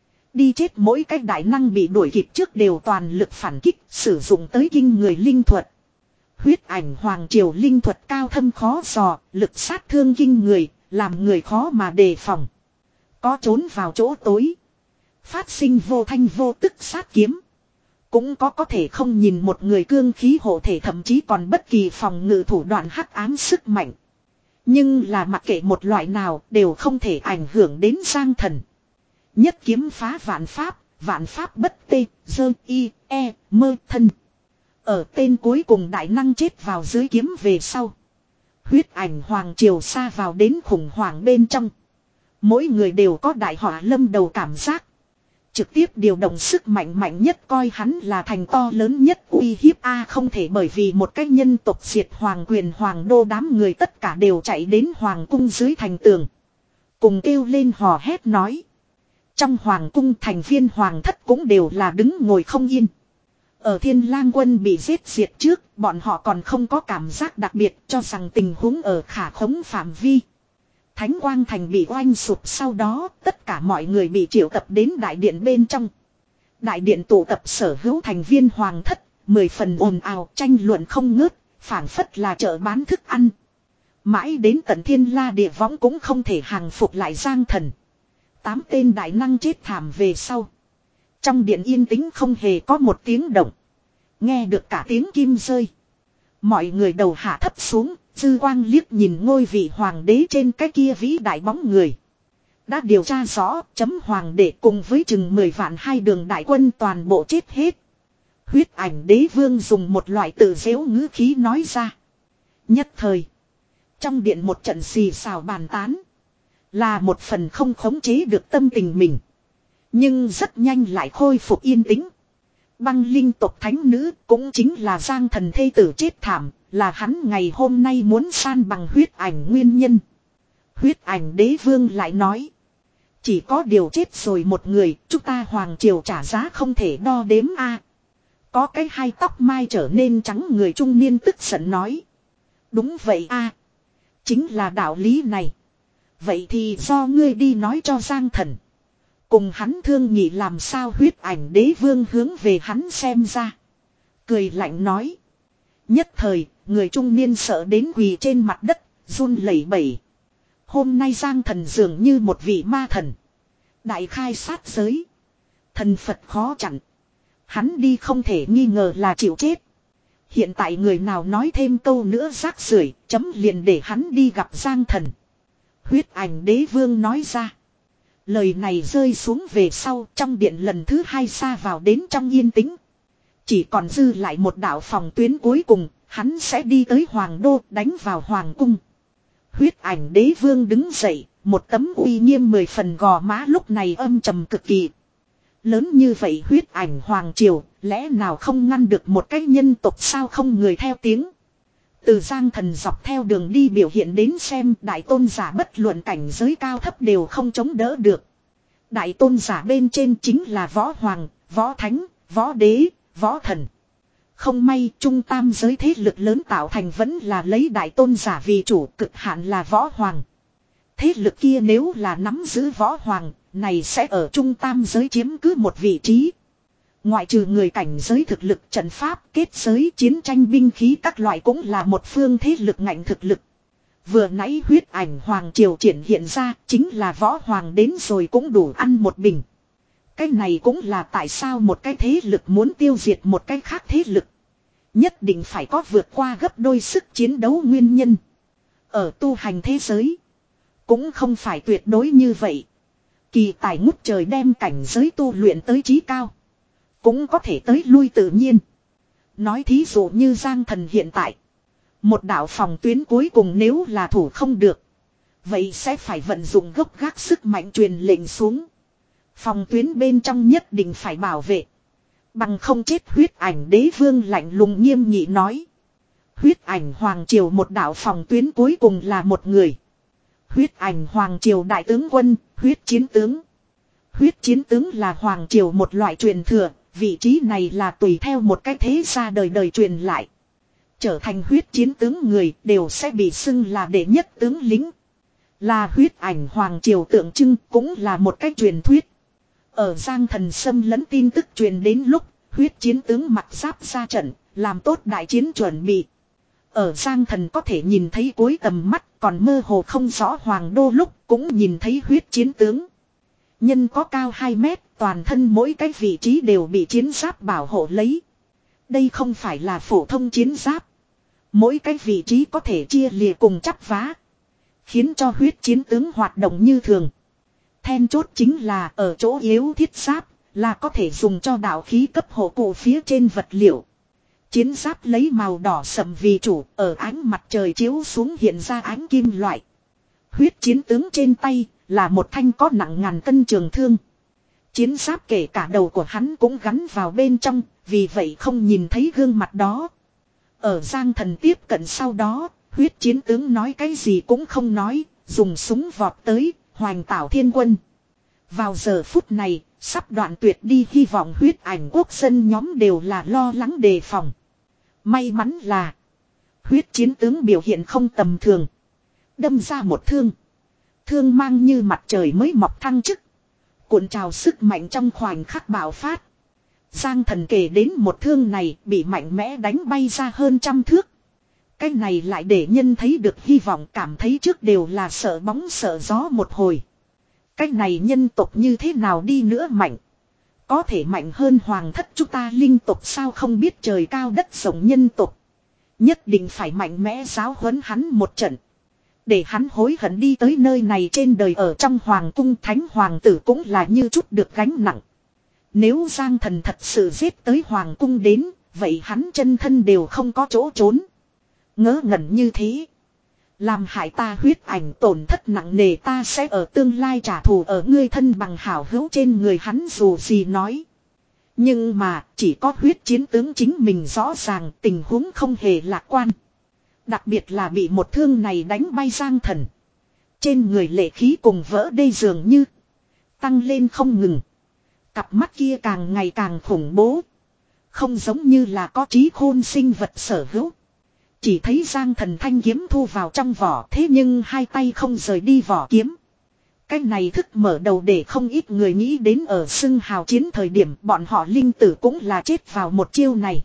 Đi chết mỗi cái đại năng bị đuổi kịp trước đều toàn lực phản kích, sử dụng tới kinh người linh thuật. Huyết ảnh hoàng triều linh thuật cao thâm khó dò, lực sát thương kinh người, làm người khó mà đề phòng. Có trốn vào chỗ tối, phát sinh vô thanh vô tức sát kiếm. Cũng có có thể không nhìn một người cương khí hộ thể, thậm chí còn bất kỳ phòng ngự thủ đoạn hắc ám sức mạnh. Nhưng là mặc kệ một loại nào đều không thể ảnh hưởng đến Giang Thần. Nhất kiếm phá vạn pháp, vạn pháp bất tê, dơ y, e, mơ thân. Ở tên cuối cùng đại năng chết vào dưới kiếm về sau. Huyết ảnh hoàng triều xa vào đến khủng hoảng bên trong. Mỗi người đều có đại họa lâm đầu cảm giác. Trực tiếp điều động sức mạnh mạnh nhất coi hắn là thành to lớn nhất uy hiếp A, không thể bởi vì một cái nhân tộc diệt hoàng quyền hoàng đô, đám người tất cả đều chạy đến hoàng cung dưới thành tường. Cùng kêu lên hò hét nói. Trong hoàng cung thành viên hoàng thất cũng đều là đứng ngồi không yên. Ở Thiên Lang quân bị giết diệt trước, bọn họ còn không có cảm giác đặc biệt, cho rằng tình huống ở khả khống phạm vi. Thánh Quang Thành bị oanh sụp sau đó, tất cả mọi người bị triệu tập đến đại điện bên trong. Đại điện tụ tập sở hữu thành viên hoàng thất, mười phần ồn ào, tranh luận không ngớt, phảng phất là chợ bán thức ăn. Mãi đến tận Thiên La Địa Võng cũng không thể hàng phục lại Giang Thần. Tám tên đại năng chết thảm về sau. Trong điện yên tĩnh không hề có một tiếng động. Nghe được cả tiếng kim rơi. Mọi người đầu hạ thấp xuống, dư quang liếc nhìn ngôi vị hoàng đế trên cái kia vĩ đại bóng người. Đã điều tra rõ, chấm hoàng đế cùng với chừng mười vạn hai đường đại quân toàn bộ chết hết. Huyết ảnh đế vương dùng một loại tự dễu ngữ khí nói ra. Nhất thời, trong điện một trận xì xào bàn tán. Là một phần không khống chế được tâm tình mình. Nhưng rất nhanh lại khôi phục yên tĩnh. Băng linh tộc thánh nữ cũng chính là Giang Thần thê tử chết thảm, là hắn ngày hôm nay muốn san bằng huyết ảnh nguyên nhân. Huyết ảnh đế vương lại nói. Chỉ có điều chết rồi một người, chúng ta hoàng triều trả giá không thể đo đếm a. Có cái hai tóc mai trở nên trắng người trung niên tức giận nói. Đúng vậy a, chính là đạo lý này. Vậy thì do ngươi đi nói cho Giang Thần. Cùng hắn thương nhị làm sao huyết ảnh đế vương hướng về hắn xem ra. Cười lạnh nói. Nhất thời, người trung niên sợ đến quỳ trên mặt đất, run lẩy bẩy. Hôm nay Giang Thần dường như một vị ma thần. Đại khai sát giới. Thần Phật khó chặn. Hắn đi không thể nghi ngờ là chịu chết. Hiện tại người nào nói thêm câu nữa rác rưởi, chấm liền để hắn đi gặp Giang Thần. Huyết ảnh đế vương nói ra. Lời này rơi xuống về sau, trong điện lần thứ hai xa vào đến trong yên tĩnh. Chỉ còn dư lại một đạo phòng tuyến cuối cùng, hắn sẽ đi tới Hoàng Đô đánh vào Hoàng Cung. Huyết ảnh đế vương đứng dậy, một tấm uy nghiêm mười phần gò má lúc này âm trầm cực kỳ. Lớn như vậy huyết ảnh Hoàng Triều, lẽ nào không ngăn được một cái nhân tộc sao không người theo tiếng. Từ Giang Thần dọc theo đường đi biểu hiện đến xem đại tôn giả bất luận cảnh giới cao thấp đều không chống đỡ được. Đại tôn giả bên trên chính là võ hoàng, võ thánh, võ đế, võ thần. Không may trung tam giới thế lực lớn tạo thành vẫn là lấy đại tôn giả vì chủ, cực hạn là võ hoàng. Thế lực kia nếu là nắm giữ võ hoàng, này sẽ ở trung tam giới chiếm cứ một vị trí. Ngoại trừ người cảnh giới thực lực trận pháp, kết giới, chiến tranh binh khí các loại cũng là một phương thế lực ngạnh thực lực. Vừa nãy huyết ảnh Hoàng Triều triển hiện ra chính là võ hoàng đến rồi cũng đủ ăn một bình. Cái này cũng là tại sao một cái thế lực muốn tiêu diệt một cái khác thế lực. Nhất định phải có vượt qua gấp đôi sức chiến đấu nguyên nhân. Ở tu hành thế giới, cũng không phải tuyệt đối như vậy. Kỳ tài ngút trời đem cảnh giới tu luyện tới trí cao. Cũng có thể tới lui tự nhiên. Nói thí dụ như Giang Thần hiện tại. Một đạo phòng tuyến cuối cùng nếu là thủ không được. Vậy sẽ phải vận dụng gốc gác sức mạnh truyền lệnh xuống. Phòng tuyến bên trong nhất định phải bảo vệ. Bằng không chết huyết ảnh đế vương lạnh lùng nghiêm nghị nói. Huyết ảnh Hoàng Triều một đạo phòng tuyến cuối cùng là một người. Huyết ảnh Hoàng Triều đại tướng quân, huyết chiến tướng. Huyết chiến tướng là Hoàng Triều một loại truyền thừa, vị trí này là tùy theo một cái thế gia đời đời truyền lại. Trở thành huyết chiến tướng người đều sẽ bị xưng là đệ nhất tướng lính. Là huyết ảnh Hoàng Triều tượng trưng cũng là một cái truyền thuyết. Ở Giang Thần xâm lấn tin tức truyền đến lúc, huyết chiến tướng mặc giáp ra trận, làm tốt đại chiến chuẩn bị. Ở Giang Thần có thể nhìn thấy cuối tầm mắt, còn mơ hồ không rõ Hoàng Đô lúc cũng nhìn thấy huyết chiến tướng. Nhân có cao hai mét, toàn thân mỗi cái vị trí đều bị chiến giáp bảo hộ lấy. Đây không phải là phổ thông chiến giáp. Mỗi cái vị trí có thể chia lìa cùng chắp vá. Khiến cho huyết chiến tướng hoạt động như thường. Then chốt chính là ở chỗ yếu thiết giáp, là có thể dùng cho đạo khí cấp hộ cụ phía trên vật liệu. Chiến giáp lấy màu đỏ sậm vì chủ, ở ánh mặt trời chiếu xuống hiện ra ánh kim loại. Huyết chiến tướng trên tay là một thanh có nặng ngàn cân trường thương. Chiến giáp kể cả đầu của hắn cũng gắn vào bên trong, vì vậy không nhìn thấy gương mặt đó. Ở Giang Thần tiếp cận sau đó, huyết chiến tướng nói cái gì cũng không nói, dùng súng vọt tới, hoành tảo thiên quân. Vào giờ phút này, sắp đoạn tuyệt đi hy vọng huyết ảnh quốc dân nhóm đều là lo lắng đề phòng. May mắn là huyết chiến tướng biểu hiện không tầm thường. Đâm ra một thương. Thương mang như mặt trời mới mọc thăng chức. Cuộn trào sức mạnh trong khoảnh khắc bạo phát. Giang Thần kể đến một thương này bị mạnh mẽ đánh bay ra hơn trăm thước. Cái này lại để nhân thấy được hy vọng, cảm thấy trước đều là sợ bóng sợ gió một hồi. Cái này nhân tộc như thế nào đi nữa mạnh. Có thể mạnh hơn hoàng thất chúng ta linh tộc sao không biết trời cao đất rộng nhân tộc. Nhất định phải mạnh mẽ giáo huấn hắn một trận. Để hắn hối hận đi tới nơi này trên đời, ở trong hoàng cung thánh hoàng tử cũng là như chút được gánh nặng. Nếu Giang Thần thật sự giết tới hoàng cung đến, vậy hắn chân thân đều không có chỗ trốn. Ngớ ngẩn như thế. Làm hại ta huyết ảnh tổn thất nặng nề, ta sẽ ở tương lai trả thù ở ngươi thân bằng hảo hữu trên người hắn dù gì nói. Nhưng mà chỉ có huyết chiến tướng chính mình rõ ràng tình huống không hề lạc quan. Đặc biệt là bị một thương này đánh bay Giang Thần. Trên người lệ khí cùng vỡ đê dường như. Tăng lên không ngừng. Cặp mắt kia càng ngày càng khủng bố. Không giống như là có trí khôn sinh vật sở hữu. Chỉ thấy Giang Thần thanh kiếm thu vào trong vỏ, thế nhưng hai tay không rời đi vỏ kiếm. Cái này thức mở đầu để không ít người nghĩ đến ở xưng hào chiến thời điểm bọn họ linh tử cũng là chết vào một chiêu này.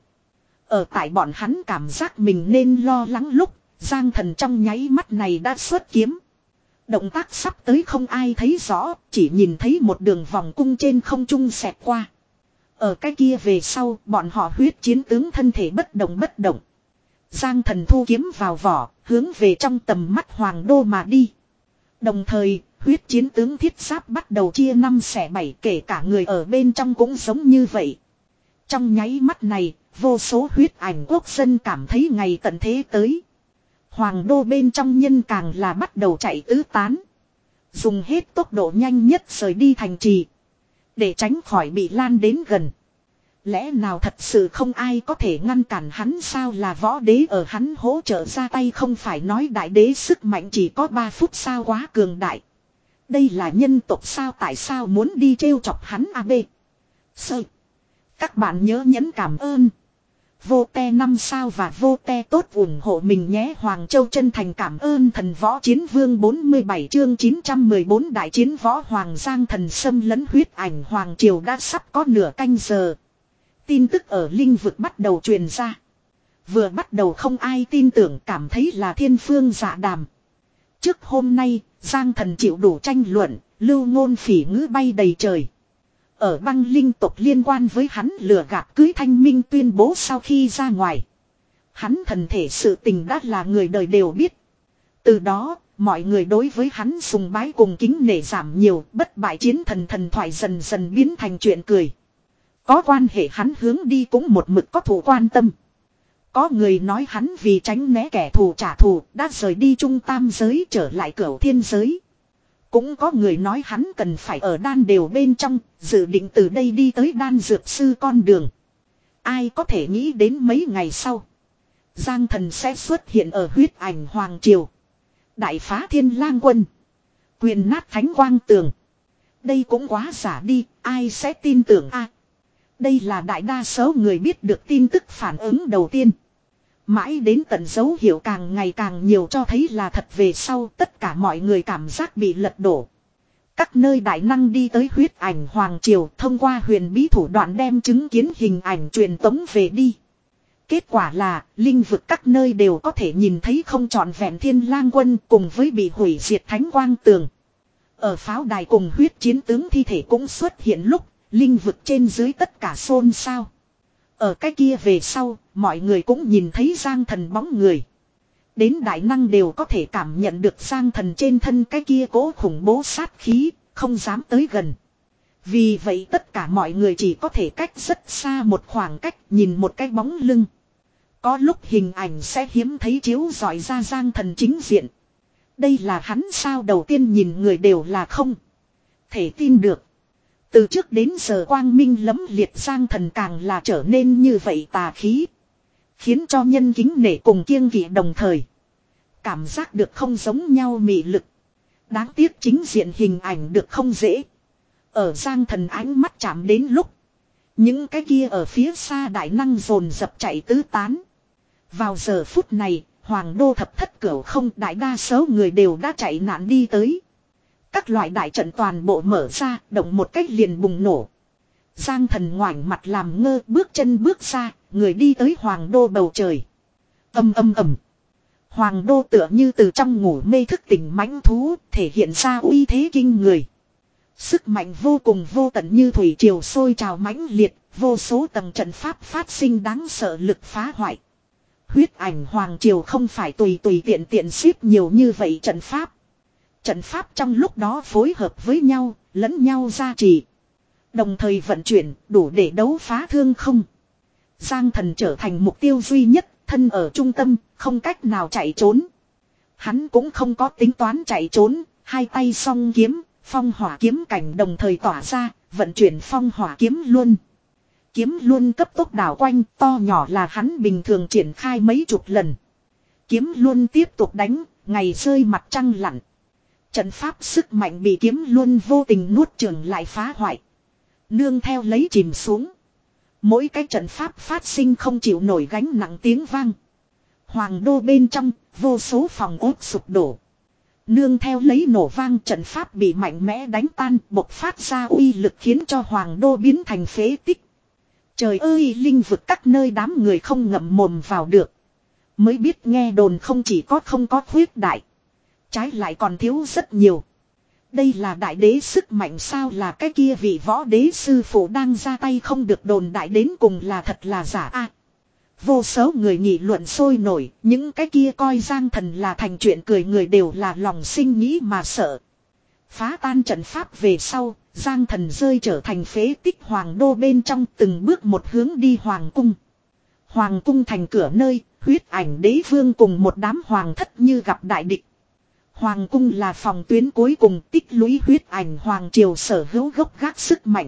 Ở tại bọn hắn cảm giác mình nên lo lắng lúc, Giang Thần trong nháy mắt này đã xuất kiếm. Động tác sắp tới không ai thấy rõ, chỉ nhìn thấy một đường vòng cung trên không trung xẹt qua. Ở cái kia về sau, bọn họ huyết chiến tướng thân thể bất động bất động. Giang Thần thu kiếm vào vỏ, hướng về trong tầm mắt Hoàng Đô mà đi. Đồng thời, huyết chiến tướng thiết giáp bắt đầu chia năm xẻ bảy, kể cả người ở bên trong cũng giống như vậy. Trong nháy mắt này, vô số huyết ảnh quốc dân cảm thấy ngày tận thế tới. Hoàng Đô bên trong nhân càng là bắt đầu chạy tứ tán. Dùng hết tốc độ nhanh nhất rời đi thành trì. Để tránh khỏi bị lan đến gần. Lẽ nào thật sự không ai có thể ngăn cản hắn sao, là võ đế ở hắn hỗ trợ ra tay, không phải nói đại đế sức mạnh chỉ có ba phút sao, quá cường đại. Đây là nhân tộc sao, tại sao muốn đi trêu chọc hắn a bê. Sơ. Các bạn nhớ nhấn cảm ơn. Vô te năm sao và vô te tốt ủng hộ mình nhé. Hoàng Châu chân thành cảm ơn thần võ chiến vương. Bốn mươi bảy chương chín trăm mười bốn đại chiến võ hoàng. Giang Thần xâm lấn huyết ảnh hoàng triều đã sắp có nửa canh giờ. Tin tức ở linh vực bắt đầu truyền ra. Vừa bắt đầu không ai tin tưởng, cảm thấy là thiên phương dạ đàm. Trước hôm nay, Giang Thần chịu đủ tranh luận, lưu ngôn phỉ ngữ bay đầy trời. Ở băng linh tộc liên quan với hắn lừa gạt cưới thanh minh tuyên bố sau khi ra ngoài. Hắn thần thể sự tình đã là người đời đều biết. Từ đó, mọi người đối với hắn sùng bái cùng kính nể giảm nhiều, bất bại chiến thần thần thoại dần dần biến thành chuyện cười. Có quan hệ hắn hướng đi cũng một mực có thù quan tâm. Có người nói hắn vì tránh né kẻ thù trả thù đã rời đi trung tam giới trở lại cửu thiên giới. Cũng có người nói hắn cần phải ở đan đều bên trong, dự định từ đây đi tới đan dược sư con đường. Ai có thể nghĩ đến mấy ngày sau, Giang Thần sẽ xuất hiện ở huyết ảnh hoàng triều. Đại phá thiên lang quân, quyền nát thánh quang tường. Đây cũng quá giả đi, ai sẽ tin tưởng a? Đây là đại đa số người biết được tin tức phản ứng đầu tiên. Mãi đến tận dấu hiệu càng ngày càng nhiều cho thấy là thật về sau, tất cả mọi người cảm giác bị lật đổ. Các nơi đại năng đi tới huyết ảnh hoàng triều, thông qua huyền bí thủ đoạn đem chứng kiến hình ảnh truyền tống về đi. Kết quả là, linh vực các nơi đều có thể nhìn thấy không trọn vẹn thiên lang quân cùng với bị hủy diệt thánh quang tường. Ở pháo đài cùng huyết chiến tướng thi thể cũng xuất hiện lúc, linh vực trên dưới tất cả xôn xao. Ở cái kia về sau, mọi người cũng nhìn thấy Giang Thần bóng người. Đến đại năng đều có thể cảm nhận được Giang Thần trên thân cái kia cố khủng bố sát khí, không dám tới gần. Vì vậy tất cả mọi người chỉ có thể cách rất xa một khoảng cách nhìn một cái bóng lưng. Có lúc hình ảnh sẽ hiếm thấy chiếu rọi ra Giang Thần chính diện. Đây là hắn sao, đầu tiên nhìn người đều là không thể tin được. Từ trước đến giờ quang minh lẫm liệt Giang Thần càng là trở nên như vậy tà khí. Khiến cho nhân kính nể cùng kiêng kỵ đồng thời. Cảm giác được không giống nhau mị lực. Đáng tiếc chính diện hình ảnh được không dễ. Ở Giang Thần ánh mắt chạm đến lúc. Những cái kia ở phía xa đại năng dồn dập chạy tứ tán. Vào giờ phút này, Hoàng Đô thập thất cửu không, đại đa số người đều đã chạy nạn đi tới. Các loại đại trận toàn bộ mở ra, động một cách liền bùng nổ. Giang Thần ngoảnh mặt làm ngơ, bước chân bước ra, người đi tới Hoàng Đô bầu trời. Âm âm ầm. Hoàng Đô tựa như từ trong ngủ mê thức tỉnh mãnh thú, thể hiện ra uy thế kinh người. Sức mạnh vô cùng vô tận như thủy triều sôi trào mãnh liệt, vô số tầng trận pháp phát sinh đáng sợ lực phá hoại. Huyết ảnh hoàng triều không phải tùy tùy tiện tiện xếp nhiều như vậy trận pháp. Trận pháp trong lúc đó phối hợp với nhau, lẫn nhau gia trì. Đồng thời vận chuyển, đủ để đấu phá thương không. Giang Thần trở thành mục tiêu duy nhất, thân ở trung tâm, không cách nào chạy trốn. Hắn cũng không có tính toán chạy trốn, hai tay song kiếm, phong hỏa kiếm cảnh đồng thời tỏa ra, vận chuyển phong hỏa kiếm luân. Kiếm luân cấp tốc đảo quanh, to nhỏ là hắn bình thường triển khai mấy chục lần. Kiếm luân tiếp tục đánh, ngày rơi mặt trăng lặn. Trận pháp sức mạnh bị kiếm luân vô tình nuốt chửng lại phá hoại. Nương theo lấy chìm xuống. Mỗi cái trận pháp phát sinh không chịu nổi gánh nặng tiếng vang. Hoàng đô bên trong, vô số phòng ốt sụp đổ. Nương theo lấy nổ vang, trận pháp bị mạnh mẽ đánh tan, bộc phát ra uy lực khiến cho hoàng đô biến thành phế tích. Trời ơi, linh vực các nơi đám người không ngậm mồm vào được. Mới biết nghe đồn không chỉ có không có khuyết đại. Trái lại còn thiếu rất nhiều. Đây là đại đế sức mạnh sao, là cái kia vị võ đế sư phụ đang ra tay không được, đồn đại đến cùng là thật là giả a. Vô số người nghị luận sôi nổi, những cái kia coi Giang Thần là thành chuyện cười người đều là lòng sinh nghĩ mà sợ. Phá tan trận pháp về sau, Giang Thần rơi trở thành phế tích hoàng đô bên trong, từng bước một hướng đi hoàng cung. Hoàng cung thành cửa nơi, huyết ảnh đế vương cùng một đám hoàng thất như gặp đại địch. Hoàng cung là phòng tuyến cuối cùng tích lũy huyết ảnh hoàng triều sở hữu gốc gác sức mạnh.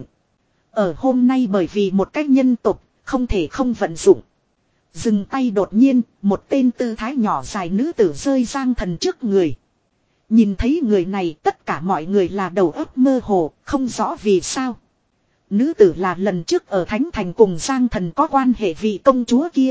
Ở hôm nay bởi vì một cách nhân tục, không thể không vận dụng. Dừng tay đột nhiên, một tên tư thái nhỏ dài nữ tử rơi Giang Thần trước người. Nhìn thấy người này, tất cả mọi người là đầu óc mơ hồ, không rõ vì sao. Nữ tử là lần trước ở Thánh Thành cùng Giang Thần có quan hệ vị công chúa kia.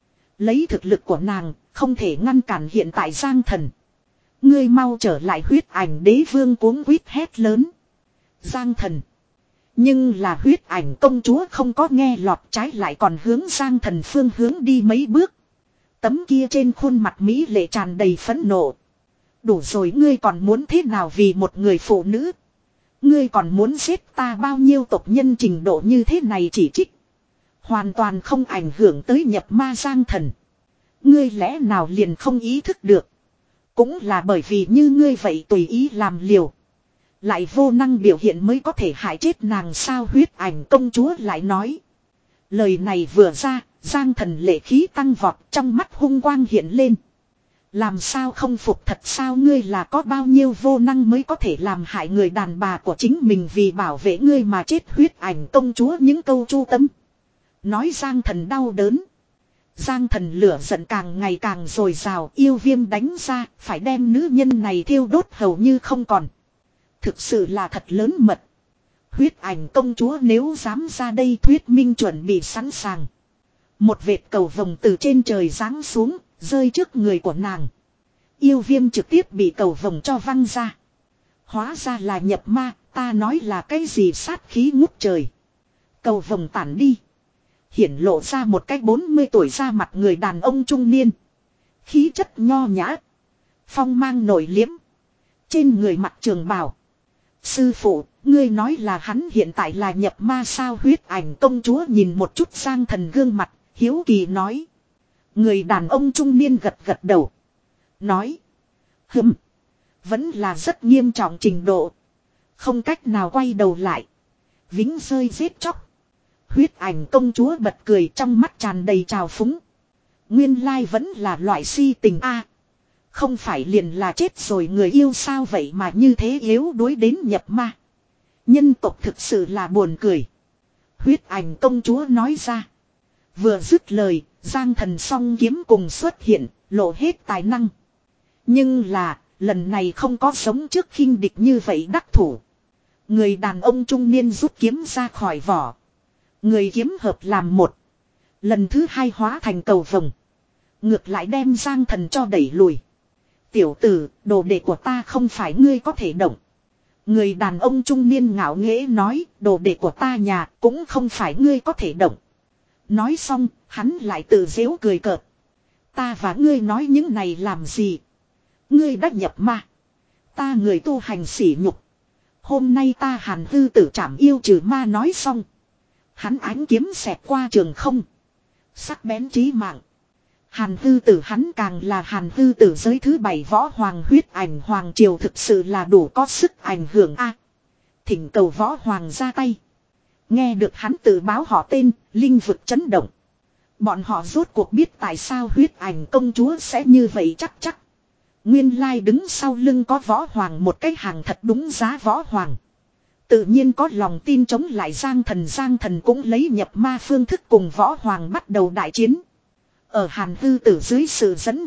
Lấy thực lực của nàng, không thể ngăn cản hiện tại Giang Thần. Ngươi mau trở lại, huyết ảnh đế vương cuống quýt hét lớn. Giang Thần. Nhưng là huyết ảnh công chúa không có nghe lọt, trái lại còn hướng Giang Thần phương hướng đi mấy bước. Tấm kia trên khuôn mặt mỹ lệ tràn đầy phẫn nộ. Đủ rồi, ngươi còn muốn thế nào vì một người phụ nữ? Ngươi còn muốn giết ta bao nhiêu tộc nhân, trình độ như thế này chỉ trích. Hoàn toàn không ảnh hưởng tới nhập ma Giang Thần. Ngươi lẽ nào liền không ý thức được. Cũng là bởi vì như ngươi vậy tùy ý làm liều. Lại vô năng biểu hiện mới có thể hại chết nàng sao, huyết ảnh công chúa lại nói. Lời này vừa ra, Giang Thần lệ khí tăng vọt, trong mắt hung quang hiện lên. Làm sao không phục thật sao, ngươi là có bao nhiêu vô năng mới có thể làm hại người đàn bà của chính mình vì bảo vệ ngươi mà chết, huyết ảnh công chúa những câu chu tâm. Nói Giang Thần đau đớn. Giang Thần lửa giận càng ngày càng dồi dào, yêu viêm đánh ra, phải đem nữ nhân này thiêu đốt hầu như không còn. Thực sự là thật lớn mật. Huyết ảnh công chúa nếu dám ra đây, thuyết minh chuẩn bị sẵn sàng. Một vệt cầu vồng từ trên trời giáng xuống, rơi trước người của nàng. Yêu viêm trực tiếp bị cầu vồng cho văng ra. Hóa ra là nhập ma, ta nói là cái gì sát khí ngút trời. Cầu vồng tản đi. Hiển lộ ra một cái bốn mươi tuổi ra mặt người đàn ông trung niên. Khí chất nho nhã. Phong mang nổi liếm. Trên người mặc trường bào. Sư phụ, ngươi nói là hắn hiện tại là nhập ma sao, huyết ảnh công chúa nhìn một chút Giang Thần gương mặt, hiếu kỳ nói. Người đàn ông trung niên gật gật đầu. Nói. Hừm. Vẫn là rất nghiêm trọng trình độ. Không cách nào quay đầu lại. Vĩnh rơi giết chóc. Huyết ảnh công chúa bật cười, trong mắt tràn đầy trào phúng. Nguyên lai vẫn là loại si tình a. Không phải liền là chết rồi người yêu sao vậy mà như thế yếu đuối đến nhập ma. Nhân tộc thực sự là buồn cười. Huyết ảnh công chúa nói ra. Vừa dứt lời, Giang Thần song kiếm cùng xuất hiện, lộ hết tài năng. Nhưng là, lần này không có sống trước khinh địch như vậy đắc thủ. Người đàn ông trung niên rút kiếm ra khỏi vỏ. Người kiếm hợp làm một. Lần thứ hai hóa thành cầu vồng. Ngược lại đem Giang Thần cho đẩy lùi. Tiểu tử, đồ đệ của ta không phải ngươi có thể động. Người đàn ông trung niên ngạo nghễ nói, đồ đệ của ta nhà cũng không phải ngươi có thể động. Nói xong, hắn lại tự giễu cười cợt. Ta và ngươi nói những này làm gì? Ngươi đã nhập ma. Ta người tu hành sỉ nhục. Hôm nay ta Hàn Hư Tử trảm yêu trừ ma, nói xong. Hắn ánh kiếm xẹt qua trường không. Sắc bén chí mạng. Hàn Hư Tử hắn càng là Hàn Hư Tử giới thứ bảy võ hoàng, huyết ảnh hoàng triều thực sự là đủ có sức ảnh hưởng a. Thỉnh cầu võ hoàng ra tay. Nghe được hắn tự báo họ tên, linh vực chấn động. Bọn họ rốt cuộc biết tại sao huyết ảnh công chúa sẽ như vậy chắc chắc. Nguyên lai đứng sau lưng có võ hoàng, một cái hàng thật đúng giá võ hoàng. Tự nhiên có lòng tin chống lại Giang Thần. Giang Thần cũng lấy nhập ma phương thức cùng võ hoàng bắt đầu đại chiến. Ở Hàn Hư Tử dưới sự dẫn đường,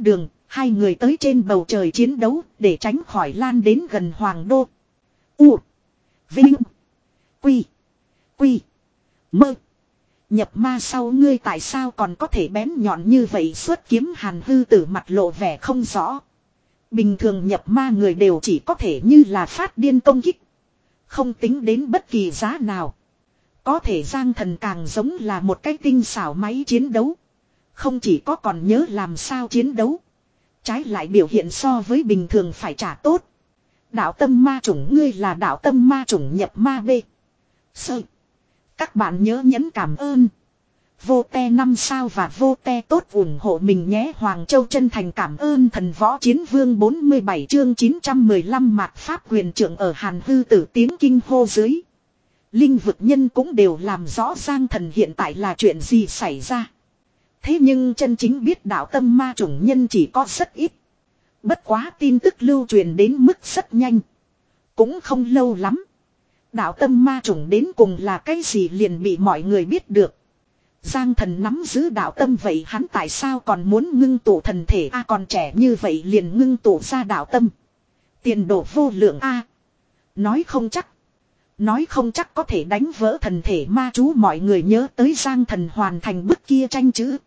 Hai người tới trên bầu trời chiến đấu để tránh khỏi lan đến gần Hoàng Đô. U. Vinh. Quy. Quy. Mơ. Nhập ma sau ngươi tại sao còn có thể bén nhọn như vậy, xuất kiếm Hàn Hư Tử mặt lộ vẻ không rõ. Bình thường nhập ma người đều chỉ có thể như là phát điên công kích. Không tính đến bất kỳ giá nào. Có thể Giang Thần càng giống là một cái tinh xảo máy chiến đấu. Không chỉ có còn nhớ làm sao chiến đấu. Trái lại biểu hiện so với bình thường phải trả tốt. Đạo tâm ma chủng, ngươi là đạo tâm ma chủng nhập ma B. Sơ. Các bạn nhớ nhấn cảm ơn. Vô te năm sao và vô te tốt ủng hộ mình nhé. Hoàng Châu chân thành cảm ơn thần võ chiến vương. Bốn mươi bảy chương chín trăm mười lăm mạt pháp quyền trưởng ở Hàn Hư Tử tiếng kinh hô dưới. Linh vực nhân cũng đều làm rõ Giang Thần hiện tại là chuyện gì xảy ra. Thế nhưng chân chính biết đạo tâm ma chủng nhân chỉ có rất ít. Bất quá tin tức lưu truyền đến mức rất nhanh. Cũng không lâu lắm. Đạo tâm ma chủng đến cùng là cái gì liền bị mọi người biết được. Giang Thần nắm giữ đạo tâm, vậy hắn tại sao còn muốn ngưng tụ thần thể a, còn trẻ như vậy liền ngưng tụ ra đạo tâm. Tiền đồ vô lượng a. Nói không chắc. Nói không chắc có thể đánh vỡ thần thể ma chú. Mọi người nhớ tới Giang Thần hoàn thành bức kia tranh chữ.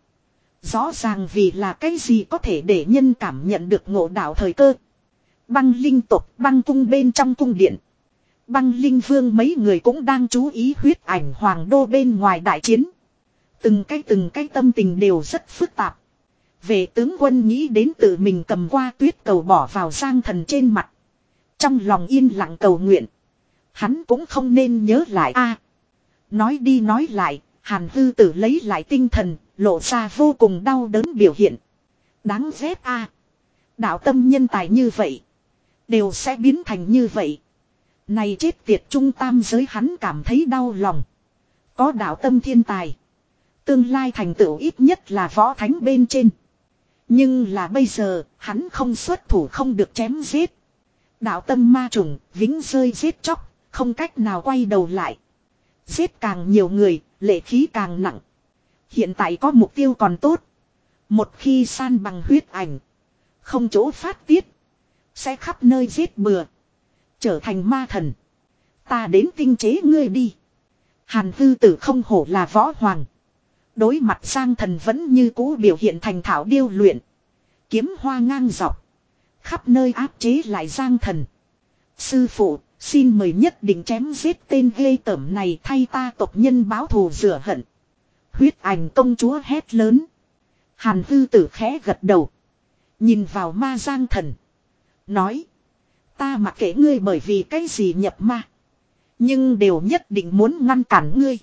Rõ ràng vì là cái gì có thể để nhân cảm nhận được ngộ đạo thời cơ. Băng linh tộc băng cung bên trong cung điện. Băng linh vương mấy người cũng đang chú ý huyết ảnh Hoàng Đô bên ngoài đại chiến. Từng cái từng cái tâm tình đều rất phức tạp. Về tướng quân nghĩ đến tự mình cầm qua tuyết cầu bỏ vào Giang Thần trên mặt. Trong lòng yên lặng cầu nguyện. Hắn cũng không nên nhớ lại a. Nói đi nói lại, Hàn Hư Tử lấy lại tinh thần, lộ ra vô cùng đau đớn biểu hiện. Đáng ghét a. Đạo tâm nhân tài như vậy, đều sẽ biến thành như vậy. Này chết tiệt trung tam giới, hắn cảm thấy đau lòng. Có đạo tâm thiên tài, tương lai thành tựu ít nhất là võ thánh bên trên. Nhưng là bây giờ, hắn không xuất thủ không được chém giết. Đạo tâm ma trùng, vĩnh rơi giết chóc, không cách nào quay đầu lại. Giết càng nhiều người, lệ khí càng nặng. Hiện tại có mục tiêu còn tốt. Một khi san bằng huyết ảnh, không chỗ phát tiết, sẽ khắp nơi giết bừa, trở thành ma thần. Ta đến tinh chế ngươi đi. Hàn Hư Tử không hổ là võ hoàng. Đối mặt Giang Thần vẫn như cũ biểu hiện thành thạo điêu luyện. Kiếm hoa ngang dọc, khắp nơi áp chế lại Giang Thần. Sư phụ, xin mời nhất định chém giết tên ghê tởm này, thay ta tộc nhân báo thù rửa hận. Huyết ảnh công chúa hét lớn. Hàn Hư Tử khẽ gật đầu, nhìn vào ma Giang Thần, nói: ta mặc kệ ngươi bởi vì cái gì nhập ma, nhưng đều nhất định muốn ngăn cản ngươi.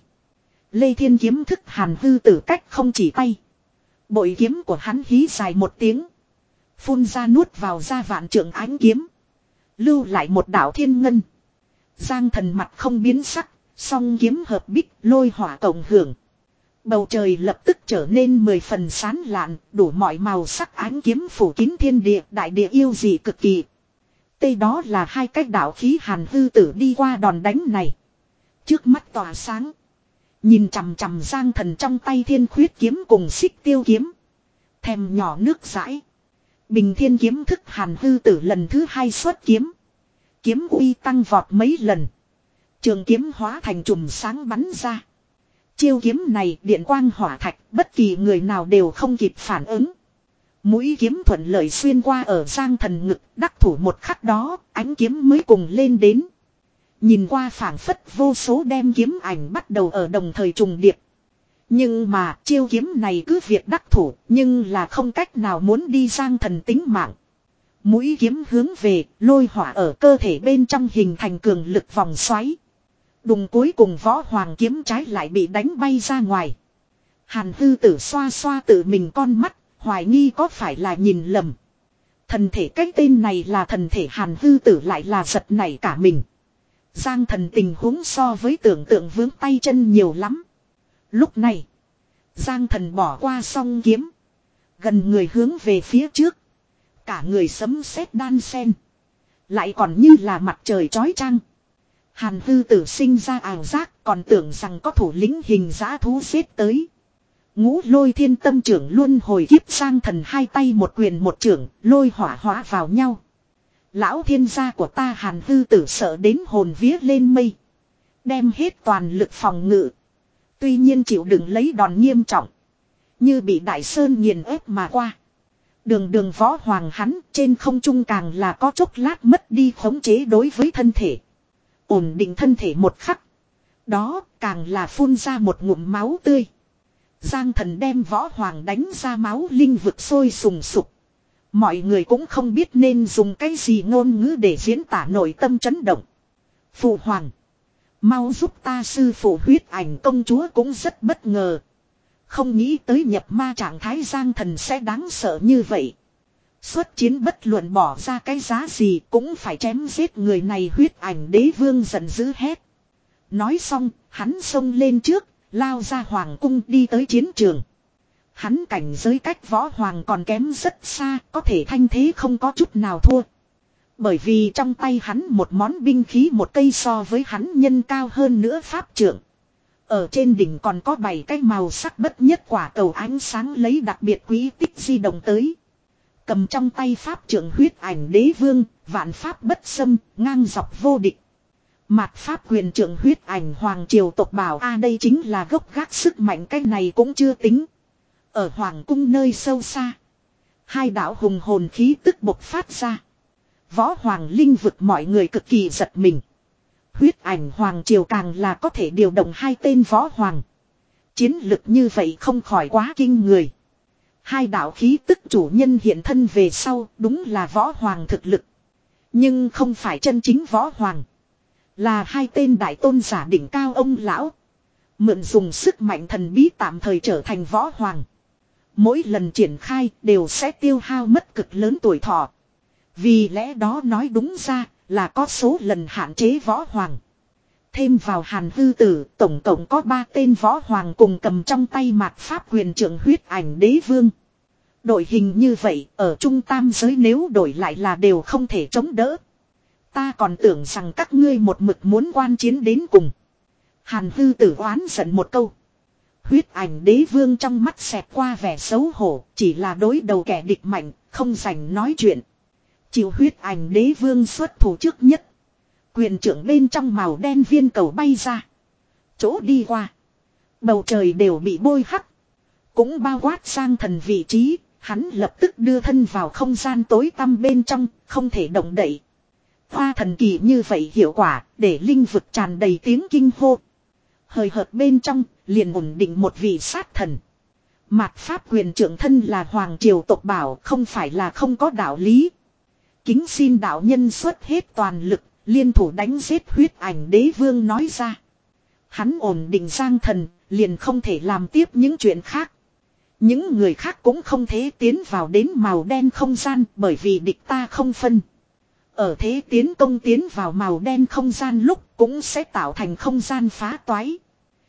Lê Thiên kiếm thức Hàn Hư Tử cách không chỉ tay. Bội kiếm của hắn hí dài một tiếng, phun ra nuốt vào ra vạn trượng ánh kiếm, lưu lại một đạo thiên ngân. Giang Thần mặt không biến sắc, song kiếm hợp bích, lôi hỏa cộng hưởng. Bầu trời lập tức trở nên mười phần sáng lạn, đủ mọi màu sắc ánh kiếm phủ kín thiên địa, đại địa yêu dị cực kỳ. Tây đó là hai cách đạo khí. Hàn Hư Tử đi qua đòn đánh này, trước mắt tỏa sáng, nhìn chằm chằm Giang Thần trong tay thiên khuyết kiếm cùng xích tiêu kiếm, thèm nhỏ nước dãi. Bình thiên kiếm thức Hàn Hư Tử lần thứ hai xuất kiếm, kiếm uy tăng vọt mấy lần, trường kiếm hóa thành chùm sáng bắn ra. Chiêu kiếm này điện quang hỏa thạch, bất kỳ người nào đều không kịp phản ứng. Mũi kiếm thuận lợi xuyên qua ở Giang Thần ngực, đắc thủ một khắc đó, ánh kiếm mới cùng lên đến. Nhìn qua phảng phất vô số đem kiếm ảnh bắt đầu ở đồng thời trùng điệp. Nhưng mà chiêu kiếm này cứ việc đắc thủ, nhưng là không cách nào muốn đi Giang Thần tính mạng. Mũi kiếm hướng về, lôi hỏa ở cơ thể bên trong hình thành cường lực vòng xoáy. Đùng, cuối cùng võ hoàng kiếm trái lại bị đánh bay ra ngoài. Hàn Hư Tử xoa xoa tự mình con mắt, hoài nghi có phải là nhìn lầm. Thần thể cái tên này là thần thể. Hàn Hư Tử lại là giật nảy cả mình. Giang Thần tình huống so với tưởng tượng vướng tay chân nhiều lắm. Lúc này, Giang Thần bỏ qua song kiếm, gần người hướng về phía trước. Cả người sấm sét đan sen, lại còn như là mặt trời chói chang. Hàn Hư Tử sinh ra ảo giác, còn tưởng rằng có thủ lĩnh hình dã thú giết tới. Ngũ lôi thiên tâm trưởng luôn hồi kiếp Giang Thần hai tay một quyền một trưởng, lôi hỏa hóa vào nhau. Lão thiên gia của ta Hàn Hư Tử sợ đến hồn vía lên mây. Đem hết toàn lực phòng ngự. Tuy nhiên chịu đựng lấy đòn nghiêm trọng. Như bị đại sơn nghiền ép mà qua. Đường đường võ hoàng hắn trên không trung càng là có chốc lát mất đi khống chế đối với thân thể. Ổn định thân thể một khắc. Đó càng là phun ra một ngụm máu tươi. Giang Thần đem võ hoàng đánh ra máu linh vực sôi sùng sục. Mọi người cũng không biết nên dùng cái gì ngôn ngữ để diễn tả nội tâm chấn động. Phụ hoàng. Mau giúp ta sư phụ huyết ảnh công chúa cũng rất bất ngờ. Không nghĩ tới nhập ma trạng thái Giang Thần sẽ đáng sợ như vậy. Xuất chiến bất luận bỏ ra cái giá gì cũng phải chém giết người này huyết ảnh đế vương giận dữ hét. Nói xong, hắn xông lên trước, lao ra hoàng cung đi tới chiến trường. Hắn cảnh giới cách võ hoàng còn kém rất xa, có thể thanh thế không có chút nào thua. Bởi vì trong tay hắn một món binh khí một cây so với hắn nhân cao hơn nữa pháp trượng. Ở trên đỉnh còn có bảy cái màu sắc bất nhất quả cầu ánh sáng lấy đặc biệt quý tích di động tới. Cầm trong tay pháp trượng huyết ảnh đế vương, vạn pháp bất xâm, ngang dọc vô địch. Mạt pháp quyền trượng huyết ảnh hoàng triều tộc bảo a đây chính là gốc gác sức mạnh, cái này cũng chưa tính. Ở hoàng cung nơi sâu xa, hai đạo hùng hồn khí tức bộc phát ra. Võ hoàng linh vực mọi người cực kỳ giật mình. Huyết ảnh hoàng triều càng là có thể điều động hai tên võ hoàng. Chiến lực như vậy không khỏi quá kinh người. Hai đạo khí tức chủ nhân hiện thân về sau đúng là võ hoàng thực lực. Nhưng không phải chân chính võ hoàng. Là hai tên đại tôn giả đỉnh cao ông lão. Mượn dùng sức mạnh thần bí tạm thời trở thành võ hoàng. Mỗi lần triển khai đều sẽ tiêu hao mất cực lớn tuổi thọ. Vì lẽ đó nói đúng ra là có số lần hạn chế võ hoàng. Thêm vào Hàn Hư Tử, tổng cộng có ba tên võ hoàng cùng cầm trong tay mạt pháp quyền trượng huyết ảnh đế vương. Đội hình như vậy ở trung tam giới nếu đổi lại là đều không thể chống đỡ. Ta còn tưởng rằng các ngươi một mực muốn quan chiến đến cùng. Hàn Hư Tử oán giận một câu. Huyết ảnh đế vương trong mắt xẹt qua vẻ xấu hổ, chỉ là đối đầu kẻ địch mạnh, không dành nói chuyện. Chịu huyết ảnh đế vương xuất thủ trước nhất. Quyền trưởng bên trong màu đen viên cầu bay ra. Chỗ đi qua. Bầu trời đều bị bôi hắc. Cũng bao quát sang thần vị trí. Hắn lập tức đưa thân vào không gian tối tăm bên trong. Không thể động đậy. Hoa thần kỳ như vậy hiệu quả. Để linh vực tràn đầy tiếng kinh hô. Hời hợt bên trong. Liền ổn định một vị sát thần. Mạt pháp quyền trưởng thân là hoàng triều tộc bảo. Không phải là không có đạo lý. Kính xin đạo nhân xuất hết toàn lực. Liên thủ đánh giết huyết ảnh đế vương nói ra. Hắn ổn định Giang Thần, liền không thể làm tiếp những chuyện khác. Những người khác cũng không thể tiến vào đến màu đen không gian bởi vì địch ta không phân. Ở thế tiến công tiến vào màu đen không gian lúc cũng sẽ tạo thành không gian phá toái.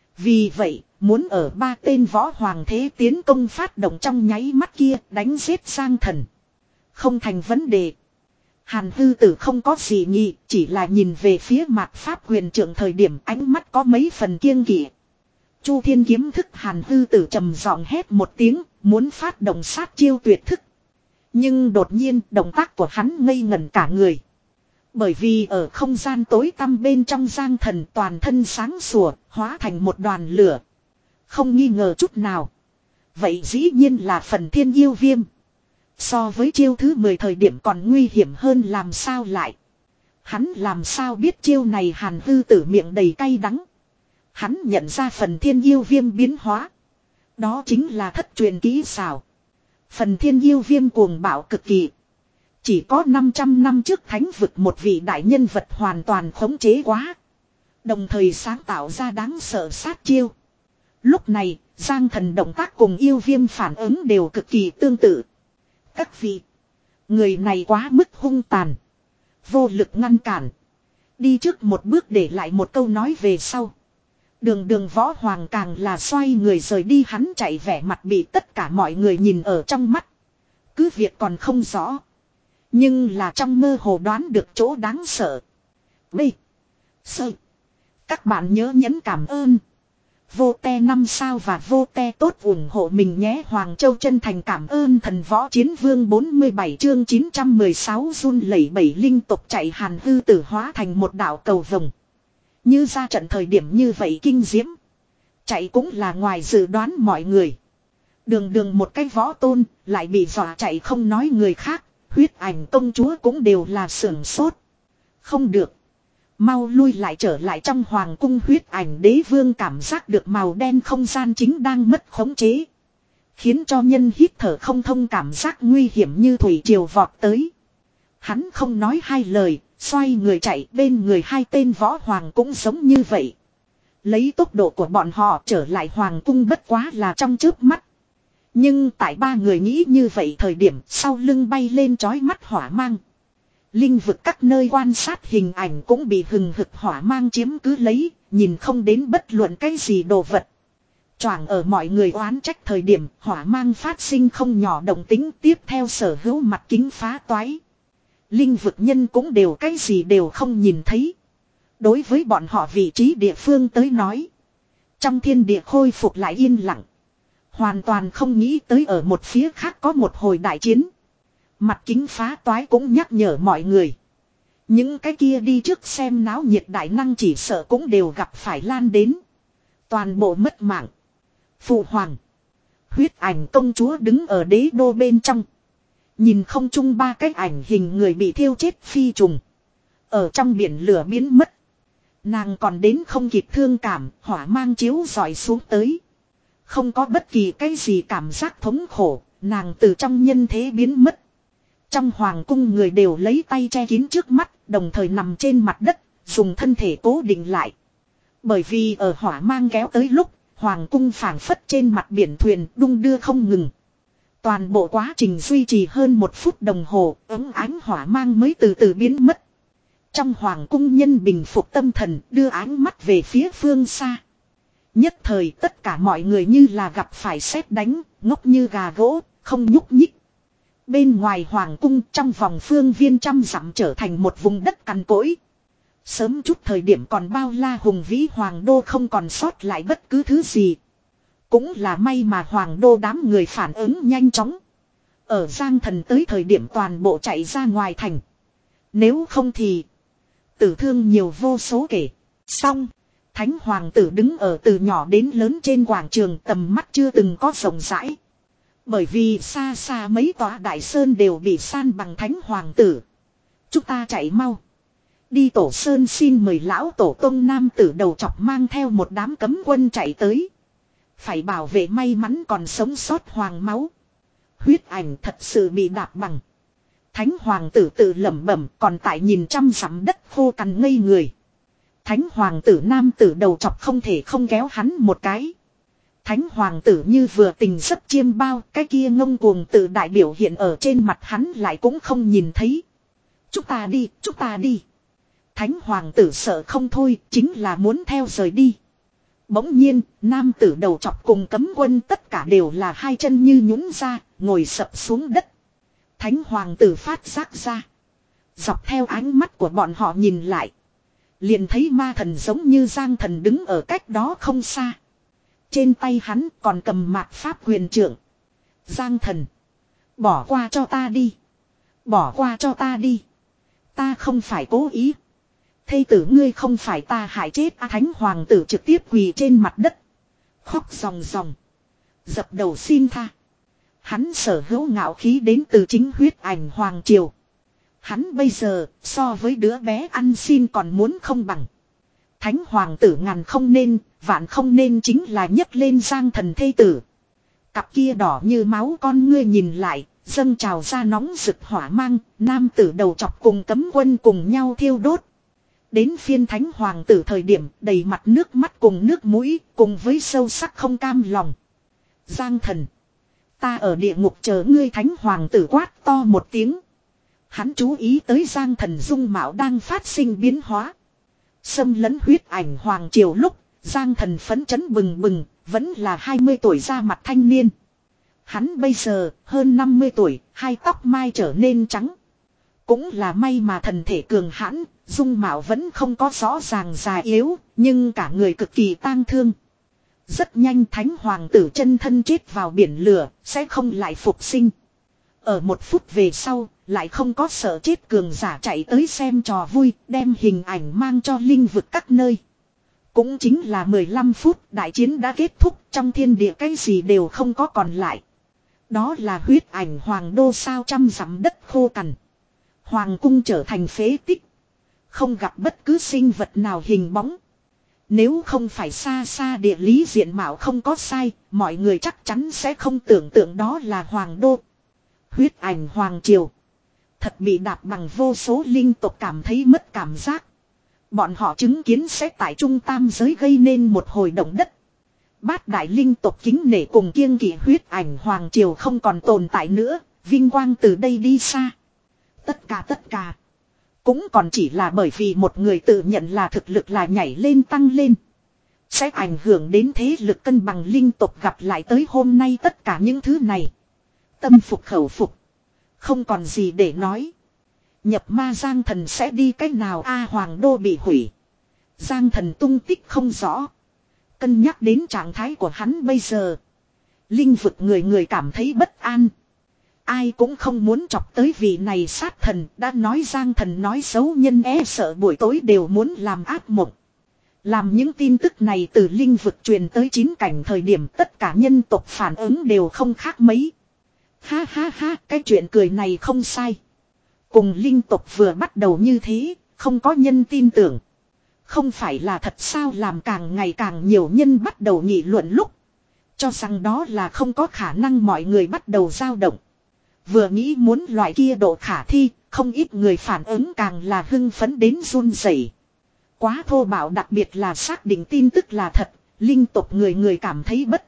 Vì vậy, muốn ở ba tên võ hoàng thế tiến công phát động trong nháy mắt kia đánh giết Giang Thần. Không thành vấn đề. Hàn Hư Tử không có gì nhị, chỉ là nhìn về phía mạt pháp quyền trưởng thời điểm ánh mắt có mấy phần kiêng kỵ. Chu Thiên kiếm thức Hàn Hư Tử trầm giọng hét một tiếng, muốn phát động sát chiêu tuyệt thức. Nhưng đột nhiên động tác của hắn ngây ngẩn cả người. Bởi vì ở không gian tối tăm bên trong Giang Thần toàn thân sáng sủa, hóa thành một đoàn lửa. Không nghi ngờ chút nào. Vậy dĩ nhiên là phần thiên yêu viêm. So với chiêu thứ mười thời điểm còn nguy hiểm hơn làm sao lại. Hắn làm sao biết chiêu này Hàn Hư Tử miệng đầy cay đắng. Hắn nhận ra phần thiên yêu viêm biến hóa. Đó chính là thất truyền kỹ xảo. Phần thiên yêu viêm cuồng bạo cực kỳ. Chỉ có năm trăm năm trước thánh vực một vị đại nhân vật hoàn toàn khống chế quá. Đồng thời sáng tạo ra đáng sợ sát chiêu. Lúc này, Giang Thần động tác cùng yêu viêm phản ứng đều cực kỳ tương tự. Các vị, người này quá mức hung tàn. Vô lực ngăn cản. Đi trước một bước để lại một câu nói về sau. Đường đường võ hoàng càng là xoay người rời đi, hắn chạy vẻ mặt bị tất cả mọi người nhìn ở trong mắt. Cứ việc còn không rõ. Nhưng là trong mơ hồ đoán được chỗ đáng sợ. B. Sơ. Các bạn nhớ nhấn cảm ơn. Vô te năm sao và vô te tốt ủng hộ mình nhé. Hoàng Châu chân thành cảm ơn thần võ chiến vương. Bốn mươi bảy chương chín trăm mười sáu run lẩy bẩy linh tục chạy Hàn hư tử hóa thành một đạo cầu vồng. Như ra trận thời điểm như vậy kinh diễm. Chạy cũng là ngoài dự đoán mọi người. Đường đường một cái võ tôn lại bị dọa chạy, không nói người khác. Huyết ảnh công chúa cũng đều là sưởng sốt. Không được. Mau lui lại trở lại trong hoàng cung. Huyết ảnh đế vương cảm giác được màu đen không gian chính đang mất khống chế. Khiến cho nhân hít thở không thông, cảm giác nguy hiểm như thủy triều vọt tới. Hắn không nói hai lời, xoay người chạy, bên người hai tên võ hoàng cũng giống như vậy. Lấy tốc độ của bọn họ trở lại hoàng cung bất quá là trong chớp mắt. Nhưng tại ba người nghĩ như vậy thời điểm, sau lưng bay lên chói mắt hỏa mang. Linh vực các nơi quan sát hình ảnh cũng bị hừng hực hỏa mang chiếm cứ lấy, nhìn không đến bất luận cái gì đồ vật. Choảng ở mọi người oán trách thời điểm, hỏa mang phát sinh không nhỏ động tính, tiếp theo sở hữu mặt kính phá toái. Linh vực nhân cũng đều cái gì đều không nhìn thấy. Đối với bọn họ vị trí địa phương tới nói, trong thiên địa khôi phục lại yên lặng. Hoàn toàn không nghĩ tới ở một phía khác có một hồi đại chiến. Mặt kính phá toái cũng nhắc nhở mọi người. Những cái kia đi trước xem náo nhiệt đại năng chỉ sợ cũng đều gặp phải lan đến. Toàn bộ mất mạng. Phụ hoàng. Huyết ảnh công chúa đứng ở đế đô bên trong. Nhìn không chung ba cái ảnh hình người bị thiêu chết phi trùng. Ở trong biển lửa biến mất. Nàng còn đến không kịp thương cảm, hỏa mang chiếu dọi xuống tới. Không có bất kỳ cái gì cảm giác thống khổ, nàng từ trong nhân thế biến mất. Trong hoàng cung người đều lấy tay che kín trước mắt, đồng thời nằm trên mặt đất, dùng thân thể cố định lại. Bởi vì ở hỏa mang kéo tới lúc, hoàng cung phảng phất trên mặt biển thuyền đung đưa không ngừng. Toàn bộ quá trình duy trì hơn một phút đồng hồ, ấm ánh hỏa mang mới từ từ biến mất. Trong hoàng cung nhân bình phục tâm thần, đưa ánh mắt về phía phương xa. Nhất thời tất cả mọi người như là gặp phải sét đánh, ngốc như gà gỗ, không nhúc nhích. Bên ngoài hoàng cung trong vòng phương viên trăm dặm trở thành một vùng đất cằn cỗi. Sớm chút thời điểm còn bao la hùng vĩ hoàng đô không còn sót lại bất cứ thứ gì. Cũng là may mà hoàng đô đám người phản ứng nhanh chóng. Ở Giang Thần tới thời điểm toàn bộ chạy ra ngoài thành. Nếu không thì tử thương nhiều vô số kể. Xong, Thánh Hoàng tử đứng ở từ nhỏ đến lớn trên quảng trường, tầm mắt chưa từng có rộng rãi. Bởi vì xa xa mấy tòa đại sơn đều bị san bằng. Thánh Hoàng tử, chúng ta chạy mau. Đi Tổ Sơn xin mời lão tổ tông nam tử đầu chọc mang theo một đám cấm quân chạy tới. Phải bảo vệ may mắn còn sống sót hoàng máu. Huyết ảnh thật sự bị đạp bằng. Thánh Hoàng tử tự lẩm bẩm, còn tại nhìn trăm dặm đất khô cằn ngây người. Thánh Hoàng tử nam tử đầu chọc không thể không kéo hắn một cái. Thánh Hoàng tử như vừa tình rất chiêm bao, cái kia ngông cuồng tự đại biểu hiện ở trên mặt hắn lại cũng không nhìn thấy. Chúng ta đi, chúng ta đi. Thánh Hoàng tử sợ không thôi, chính là muốn theo rời đi. Bỗng nhiên, nam tử đầu chọc cùng cấm quân tất cả đều là hai chân như nhũn ra, ngồi sập xuống đất. Thánh Hoàng tử phát giác ra. Dọc theo ánh mắt của bọn họ nhìn lại. Liền thấy ma thần giống như Giang Thần đứng ở cách đó không xa. Trên tay hắn còn cầm mạt pháp quyền trượng. Giang Thần, bỏ qua cho ta đi. Bỏ qua cho ta đi. Ta không phải cố ý. Thây tử ngươi không phải ta hại chết. À, Thánh Hoàng tử trực tiếp quỳ trên mặt đất. Khóc ròng ròng. Dập đầu xin tha. Hắn sở hữu ngạo khí đến từ chính huyết ảnh hoàng triều. Hắn bây giờ so với đứa bé ăn xin còn muốn không bằng. Thánh Hoàng tử ngàn không nên, vạn không nên chính là nhấc lên Giang Thần thây tử. Cặp kia đỏ như máu con ngươi nhìn lại, dâng trào ra nóng rực hỏa mang, nam tử đầu chọc cùng cấm quân cùng nhau thiêu đốt. Đến phiên Thánh Hoàng tử thời điểm đầy mặt nước mắt cùng nước mũi, cùng với sâu sắc không cam lòng. Giang Thần, ta ở địa ngục chờ ngươi. Thánh Hoàng tử quát to một tiếng. Hắn chú ý tới Giang Thần dung mạo đang phát sinh biến hóa. Xâm lấn huyết ảnh hoàng triều lúc, Giang Thần phấn chấn bừng bừng, vẫn là hai mươi tuổi ra mặt thanh niên. Hắn bây giờ hơn năm mươi tuổi, hai tóc mai trở nên trắng. Cũng là may mà thần thể cường hãn, dung mạo vẫn không có rõ ràng già yếu, nhưng cả người cực kỳ tang thương. Rất nhanh thánh hoàng tử chân thân chết vào biển lửa, sẽ không lại phục sinh. Ở một phút về sau, lại không có sợ chết cường giả chạy tới xem trò vui, đem hình ảnh mang cho linh vực các nơi. Cũng chính là mười lăm phút, đại chiến đã kết thúc, trong thiên địa cái gì đều không có còn lại. Đó là huyết ảnh hoàng đô sao trăm dặm đất khô cằn. Hoàng cung trở thành phế tích. Không gặp bất cứ sinh vật nào hình bóng. Nếu không phải xa xa địa lý diện mạo không có sai, mọi người chắc chắn sẽ không tưởng tượng đó là hoàng đô. Huyết ảnh hoàng triều. Thật bị đạp bằng vô số linh tộc cảm thấy mất cảm giác. Bọn họ chứng kiến sẽ tại trung tam giới gây nên một hồi động đất. Bát đại linh tộc kính nể cùng kiêng kỵ huyết ảnh hoàng triều không còn tồn tại nữa, vinh quang từ đây đi xa. Tất cả tất cả. Cũng còn chỉ là bởi vì một người tự nhận là thực lực là nhảy lên tăng lên. Sẽ ảnh hưởng đến thế lực cân bằng linh tộc gặp lại tới hôm nay tất cả những thứ này. Tâm phục khẩu phục. Không còn gì để nói. Nhập ma Giang Thần sẽ đi cách nào a hoàng đô bị hủy. Giang Thần tung tích không rõ. Cân nhắc đến trạng thái của hắn bây giờ. Linh vực người người cảm thấy bất an. Ai cũng không muốn chọc tới vị này sát thần. Đã nói Giang Thần nói xấu nhân e sợ buổi tối đều muốn làm ác mộng. Làm những tin tức này từ linh vực truyền tới chín cảnh thời điểm tất cả nhân tộc phản ứng đều không khác mấy. Ha ha ha, cái chuyện cười này không sai. Cùng linh tộc vừa bắt đầu như thế, không có nhân tin tưởng. Không phải là thật sao làm càng ngày càng nhiều nhân bắt đầu nghị luận lúc. Cho rằng đó là không có khả năng mọi người bắt đầu dao động. Vừa nghĩ muốn loại kia độ khả thi, không ít người phản ứng càng là hưng phấn đến run rẩy. Quá thô bạo đặc biệt là xác định tin tức là thật, linh tộc người người cảm thấy bất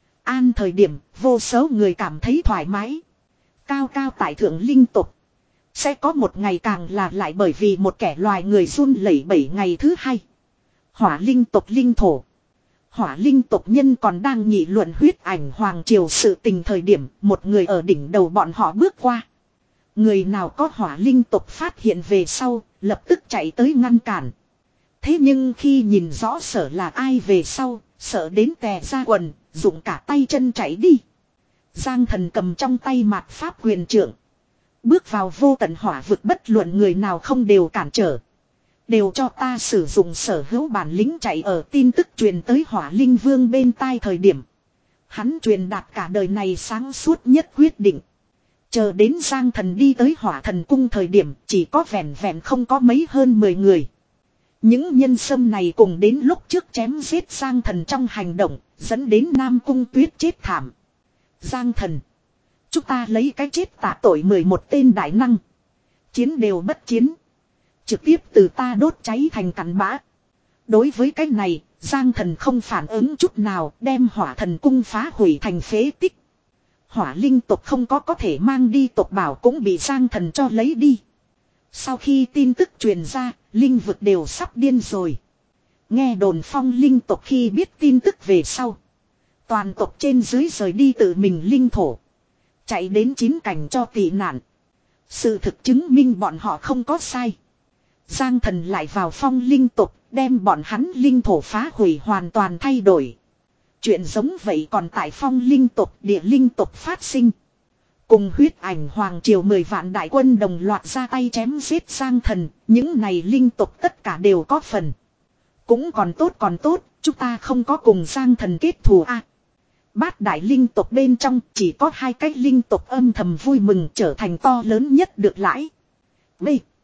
an thời điểm, vô số người cảm thấy thoải mái. Cao cao tại thượng linh tộc. Sẽ có một ngày càng là lại bởi vì một kẻ loài người run lẩy bẩy ngày thứ hai. Hỏa linh tộc linh thổ. Hỏa linh tộc nhân còn đang nghị luận huyết ảnh hoàng triều sự tình thời điểm một người ở đỉnh đầu bọn họ bước qua. Người nào có hỏa linh tộc phát hiện về sau, lập tức chạy tới ngăn cản. Thế nhưng khi nhìn rõ sở là ai về sau, sợ đến tè ra quần, dụng cả tay chân chạy đi. Giang Thần cầm trong tay mạt pháp quyền trượng. Bước vào vô tận hỏa vực bất luận người nào không đều cản trở. Đều cho ta sử dụng sở hữu bản lĩnh chạy ở tin tức truyền tới hỏa linh vương bên tai thời điểm. Hắn truyền đạt cả đời này sáng suốt nhất quyết định. Chờ đến Giang Thần đi tới hỏa thần cung thời điểm chỉ có vẹn vẹn không có mấy hơn mười người. Những nhân sâm này cùng đến lúc trước chém giết Giang Thần trong hành động, dẫn đến Nam Cung Tuyết chết thảm. Giang Thần, chúng ta lấy cái chết tạ tội mười một tên đại năng. Chiến đều bất chiến. Trực tiếp từ ta đốt cháy thành cặn bã. Đối với cái này, Giang Thần không phản ứng chút nào, đem hỏa thần cung phá hủy thành phế tích. Hỏa linh tộc không có có thể mang đi tộc bảo cũng bị Giang Thần cho lấy đi. Sau khi tin tức truyền ra, linh vực đều sắp điên rồi. Nghe đồn phong linh tộc khi biết tin tức về sau. Toàn tộc trên dưới rời đi tự mình linh thổ. Chạy đến chín cảnh cho tị nạn. Sự thực chứng minh bọn họ không có sai. Giang Thần lại vào phong linh tộc, đem bọn hắn linh thổ phá hủy hoàn toàn thay đổi. Chuyện giống vậy còn tại phong linh tộc địa linh tộc phát sinh. Cùng huyết ảnh hoàng triều mười vạn đại quân đồng loạt ra tay chém giết Giang Thần, những này linh tộc tất cả đều có phần. Cũng còn tốt còn tốt, chúng ta không có cùng Giang Thần kết thù a. À, bát đại linh tộc bên trong chỉ có hai cái linh tộc âm thầm vui mừng trở thành to lớn nhất được lãi. B.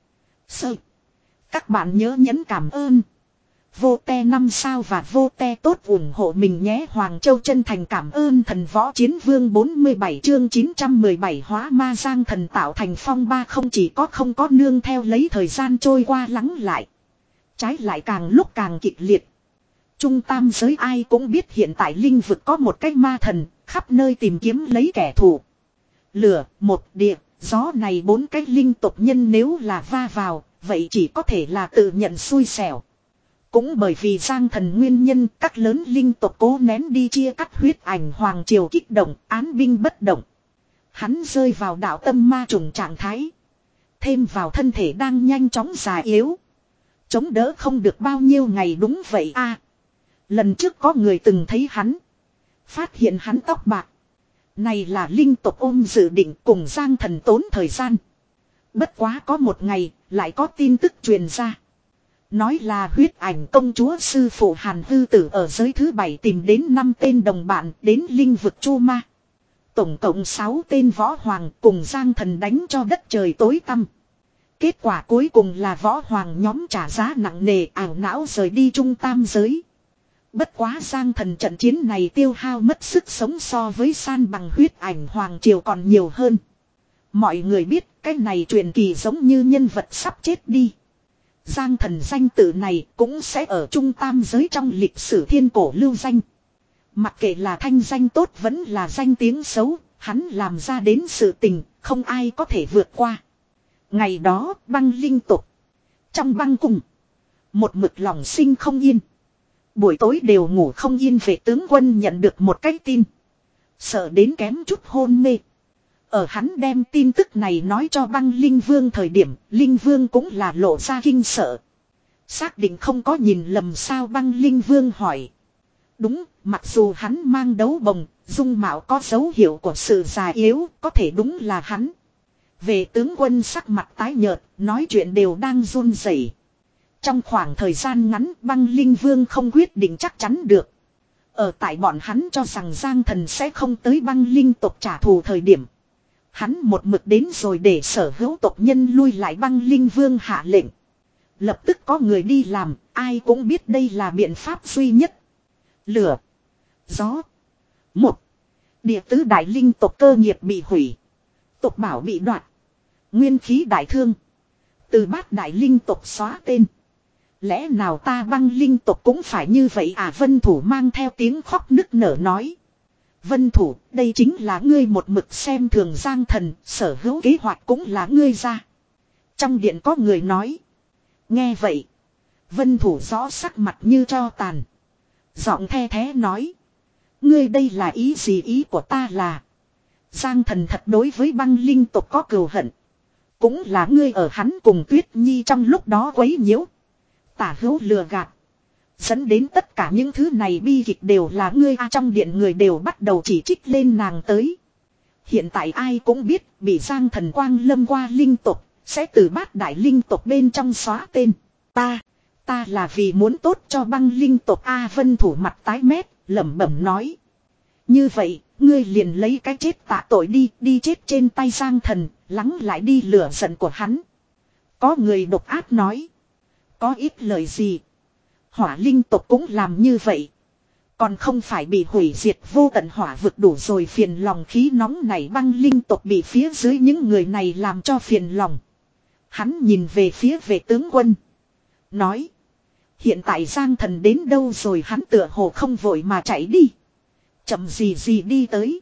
Sơ. Các bạn nhớ nhấn cảm ơn. Vô te năm sao và vô te tốt ủng hộ mình nhé. Hoàng Châu chân thành cảm ơn thần võ chiến vương bốn mươi bảy chương chín trăm mười bảy hóa ma Giang Thần tạo thành phong ba không chỉ có không có nương theo lấy thời gian trôi qua lắng lại. Trái lại càng lúc càng kịch liệt. Trung tam giới ai cũng biết hiện tại linh vực có một cái ma thần khắp nơi tìm kiếm lấy kẻ thù. Lửa, một địa, gió này bốn cái linh tộc nhân nếu là va vào, vậy chỉ có thể là tự nhận xui xẻo. Cũng bởi vì Giang Thần nguyên nhân các lớn linh tộc cố nén đi chia cắt huyết ảnh hoàng triều kích động, án binh bất động. Hắn rơi vào đạo tâm ma trùng trạng thái. Thêm vào thân thể đang nhanh chóng già yếu. Chống đỡ không được bao nhiêu ngày đúng vậy a. Lần trước có người từng thấy hắn. Phát hiện hắn tóc bạc. Này là linh tộc ôm dự định cùng Giang Thần tốn thời gian. Bất quá có một ngày, lại có tin tức truyền ra. Nói là huyết ảnh công chúa sư phụ Hàn Hư Tử ở giới thứ bảy tìm đến năm tên đồng bạn đến linh vực Chu Ma. Tổng cộng sáu tên võ hoàng cùng Giang Thần đánh cho đất trời tối tăm. Kết quả cuối cùng là võ hoàng nhóm trả giá nặng nề ảo não rời đi trung tam giới. Bất quá Giang Thần trận chiến này tiêu hao mất sức sống so với san bằng huyết ảnh hoàng triều còn nhiều hơn. Mọi người biết cái này truyền kỳ giống như nhân vật sắp chết đi. Giang Thần danh tự này cũng sẽ ở trung tam giới trong lịch sử thiên cổ lưu danh. Mặc kệ là thanh danh tốt vẫn là danh tiếng xấu, hắn làm ra đến sự tình, không ai có thể vượt qua. Ngày đó băng linh tục. Trong băng cung, một mực lòng sinh không yên. Buổi tối đều ngủ không yên về tướng quân nhận được một cái tin. Sợ đến kém chút hôn mê. Ở hắn đem tin tức này nói cho băng linh vương thời điểm, linh vương cũng là lộ ra kinh sợ. Xác định không có nhìn lầm sao băng linh vương hỏi. Đúng, mặc dù hắn mang đấu bồng, dung mạo có dấu hiệu của sự già yếu, có thể đúng là hắn. Về tướng quân sắc mặt tái nhợt, nói chuyện đều đang run rẩy. Trong khoảng thời gian ngắn băng linh vương không quyết định chắc chắn được. Ở tại bọn hắn cho rằng Giang Thần sẽ không tới băng linh tộc trả thù thời điểm. Hắn một mực đến rồi để sở hữu tộc nhân lui lại băng linh vương hạ lệnh. Lập tức có người đi làm, ai cũng biết đây là biện pháp duy nhất. Lửa, gió, một, địa tứ đại linh tộc cơ nghiệp bị hủy. Tộc bảo bị đoạt, nguyên khí đại thương. Từ bát đại linh tộc xóa tên. Lẽ nào ta băng linh tộc cũng phải như vậy à? Vân Thủ mang theo tiếng khóc nức nở nói. Vân Thủ, đây chính là ngươi một mực xem thường Giang Thần, sở hữu kế hoạch cũng là ngươi ra. Trong điện có người nói. Nghe vậy, Vân Thủ rõ sắc mặt như tro tàn. Giọng the thế nói. Ngươi đây là ý gì? Ý của ta là Giang Thần thật đối với băng linh tộc có cừu hận. Cũng là ngươi ở hắn cùng Tuyết Nhi trong lúc đó quấy nhiễu. Tả hữu lừa gạt. Dẫn đến tất cả những thứ này bi kịch đều là ngươi. À, trong điện người đều bắt đầu chỉ trích lên nàng tới. Hiện tại ai cũng biết bị Giang Thần quang lâm qua linh tộc sẽ từ bát đại linh tộc bên trong xóa tên. Ta, ta là vì muốn tốt cho băng linh tộc. A Vân Thủ mặt tái mét, lẩm bẩm nói. Như vậy, ngươi liền lấy cái chết tạ tội đi, đi chết trên tay Giang Thần, lắng lại đi lửa giận của hắn. Có người độc ác nói. Có ít lời gì. Hỏa linh tộc cũng làm như vậy. Còn không phải bị hủy diệt vô tận hỏa vực đủ rồi phiền lòng khí nóng này băng linh tộc bị phía dưới những người này làm cho phiền lòng. Hắn nhìn về phía vệ tướng quân. Nói. Hiện tại Giang Thần đến đâu rồi hắn tựa hồ không vội mà chạy đi. Chậm gì gì đi tới.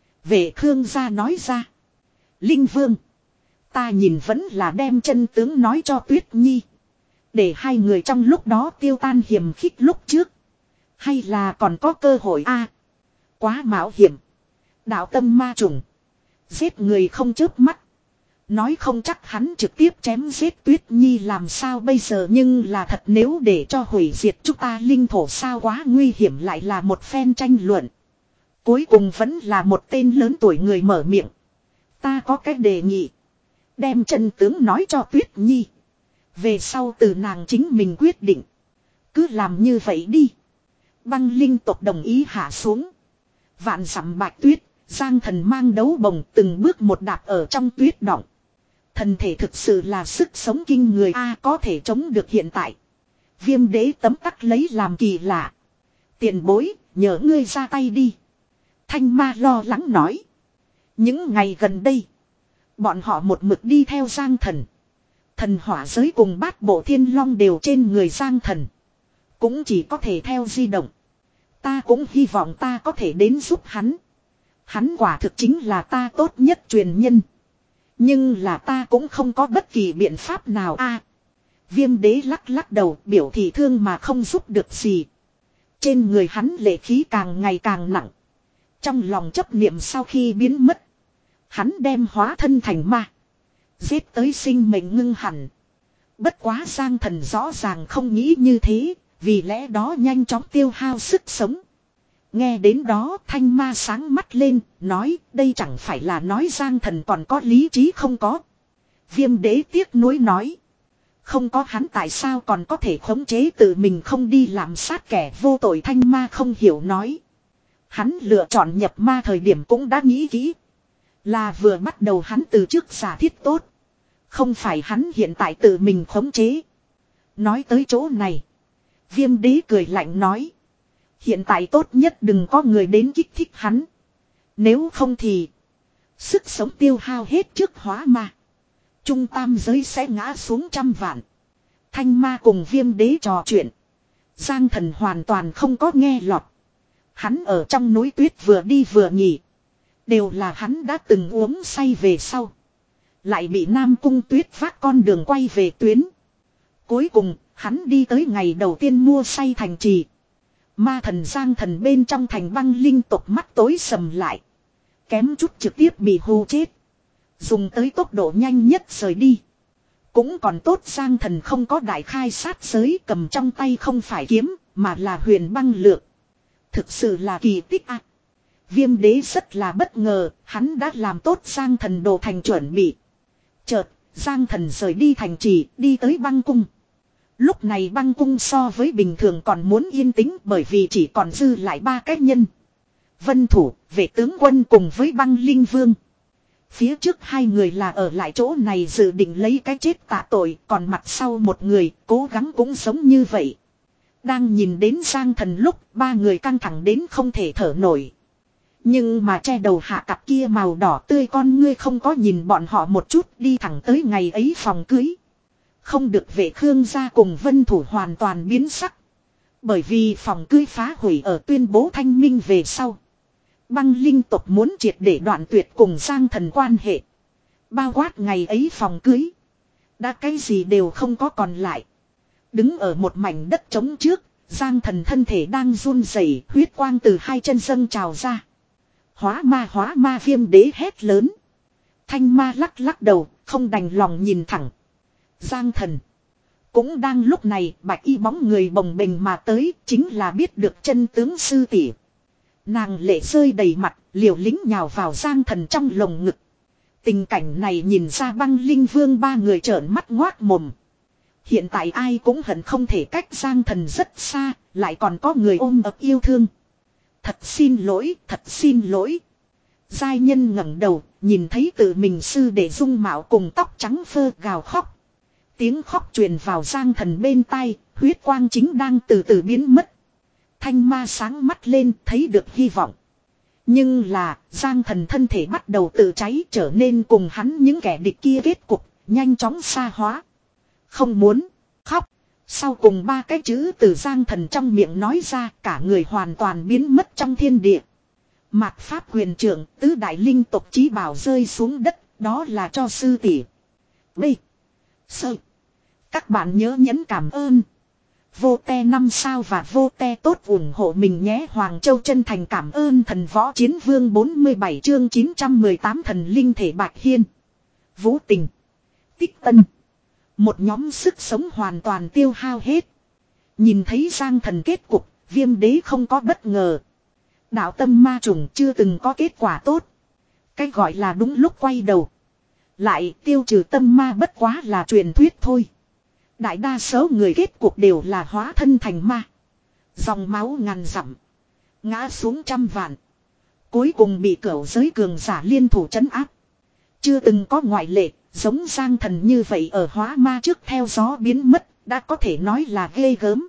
Vệ Khương gia nói ra. Linh Vương. Ta nhìn vẫn là đem chân tướng nói cho Tuyết Nhi. Để hai người trong lúc đó tiêu tan hiểm khích lúc trước. Hay là còn có cơ hội a? Quá mạo hiểm. Đạo tâm ma trùng. Giết người không chớp mắt. Nói không chắc hắn trực tiếp chém giết Tuyết Nhi làm sao bây giờ, nhưng là thật nếu để cho hủy diệt chúng ta linh thổ sao quá nguy hiểm. Lại là một phen tranh luận. Cuối cùng vẫn là một tên lớn tuổi người mở miệng. Ta có cách đề nghị. Đem chân tướng nói cho Tuyết Nhi. Về sau từ nàng chính mình quyết định. Cứ làm như vậy đi. Băng linh tộc đồng ý hạ xuống. Vạn dặm bạch tuyết, Giang Thần mang đấu bồng từng bước một đạp ở trong tuyết đọng. Thần thể thực sự là sức sống kinh người a, có thể chống được hiện tại. Viêm đế tấm tắc lấy làm kỳ lạ. Tiền bối, nhờ ngươi ra tay đi. Thanh ma lo lắng nói. Những ngày gần đây, bọn họ một mực đi theo Giang Thần. Thần hỏa giới cùng bát bộ thiên long đều trên người Giang Thần. Cũng chỉ có thể theo di động. Ta cũng hy vọng ta có thể đến giúp hắn. Hắn quả thực chính là ta tốt nhất truyền nhân. Nhưng là ta cũng không có bất kỳ biện pháp nào a. Viêm đế lắc lắc đầu biểu thị thương mà không giúp được gì. Trên người hắn lệ khí càng ngày càng nặng. Trong lòng chấp niệm sau khi biến mất. Hắn đem hóa thân thành ma. Giết tới sinh mệnh ngưng hẳn. Bất quá Giang Thần rõ ràng không nghĩ như thế. Vì lẽ đó nhanh chóng tiêu hao sức sống. Nghe đến đó thanh ma sáng mắt lên, nói đây chẳng phải là nói Giang Thần còn có lý trí không có. Viêm đế tiếc nuối nói. Không có hắn tại sao còn có thể khống chế tự mình không đi làm sát kẻ vô tội. Thanh ma không hiểu nói. Hắn lựa chọn nhập ma thời điểm cũng đã nghĩ kỹ. Là vừa bắt đầu hắn từ trước giả thiết tốt. Không phải hắn hiện tại tự mình khống chế. Nói tới chỗ này. Viêm đế cười lạnh nói. Hiện tại tốt nhất đừng có người đến kích thích hắn. Nếu không thì. Sức sống tiêu hao hết trước hóa ma. Trung tam giới sẽ ngã xuống trăm vạn. Thanh ma cùng viêm đế trò chuyện. Giang Thần hoàn toàn không có nghe lọt. Hắn ở trong núi tuyết vừa đi vừa nghỉ. Đều là hắn đã từng uống say về sau. Lại bị Nam Cung Tuyết vác con đường quay về tuyến. Cuối cùng, hắn đi tới ngày đầu tiên mua say thành trì. Ma thần Giang Thần bên trong thành băng linh tộc mắt tối sầm lại. Kém chút trực tiếp bị hù chết. Dùng tới tốc độ nhanh nhất rời đi. Cũng còn tốt Giang Thần không có đại khai sát giới, cầm trong tay không phải kiếm, mà là huyền băng lược. Thực sự là kỳ tích ạ. À. Viêm đế rất là bất ngờ, hắn đã làm tốt Giang Thần đồ thành chuẩn bị. Chợt, Giang Thần rời đi thành trì, đi tới băng cung. Lúc này băng cung so với bình thường còn muốn yên tĩnh bởi vì chỉ còn dư lại ba cái nhân. Vân Thủ, vệ tướng quân cùng với băng linh vương. Phía trước hai người là ở lại chỗ này dự định lấy cái chết tạ tội, còn mặt sau một người cố gắng cũng giống như vậy. Đang nhìn đến Giang Thần lúc ba người căng thẳng đến không thể thở nổi. Nhưng mà che đầu hạ cặp kia màu đỏ tươi con ngươi không có nhìn bọn họ một chút, đi thẳng tới ngày ấy phòng cưới. Không được vệ Khương gia cùng Vân Thủ hoàn toàn biến sắc. Bởi vì phòng cưới phá hủy ở tuyên bố thanh minh về sau. Băng linh tộc muốn triệt để đoạn tuyệt cùng Giang Thần quan hệ. Bao quát ngày ấy phòng cưới. Đã cái gì đều không có còn lại. Đứng ở một mảnh đất trống trước, Giang Thần thân thể đang run rẩy, huyết quang từ hai chân dâng trào ra. Hóa ma hóa ma viêm đế hét lớn. Thanh ma lắc lắc đầu, không đành lòng nhìn thẳng. Giang Thần. Cũng đang lúc này, bạch y bóng người bồng bềnh mà tới, chính là biết được chân tướng sư tỷ. Nàng lệ rơi đầy mặt, liều lính nhào vào Giang Thần trong lồng ngực. Tình cảnh này nhìn ra băng linh vương ba người trợn mắt ngoác mồm. Hiện tại ai cũng hận không thể cách Giang Thần rất xa, lại còn có người ôm ấp yêu thương. Thật xin lỗi, thật xin lỗi. Giai nhân ngẩng đầu, nhìn thấy tự mình sư đệ dung mạo cùng tóc trắng phơ gào khóc. Tiếng khóc truyền vào Giang Thần bên tai, huyết quang chính đang từ từ biến mất. Thanh ma sáng mắt lên, thấy được hy vọng. Nhưng là, Giang Thần thân thể bắt đầu tự cháy, trở nên cùng hắn những kẻ địch kia kết cục, nhanh chóng xa hóa. Không muốn khóc. Sau cùng ba cái chữ từ Giang Thần trong miệng nói ra, cả người hoàn toàn biến mất trong thiên địa. Mạt pháp huyền trưởng, tứ đại linh tộc chí bảo rơi xuống đất, đó là cho sư tỷ. B. Sơ. Các bạn nhớ nhấn cảm ơn. Vô te năm sao và vô te tốt ủng hộ mình nhé. Hoàng Châu chân thành cảm ơn thần võ chiến vương bốn mươi bảy chương chín trăm mười tám thần linh thể Bạch Hiên. Vũ Tình. Tích Tân. Một nhóm sức sống hoàn toàn tiêu hao hết. Nhìn thấy Giang Thần kết cục, viêm đế không có bất ngờ. Đạo tâm ma trùng chưa từng có kết quả tốt. Cái gọi là đúng lúc quay đầu. Lại tiêu trừ tâm ma bất quá là truyền thuyết thôi. Đại đa số người kết cuộc đều là hóa thân thành ma. Dòng máu ngàn dặm. Ngã xuống trăm vạn. Cuối cùng bị cửu giới cường giả liên thủ trấn áp. Chưa từng có ngoại lệ. Giống Giang Thần như vậy ở hóa ma trước theo gió biến mất. Đã có thể nói là ghê gớm.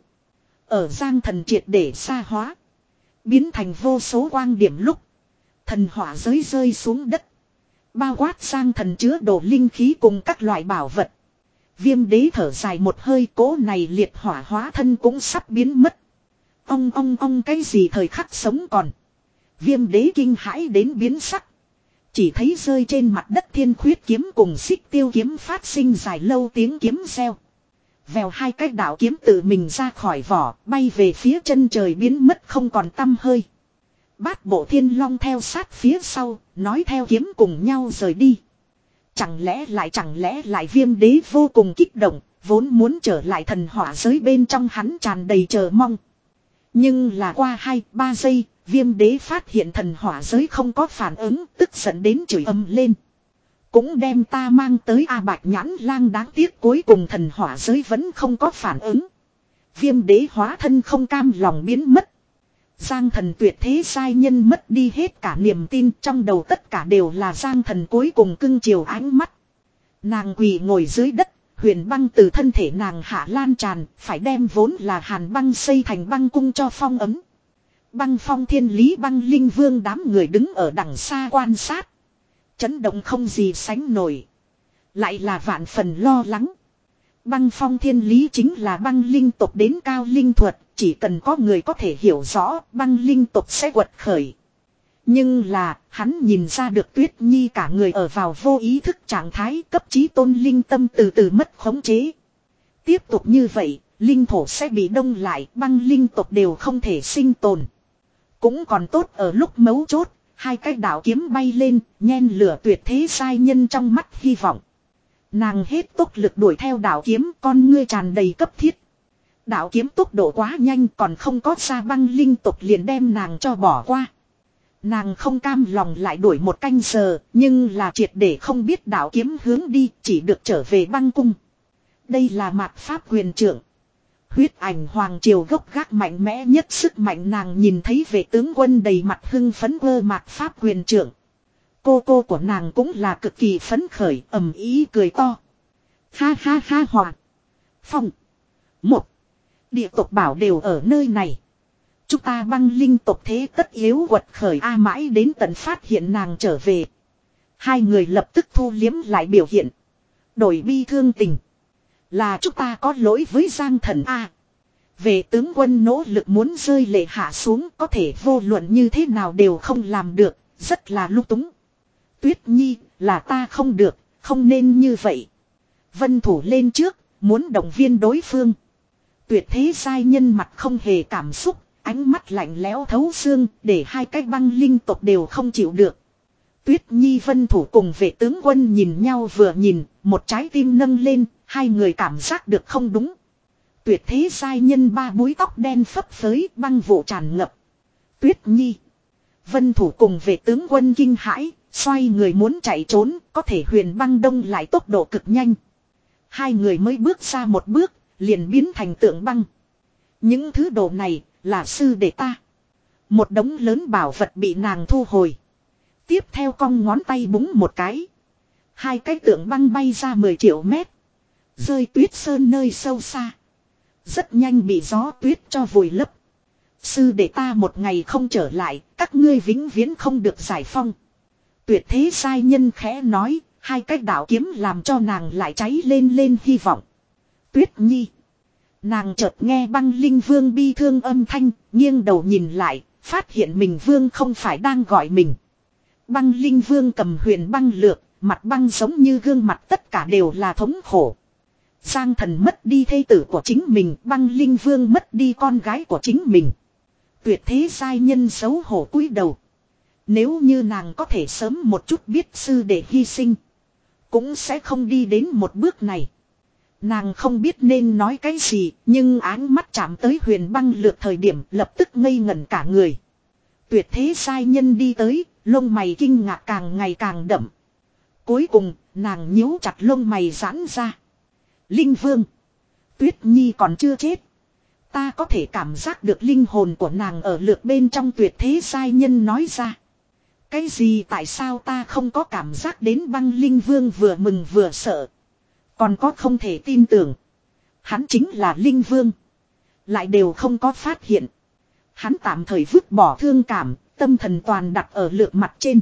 Ở Giang Thần triệt để xa hóa. Biến thành vô số quang điểm lúc. Thần hỏa giới rơi xuống đất. Bao quát Giang Thần chứa đồ linh khí cùng các loại bảo vật. Viêm đế thở dài một hơi, cố này liệt hỏa hóa thân cũng sắp biến mất. Ông ông ông cái gì thời khắc sống còn. Viêm đế kinh hãi đến biến sắc. Chỉ thấy rơi trên mặt đất thiên khuyết kiếm cùng xích tiêu kiếm phát sinh dài lâu tiếng kiếm reo. Vèo hai cái đạo kiếm tự mình ra khỏi vỏ, bay về phía chân trời biến mất không còn tăm hơi. Bát bộ thiên long theo sát phía sau, nói theo kiếm cùng nhau rời đi. Chẳng lẽ lại chẳng lẽ lại viêm đế vô cùng kích động, Vốn muốn trở lại thần hỏa giới bên trong hắn tràn đầy chờ mong. Nhưng là qua hai ba giây, viêm đế phát hiện thần hỏa giới không có phản ứng, tức giận đến chửi ầm lên. Cũng đem ta mang tới A Bạch Nhãn Lang, đáng tiếc cuối cùng thần hỏa giới vẫn không có phản ứng. Viêm đế hóa thân không cam lòng biến mất. Giang thần tuyệt thế giai nhân mất đi hết cả niềm tin, trong đầu tất cả đều là Giang thần cuối cùng cưng chiều ánh mắt. Nàng quỳ ngồi dưới đất, huyền băng từ thân thể nàng hạ lan tràn, phải đem vốn là hàn băng xây thành băng cung cho phong ấm. Băng phong thiên lý băng linh vương đám người đứng ở đằng xa quan sát. Chấn động không gì sánh nổi. Lại là vạn phần lo lắng. Băng phong thiên lý chính là băng linh tộc đến cao linh thuật, chỉ cần có người có thể hiểu rõ băng linh tộc sẽ quật khởi. Nhưng là, hắn nhìn ra được Tuyết Nhi cả người ở vào vô ý thức trạng thái, cấp chí tôn linh tâm từ từ mất khống chế. Tiếp tục như vậy, linh thổ sẽ bị đông lại, băng linh tộc đều không thể sinh tồn. Cũng còn tốt ở lúc mấu chốt, hai cái đạo kiếm bay lên, nhen lửa tuyệt thế sai nhân trong mắt hy vọng. Nàng hết tốc lực đuổi theo đạo kiếm, con ngươi tràn đầy cấp thiết. Đạo kiếm tốc độ quá nhanh, còn không có ra băng linh tộc liền đem nàng cho bỏ qua. Nàng không cam lòng lại đuổi một canh giờ, nhưng là triệt để không biết đạo kiếm hướng đi, chỉ được trở về băng cung. Đây là mạt pháp quyền trưởng. Huyết ảnh hoàng triều gốc gác mạnh mẽ nhất sức mạnh, nàng nhìn thấy vệ tướng quân đầy mặt hưng phấn ơ mạt pháp quyền trưởng. Cô cô của nàng cũng là cực kỳ phấn khởi, ầm ý cười to. Ha ha ha hoàng. Phong. Một. Địa tộc bảo đều ở nơi này. Chúng ta băng linh tộc thế tất yếu quật khởi a mãi đến tận phát hiện nàng trở về. Hai người lập tức thu liếm lại biểu hiện. Đổi bi thương tình. Là chúng ta có lỗi với Giang thần a. Về tướng quân nỗ lực muốn rơi lệ hạ xuống, có thể vô luận như thế nào đều không làm được, rất là lung túng. Tuyết Nhi, là ta không được, không nên như vậy. Vân thủ lên trước, muốn động viên đối phương. Tuyệt thế giai nhân mặt không hề cảm xúc, ánh mắt lạnh lẽo thấu xương, để hai cái băng linh tộc đều không chịu được. Tuyết Nhi Vân thủ cùng vệ tướng quân nhìn nhau vừa nhìn, một trái tim nâng lên, hai người cảm giác được không đúng. Tuyệt thế giai nhân ba búi tóc đen phấp phới, băng vụ tràn ngập. Tuyết Nhi. Vân thủ cùng vệ tướng quân kinh hãi, xoay người muốn chạy trốn, có thể huyền băng đông lại tốc độ cực nhanh. Hai người mới bước ra một bước, liền biến thành tượng băng. Những thứ đồ này, là sư đệ ta. Một đống lớn bảo vật bị nàng thu hồi. Tiếp theo cong ngón tay búng một cái. Hai cái tượng băng bay ra mười triệu mét. Rơi tuyết sơn nơi sâu xa. Rất nhanh bị gió tuyết cho vùi lấp. Sư đệ ta một ngày không trở lại, các ngươi vĩnh viễn không được giải phong. Tuyệt thế sai nhân khẽ nói, hai cái đạo kiếm làm cho nàng lại cháy lên lên hy vọng. Tuyết Nhi. Nàng chợt nghe băng linh vương bi thương âm thanh, nghiêng đầu nhìn lại, phát hiện mình vương không phải đang gọi mình. Băng linh vương cầm huyền băng lược, mặt băng giống như gương mặt tất cả đều là thống khổ. Giang thần mất đi thê tử của chính mình, băng linh vương mất đi con gái của chính mình. Tuyệt thế giai nhân xấu hổ cúi đầu. Nếu như nàng có thể sớm một chút biết sư để hy sinh, cũng sẽ không đi đến một bước này. Nàng không biết nên nói cái gì, nhưng áng mắt chạm tới huyền băng lược thời điểm lập tức ngây ngẩn cả người. Tuyệt thế giai nhân đi tới, lông mày kinh ngạc càng ngày càng đậm. Cuối cùng, nàng nhíu chặt lông mày giãn ra. Linh vương. Tuyết Nhi còn chưa chết. Ta có thể cảm giác được linh hồn của nàng ở lược bên trong, tuyệt thế giai nhân nói ra. Cái gì, tại sao ta không có cảm giác đến? Băng linh vương vừa mừng vừa sợ. Còn có không thể tin tưởng. Hắn chính là linh vương. Lại đều không có phát hiện. Hắn tạm thời vứt bỏ thương cảm, tâm thần toàn đặt ở lược mặt trên.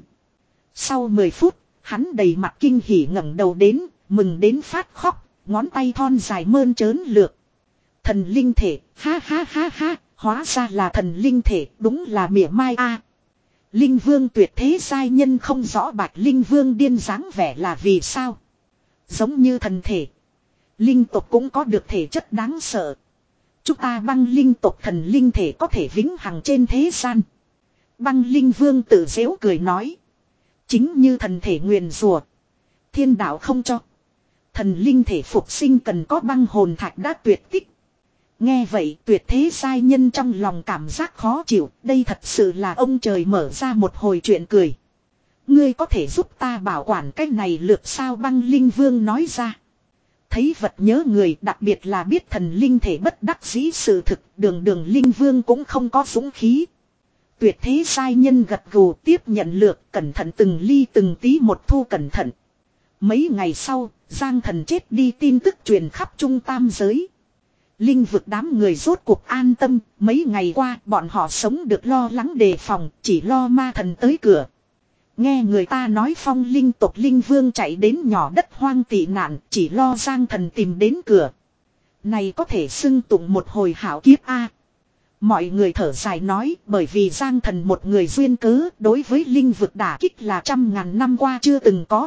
Sau mười phút, hắn đầy mặt kinh hỉ ngẩng đầu đến, mừng đến phát khóc, ngón tay thon dài mơn trớn lược. Thần linh thể, ha ha ha ha, hóa ra là thần linh thể, đúng là mỉa mai a. Linh vương tuyệt thế giai nhân không rõ bạch linh vương điên dáng vẻ là vì sao. Giống như thần thể. Linh tộc cũng có được thể chất đáng sợ. Chúng ta băng linh tộc thần linh thể có thể vĩnh hằng trên thế gian. Băng linh vương tự giễu cười nói. Chính như thần thể nguyền rủa, thiên đạo không cho. Thần linh thể phục sinh cần có băng hồn thạch đã tuyệt tích. Nghe vậy tuyệt thế giai nhân trong lòng cảm giác khó chịu. Đây thật sự là ông trời mở ra một hồi chuyện cười. Ngươi có thể giúp ta bảo quản cái này lược sao, băng linh vương nói ra. Thấy vật nhớ người, đặc biệt là biết thần linh thể bất đắc dĩ sự thực, đường đường linh vương cũng không có dũng khí. Tuyệt thế giai nhân gật gù tiếp nhận lược, cẩn thận từng ly từng tí một thu cẩn thận. Mấy ngày sau, Giang Thần chết đi tin tức truyền khắp trung tam giới. Linh vực đám người rốt cuộc an tâm, mấy ngày qua bọn họ sống được lo lắng đề phòng, chỉ lo ma thần tới cửa. Nghe người ta nói phong linh tộc linh vương chạy đến nhỏ đất hoang tị nạn, chỉ lo Giang Thần tìm đến cửa. Này có thể xưng tụng một hồi hảo kiếp a. Mọi người thở dài nói, bởi vì Giang Thần một người duyên cớ, đối với linh vực đả kích là trăm ngàn năm qua chưa từng có.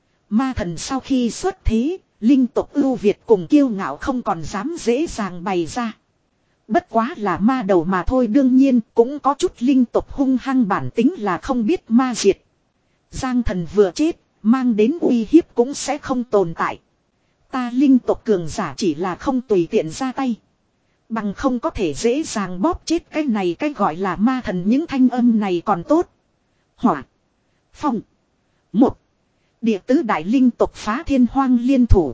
Ma thần sau khi xuất thế, linh tộc ưu việt cùng kiêu ngạo không còn dám dễ dàng bày ra. Bất quá là ma đầu mà thôi, đương nhiên cũng có chút linh tộc hung hăng bản tính là không biết ma diệt. Giang Thần vừa chết, mang đến uy hiếp cũng sẽ không tồn tại. Ta linh tộc cường giả chỉ là không tùy tiện ra tay. Bằng không có thể dễ dàng bóp chết cái này, cái gọi là ma thần. Những thanh âm này còn tốt. Hỏa, phong, một, địa tứ đại linh tộc phá thiên hoang liên thủ.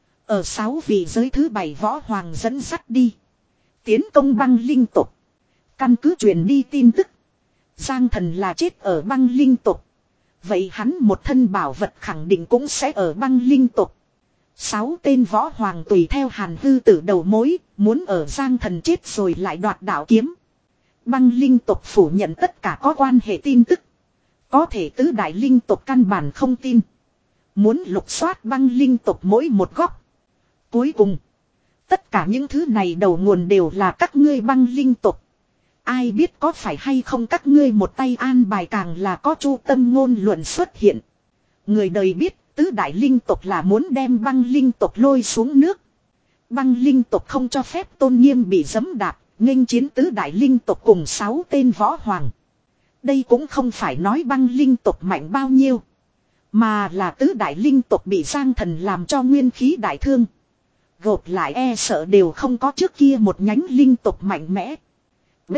Ở sáu vị giới thứ bảy võ hoàng dẫn dắt đi. Tiến công băng linh tộc. Căn cứ truyền đi tin tức. Giang Thần là chết ở băng linh tộc. Vậy hắn một thân bảo vật khẳng định cũng sẽ ở băng linh tộc. Sáu tên võ hoàng tùy theo Hàn Hư Tử đầu mối, muốn ở Giang Thần chết rồi lại đoạt đạo kiếm. Băng linh tộc phủ nhận tất cả có quan hệ tin tức. Có thể tứ đại linh tộc căn bản không tin. Muốn lục soát băng linh tộc mỗi một góc. Cuối cùng, tất cả những thứ này đầu nguồn đều là các ngươi băng linh tộc. Ai biết có phải hay không các ngươi một tay an bài, càng là có chu tâm ngôn luận xuất hiện. Người đời biết tứ đại linh tộc là muốn đem băng linh tộc lôi xuống nước. Băng linh tộc không cho phép tôn nghiêm bị giẫm đạp, nghênh chiến tứ đại linh tộc cùng sáu tên võ hoàng. Đây cũng không phải nói băng linh tộc mạnh bao nhiêu, mà là tứ đại linh tộc bị Giang Thần làm cho nguyên khí đại thương. Gộp lại e sợ đều không có trước kia một nhánh linh tộc mạnh mẽ. B.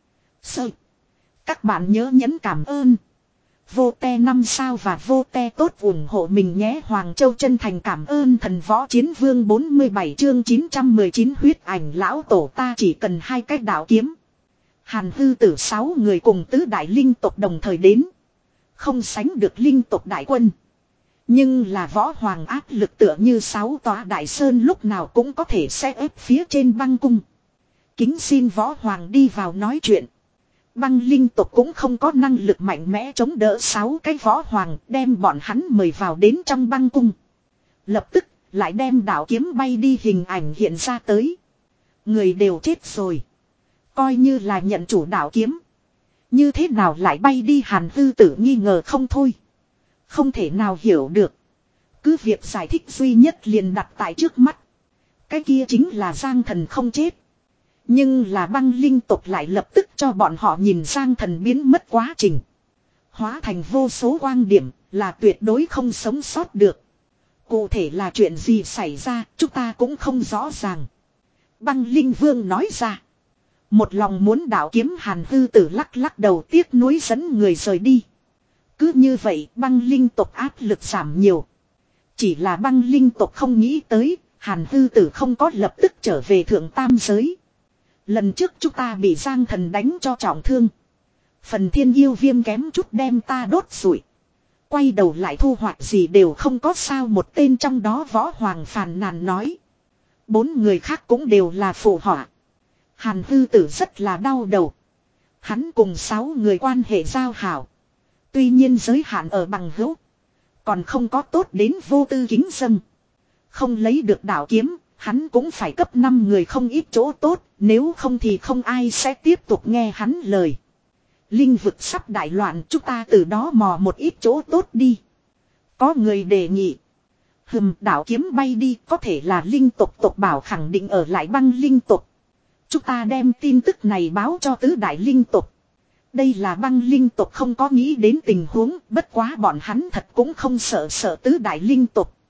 Sơ. Các bạn nhớ nhấn cảm ơn. Vô te năm sao và vô te tốt ủng hộ mình nhé. Hoàng Châu chân thành cảm ơn thần võ chiến vương. Bốn mươi bảy chương chín trăm mười chín huyết ảnh lão tổ, ta chỉ cần hai cái đạo kiếm. Hàn Hư Tử sáu người cùng tứ đại linh tộc đồng thời đến. Không sánh được linh tộc đại quân. Nhưng là võ hoàng áp lực tựa như sáu tòa đại sơn, lúc nào cũng có thể sẽ ép phía trên băng cung. Kính xin võ hoàng đi vào nói chuyện. Băng linh tộc cũng không có năng lực mạnh mẽ chống đỡ sáu cái võ hoàng, đem bọn hắn mời vào đến trong băng cung. Lập tức lại đem đạo kiếm bay đi hình ảnh hiện ra tới. Người đều chết rồi, coi như là nhận chủ đạo kiếm, như thế nào lại bay đi? Hàn Hư Tử nghi ngờ không thôi. Không thể nào hiểu được. Cứ việc giải thích duy nhất liền đặt tại trước mắt. Cái kia chính là Giang Thần không chết. Nhưng là băng linh tộc lại lập tức cho bọn họ nhìn Giang Thần biến mất quá trình. Hóa thành vô số quang điểm, là tuyệt đối không sống sót được. Cụ thể là chuyện gì xảy ra, chúng ta cũng không rõ ràng. Băng linh vương nói ra. Một lòng muốn đạo kiếm. Hàn Hư Tử lắc lắc đầu tiếc nuối dẫn người rời đi. Cứ như vậy băng linh tộc áp lực giảm nhiều. Chỉ là băng linh tộc không nghĩ tới, Hàn Hư Tử không có lập tức trở về thượng tam giới. Lần trước chúng ta bị Giang Thần đánh cho trọng thương. Phần thiên yêu viêm kém chút đem ta đốt rụi. Quay đầu lại thu hoạch gì đều không có sao, một tên trong đó võ hoàng phàn nàn nói. Bốn người khác cũng đều là phụ họa. Hàn Hư Tử rất là đau đầu. Hắn cùng sáu người quan hệ giao hảo. Tuy nhiên giới hạn ở bằng hữu. Còn không có tốt đến vô tư kính dâng. Không lấy được đạo kiếm, hắn cũng phải cấp năm người không ít chỗ tốt. Nếu không thì không ai sẽ tiếp tục nghe hắn lời. Linh vực sắp đại loạn, chúng ta từ đó mò một ít chỗ tốt đi. Có người đề nghị. Hừm, đạo kiếm bay đi, có thể là linh tộc tộc bảo khẳng định ở lại băng linh tộc. Chúng ta đem tin tức này báo cho tứ đại linh tộc. Đây là băng linh tộc không có nghĩ đến tình huống, bất quá bọn hắn thật cũng không sợ sợ tứ đại linh tộc.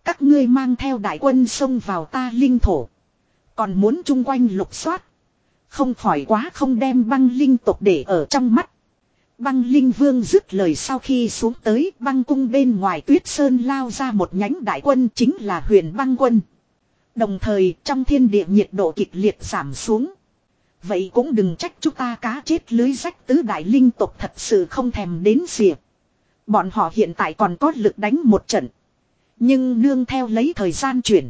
Các ngươi mang theo đại quân xông vào ta linh thổ. Còn muốn chung quanh lục soát. Không khỏi quá không đem băng linh tộc để ở trong mắt. Băng linh vương dứt lời sau khi xuống tới băng cung bên ngoài tuyết sơn lao ra một nhánh đại quân chính là huyền băng quân. Đồng thời trong thiên địa nhiệt độ kịch liệt giảm xuống. Vậy cũng đừng trách chúng ta cá chết lưới rách tứ đại linh tộc thật sự không thèm đến xỉa. Bọn họ hiện tại còn có lực đánh một trận. Nhưng nương theo lấy thời gian chuyển.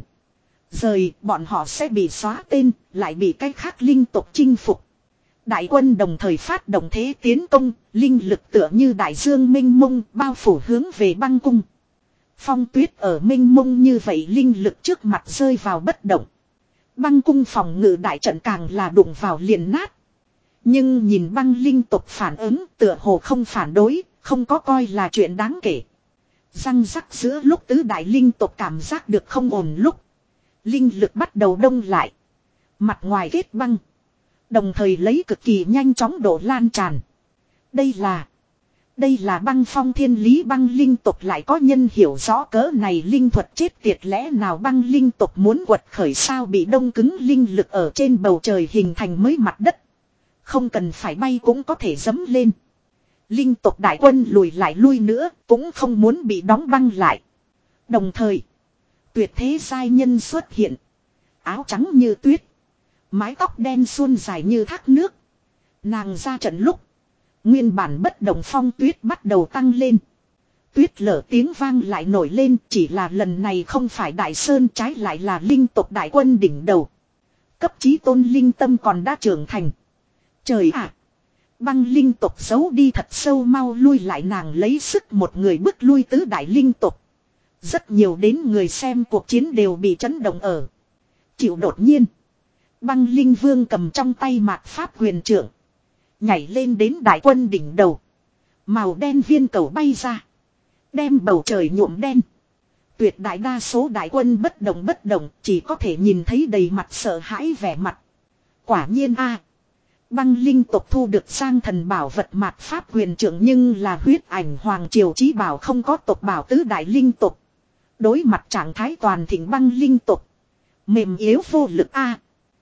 Rời bọn họ sẽ bị xóa tên, lại bị cái khác linh tộc chinh phục. Đại quân đồng thời phát động thế tiến công, linh lực tựa như đại dương minh mông bao phủ hướng về băng cung. Phong tuyết ở minh mông như vậy linh lực trước mặt rơi vào bất động. Băng cung phòng ngự đại trận càng là đụng vào liền nát. Nhưng nhìn băng linh tộc phản ứng tựa hồ không phản đối, không có coi là chuyện đáng kể. Răng rắc giữa lúc tứ đại linh tộc cảm giác được không ổn lúc. Linh lực bắt đầu đông lại. Mặt ngoài kết băng. Đồng thời lấy cực kỳ nhanh chóng độ lan tràn. Đây là. Đây là băng phong thiên lý băng linh tộc lại có nhân hiểu rõ cỡ này linh thuật chết tiệt lẽ nào băng linh tộc muốn quật khởi sao bị đông cứng linh lực ở trên bầu trời hình thành mới mặt đất. Không cần phải bay cũng có thể dẫm lên. Linh tộc đại quân lùi lại lui nữa cũng không muốn bị đóng băng lại. Đồng thời. Tuyệt thế giai nhân xuất hiện. Áo trắng như tuyết. Mái tóc đen suôn dài như thác nước. Nàng ra trận lúc. Nguyên bản bất động phong tuyết bắt đầu tăng lên. Tuyết lở tiếng vang lại nổi lên. Chỉ là lần này không phải đại sơn trái lại là linh tộc đại quân đỉnh đầu. Cấp chí tôn linh tâm còn đã trưởng thành. Trời ạ! Băng linh tộc giấu đi thật sâu mau lui lại nàng lấy sức một người bước lui tứ đại linh tộc. Rất nhiều đến người xem cuộc chiến đều bị chấn động ở. Chịu đột nhiên. Băng linh vương cầm trong tay mạt pháp quyền trưởng. Nhảy lên đến đại quân đỉnh đầu. Màu đen viên cầu bay ra. Đem bầu trời nhuộm đen. Tuyệt đại đa số đại quân bất động bất động. Chỉ có thể nhìn thấy đầy mặt sợ hãi vẻ mặt. Quả nhiên a Băng linh tộc thu được sang thần bảo vật mạt pháp quyền trưởng nhưng là huyết ảnh hoàng triều chí bảo không có tộc bảo tứ đại linh tộc. Đối mặt trạng thái toàn thịnh băng linh tộc. Mềm yếu vô lực a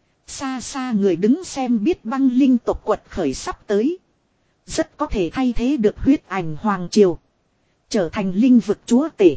Xa xa người đứng xem biết băng linh tộc quật khởi sắp tới. Rất có thể thay thế được huyết ảnh hoàng triều. Trở thành linh vực chúa tể.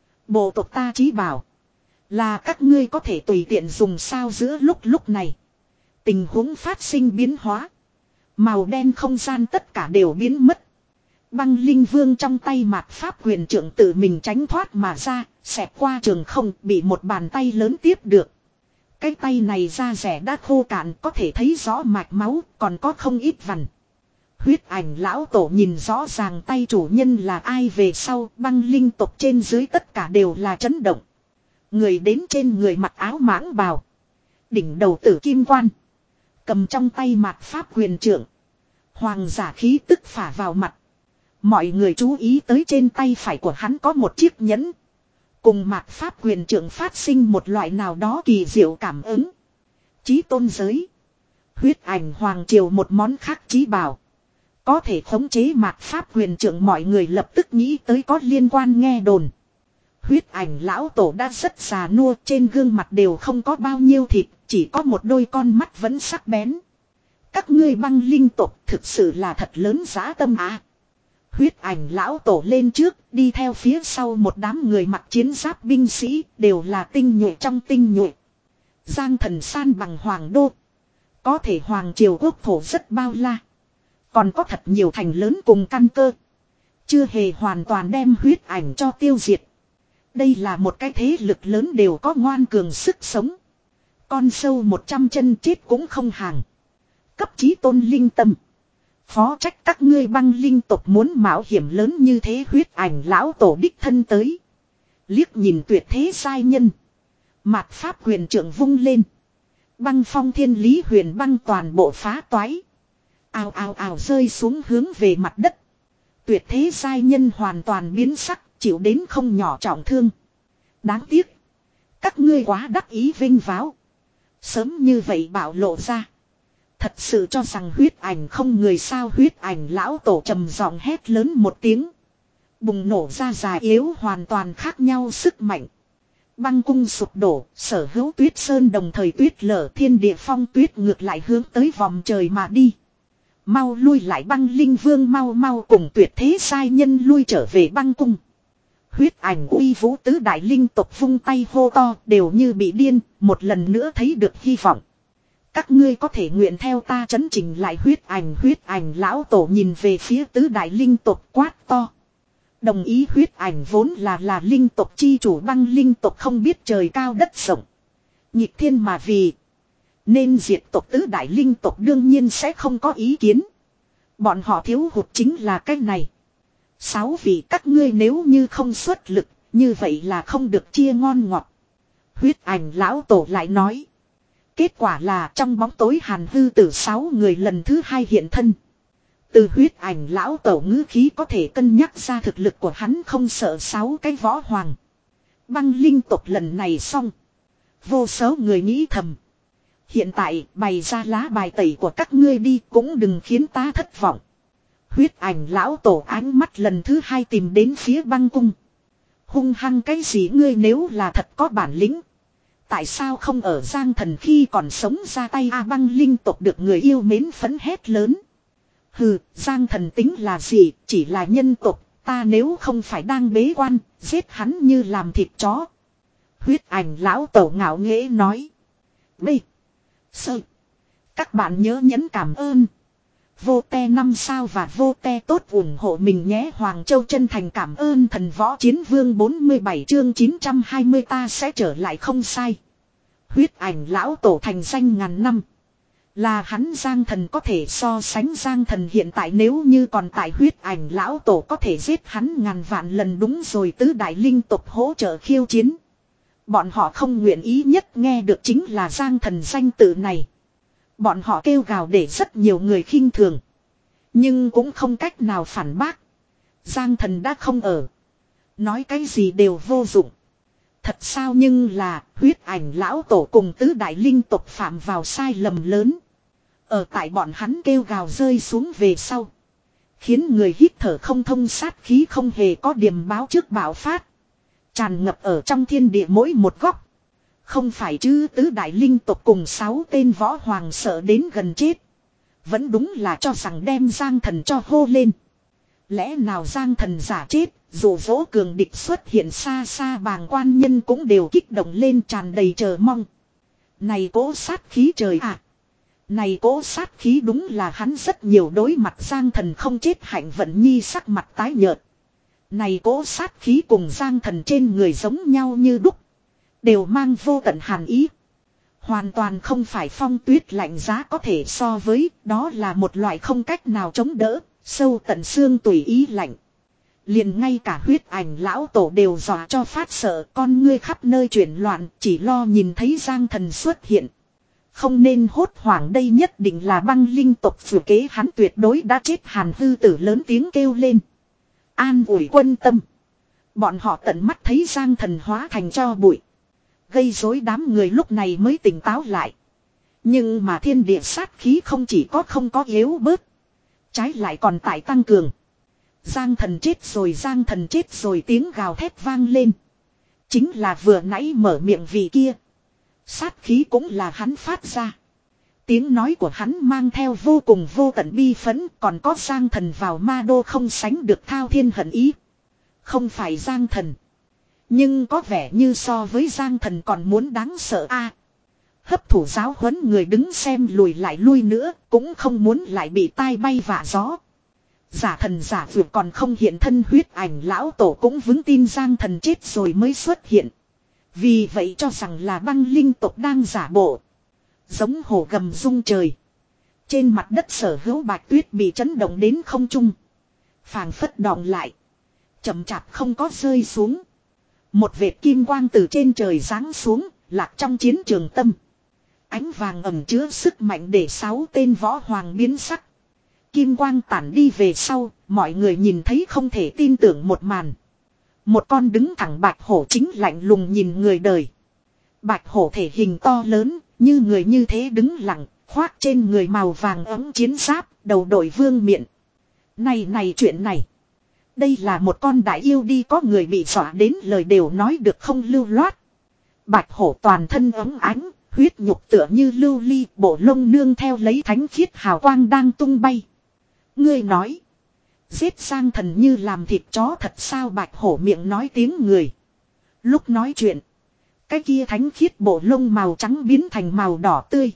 Bộ tộc ta chí bảo. Là các ngươi có thể tùy tiện dùng sao giữa lúc lúc này. Tình huống phát sinh biến hóa. Màu đen không gian tất cả đều biến mất. Băng linh vương trong tay mạt pháp quyền trưởng tự mình tránh thoát mà ra. Xẹt qua trường không bị một bàn tay lớn tiếp được. Cái tay này da rẻ đã khô cạn có thể thấy rõ mạch máu còn có không ít vằn. Huyết ảnh lão tổ nhìn rõ ràng tay chủ nhân là ai về sau băng linh tộc trên dưới tất cả đều là chấn động. Người đến trên người mặc áo mãng bào. Đỉnh đầu tử kim quan. Cầm trong tay mạt pháp quyền trưởng. Hoàng giả khí tức phả vào mặt. Mọi người chú ý tới trên tay phải của hắn có một chiếc nhẫn. Cùng mạt pháp quyền trưởng phát sinh một loại nào đó kỳ diệu cảm ứng. Chí tôn giới. Huyết ảnh hoàng triều một món khác chí bảo. Có thể khống chế mạt pháp quyền trưởng mọi người lập tức nghĩ tới có liên quan nghe đồn. Huyết ảnh lão tổ đã rất già nua trên gương mặt đều không có bao nhiêu thịt. Chỉ có một đôi con mắt vẫn sắc bén. Các ngươi băng linh tộc thực sự là thật lớn dã tâm à. Huyết ảnh lão tổ lên trước, đi theo phía sau một đám người mặc chiến giáp binh sĩ, đều là tinh nhuệ trong tinh nhuệ. Giang thần san bằng hoàng đô. Có thể hoàng triều quốc thổ rất bao la. Còn có thật nhiều thành lớn cùng căn cơ. Chưa hề hoàn toàn đem huyết ảnh cho tiêu diệt. Đây là một cái thế lực lớn đều có ngoan cường sức sống. Con sâu một trăm chân chết cũng không hàng. Cấp chí tôn linh tâm. Phó trách các ngươi băng linh tộc muốn mạo hiểm lớn như thế huyết ảnh lão tổ đích thân tới. Liếc nhìn tuyệt thế sai nhân. Mạt pháp quyền trưởng vung lên. Băng phong thiên lý huyền băng toàn bộ phá toái. Ào ào ào rơi xuống hướng về mặt đất. Tuyệt thế sai nhân hoàn toàn biến sắc, chịu đến không nhỏ trọng thương. Đáng tiếc. Các ngươi quá đắc ý vinh váo. Sớm như vậy bạo lộ ra. Thật sự cho rằng huyết ảnh không người sao huyết ảnh lão tổ trầm giọng hét lớn một tiếng. Bùng nổ ra già yếu hoàn toàn khác nhau sức mạnh. Băng cung sụp đổ, sở hữu tuyết sơn đồng thời tuyết lở, thiên địa phong tuyết ngược lại hướng tới vòng trời mà đi. Mau lui lại, băng linh vương mau mau cùng tuyệt thế sai nhân lui trở về băng cung. Huyết ảnh uy vũ tứ đại linh tộc vung tay hô to, đều như bị điên, một lần nữa thấy được hy vọng. Các ngươi có thể nguyện theo ta chấn chỉnh lại huyết ảnh. Huyết ảnh lão tổ nhìn về phía tứ đại linh tộc quát to. Đồng ý. Huyết ảnh vốn là là linh tộc chi chủ, băng linh tộc không biết trời cao đất rộng, nhịp thiên mà vì, nên diệt tộc tứ đại linh tộc đương nhiên sẽ không có ý kiến. Bọn họ thiếu hụt chính là cái này. Sáu vị các ngươi nếu như không xuất lực, như vậy là không được chia ngon ngọt. Huyết ảnh lão tổ lại nói. Kết quả là trong bóng tối Hàn Hư Tử sáu người lần thứ hai hiện thân. Từ huyết ảnh lão tổ ngữ khí có thể cân nhắc ra thực lực của hắn không sợ sáu cái võ hoàng. Băng linh tộc lần này xong. Vô số người nghĩ thầm. Hiện tại bày ra lá bài tẩy của các ngươi đi, cũng đừng khiến ta thất vọng. Huyết ảnh lão tổ ánh mắt lần thứ hai tìm đến phía băng cung. Hung hăng cái gì? Ngươi nếu là thật có bản lĩnh, tại sao không ở Giang Thần khi còn sống ra tay? A băng linh tộc được người yêu mến phấn hét lớn. Hừ, Giang Thần tính là gì, chỉ là nhân tộc, ta nếu không phải đang bế quan, giết hắn như làm thịt chó. Huyết ảnh lão tổ ngạo nghễ nói. B. Sơ. Các bạn nhớ nhấn cảm ơn. Vô te năm sao và vô te tốt ủng hộ mình nhé. Hoàng Châu chân thành cảm ơn. Thần võ chiến vương bốn mươi bảy chương chín trăm hai mươi ta sẽ trở lại không sai. Huyết ảnh lão tổ thành danh ngàn năm. Là hắn Giang Thần có thể so sánh. Giang Thần hiện tại nếu như còn tại, huyết ảnh lão tổ có thể giết hắn ngàn vạn lần. Đúng rồi, tứ đại linh tộc hỗ trợ khiêu chiến. Bọn họ không nguyện ý nhất nghe được chính là Giang Thần danh tự này. Bọn họ kêu gào để rất nhiều người khinh thường. Nhưng cũng không cách nào phản bác. Giang Thần đã không ở. Nói cái gì đều vô dụng. Thật sao? Nhưng là huyết ảnh lão tổ cùng tứ đại linh tộc phạm vào sai lầm lớn. Ở tại bọn hắn kêu gào rơi xuống về sau, khiến người hít thở không thông, sát khí không hề có điểm báo trước bạo phát. Tràn ngập ở trong thiên địa mỗi một góc. Không phải chứ, tứ đại linh tộc cùng sáu tên võ hoàng sợ đến gần chết. Vẫn đúng là cho rằng đem Giang Thần cho hô lên. Lẽ nào Giang Thần giả chết, dù dỗ cường địch xuất hiện xa xa, bàng quan nhân cũng đều kích động lên, tràn đầy chờ mong. Này cỗ sát khí trời ạ! Này cỗ sát khí đúng là hắn rất nhiều. Đối mặt Giang Thần không chết, Hạnh Vận Nhi sắc mặt tái nhợt. Này cỗ sát khí cùng Giang Thần trên người giống nhau như đúc, đều mang vô tận hàn ý. Hoàn toàn không phải phong tuyết lạnh giá có thể so với, đó là một loại không cách nào chống đỡ, sâu tận xương tùy ý lạnh. Liền ngay cả huyết ảnh lão tổ đều dọa cho phát sợ, con ngươi khắp nơi chuyển loạn, chỉ lo nhìn thấy Giang Thần xuất hiện. Không nên hốt hoảng, đây nhất định là băng linh tộc phù kế, hắn tuyệt đối đã chết. Hàn Hư Tử lớn tiếng kêu lên, an ủi quân tâm. Bọn họ tận mắt thấy Giang Thần hóa thành tro bụi. Gây rối đám người lúc này mới tỉnh táo lại. Nhưng mà thiên địa sát khí không chỉ có không có yếu bớt, trái lại còn tại tăng cường. Giang Thần chết rồi, Giang Thần chết rồi, tiếng gào thét vang lên. Chính là vừa nãy mở miệng vị kia. Sát khí cũng là hắn phát ra. Tiếng nói của hắn mang theo vô cùng vô tận bi phẫn, còn có Giang Thần vào ma đô không sánh được thao thiên hận ý. Không phải Giang Thần, nhưng có vẻ như so với Giang Thần còn muốn đáng sợ a. À, hấp thụ giáo huấn người đứng xem lùi lại lui nữa, cũng không muốn lại bị tai bay vạ gió. Giả thần giả vượt còn không hiện thân, huyết ảnh lão tổ cũng vững tin Giang Thần chết rồi mới xuất hiện. Vì vậy cho rằng là băng linh tộc đang giả bộ. Giống hổ gầm rung trời. Trên mặt đất sở hữu bạch tuyết bị chấn động đến không trung, phảng phất đọng lại, chậm chạp không có rơi xuống. Một vệt kim quang từ trên trời giáng xuống, lạc trong chiến trường tâm. Ánh vàng ẩm chứa sức mạnh để sáu tên võ hoàng biến sắc. Kim quang tản đi về sau, mọi người nhìn thấy không thể tin tưởng một màn. Một con đứng thẳng bạch hổ chính lạnh lùng nhìn người đời. Bạch hổ thể hình to lớn, như người như thế đứng lặng, khoác trên người màu vàng ấm chiến giáp, đầu đội vương miện. Này này chuyện này, đây là một con đại yêu đi, có người bị dọa đến lời đều nói được không lưu loát. Bạch hổ toàn thân ấm ánh, huyết nhục tựa như lưu ly, bộ lông nương theo lấy thánh khiết hào quang đang tung bay. Ngươi nói, giết Giang Thần như làm thịt chó thật sao? Bạch hổ miệng nói tiếng người. Lúc nói chuyện, cái kia thánh khiết bộ lông màu trắng biến thành màu đỏ tươi.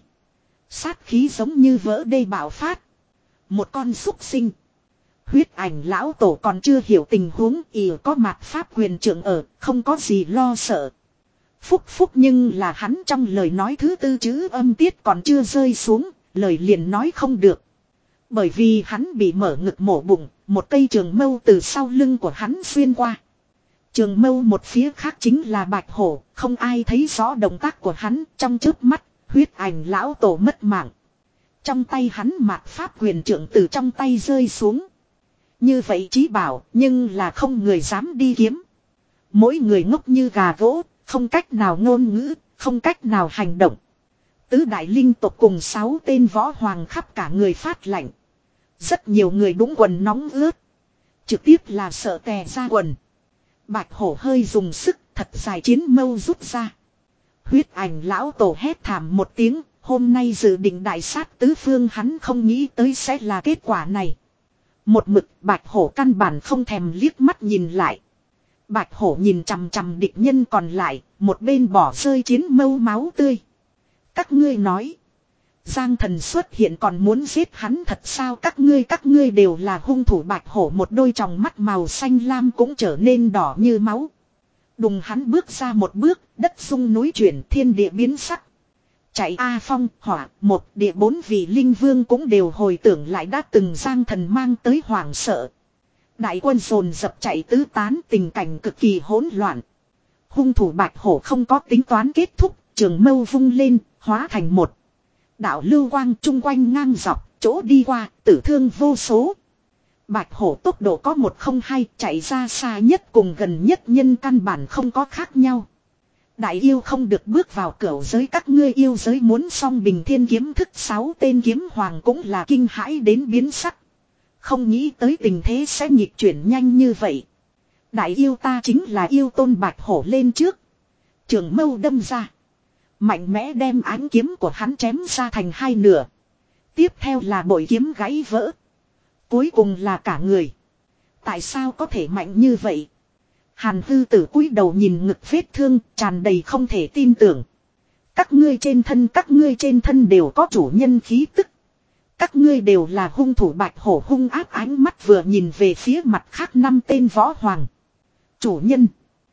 Sát khí giống như vỡ đê bạo phát. Một con súc sinh. Huyết ảnh lão tổ còn chưa hiểu tình huống, ỉ có mạt pháp quyền trưởng ở, không có gì lo sợ. Phúc phúc nhưng là hắn trong lời nói thứ tư chữ âm tiết còn chưa rơi xuống, lời liền nói không được. Bởi vì hắn bị mở ngực mổ bụng, một cây trường mâu từ sau lưng của hắn xuyên qua. Trường mâu một phía khác chính là bạch hổ, không ai thấy rõ động tác của hắn, trong chớp mắt, huyết ảnh lão tổ mất mạng. Trong tay hắn mạt pháp quyền trưởng từ trong tay rơi xuống. Như vậy chí bảo, nhưng là không người dám đi kiếm. Mỗi người ngốc như gà gỗ, không cách nào ngôn ngữ, không cách nào hành động. Tứ đại linh tộc cùng sáu tên võ hoàng khắp cả người phát lạnh. Rất nhiều người đúng quần nóng ướt. Trực tiếp là sợ tè ra quần. Bạch hổ hơi dùng sức, thật dài chiến mâu rút ra. Huyết ảnh lão tổ hét thảm một tiếng, hôm nay dự định đại sát tứ phương, hắn không nghĩ tới sẽ là kết quả này. Một mực bạch hổ căn bản không thèm liếc mắt nhìn lại. Bạch hổ nhìn chằm chằm địch nhân còn lại, một bên bỏ rơi chiến mâu máu tươi. Các ngươi nói, Giang Thần xuất hiện còn muốn giết hắn thật sao? Các ngươi các ngươi đều là hung thủ. Bạch hổ một đôi tròng mắt màu xanh lam cũng trở nên đỏ như máu. Đùng hắn bước ra một bước, đất rung núi chuyển, thiên địa biến sắc. Chạy A Phong, hỏa, một địa bốn vị linh vương cũng đều hồi tưởng lại đã từng Giang Thần mang tới hoảng sợ. Đại quân dồn dập chạy tứ tán, tình cảnh cực kỳ hỗn loạn. Hung thủ bạch hổ không có tính toán kết thúc, trường mâu vung lên, hóa thành một đạo lưu quang chung quanh ngang dọc, chỗ đi qua, tử thương vô số. Bạch hổ tốc độ có một không hai, chạy ra xa nhất cùng gần nhất nhân căn bản không có khác nhau. Đại yêu không được bước vào cửu giới, các ngươi yêu giới muốn xong bình thiên kiếm thức, sáu tên kiếm hoàng cũng là kinh hãi đến biến sắc. Không nghĩ tới tình thế sẽ nhịp chuyển nhanh như vậy. Đại yêu ta chính là yêu tôn. Bạch hổ lên trước. Trường mâu đâm ra. Mạnh mẽ đem ánh kiếm của hắn chém ra thành hai nửa. Tiếp theo là bội kiếm gãy vỡ. Cuối cùng là cả người. Tại sao có thể mạnh như vậy? Hàn Hư Tử cúi đầu nhìn ngực vết thương, tràn đầy không thể tin tưởng. Các ngươi trên thân, các ngươi trên thân đều có chủ nhân khí tức. Các ngươi đều là hung thủ. Bạch hổ hung ác ánh mắt vừa nhìn về phía mặt khác năm tên võ hoàng. Chủ nhân.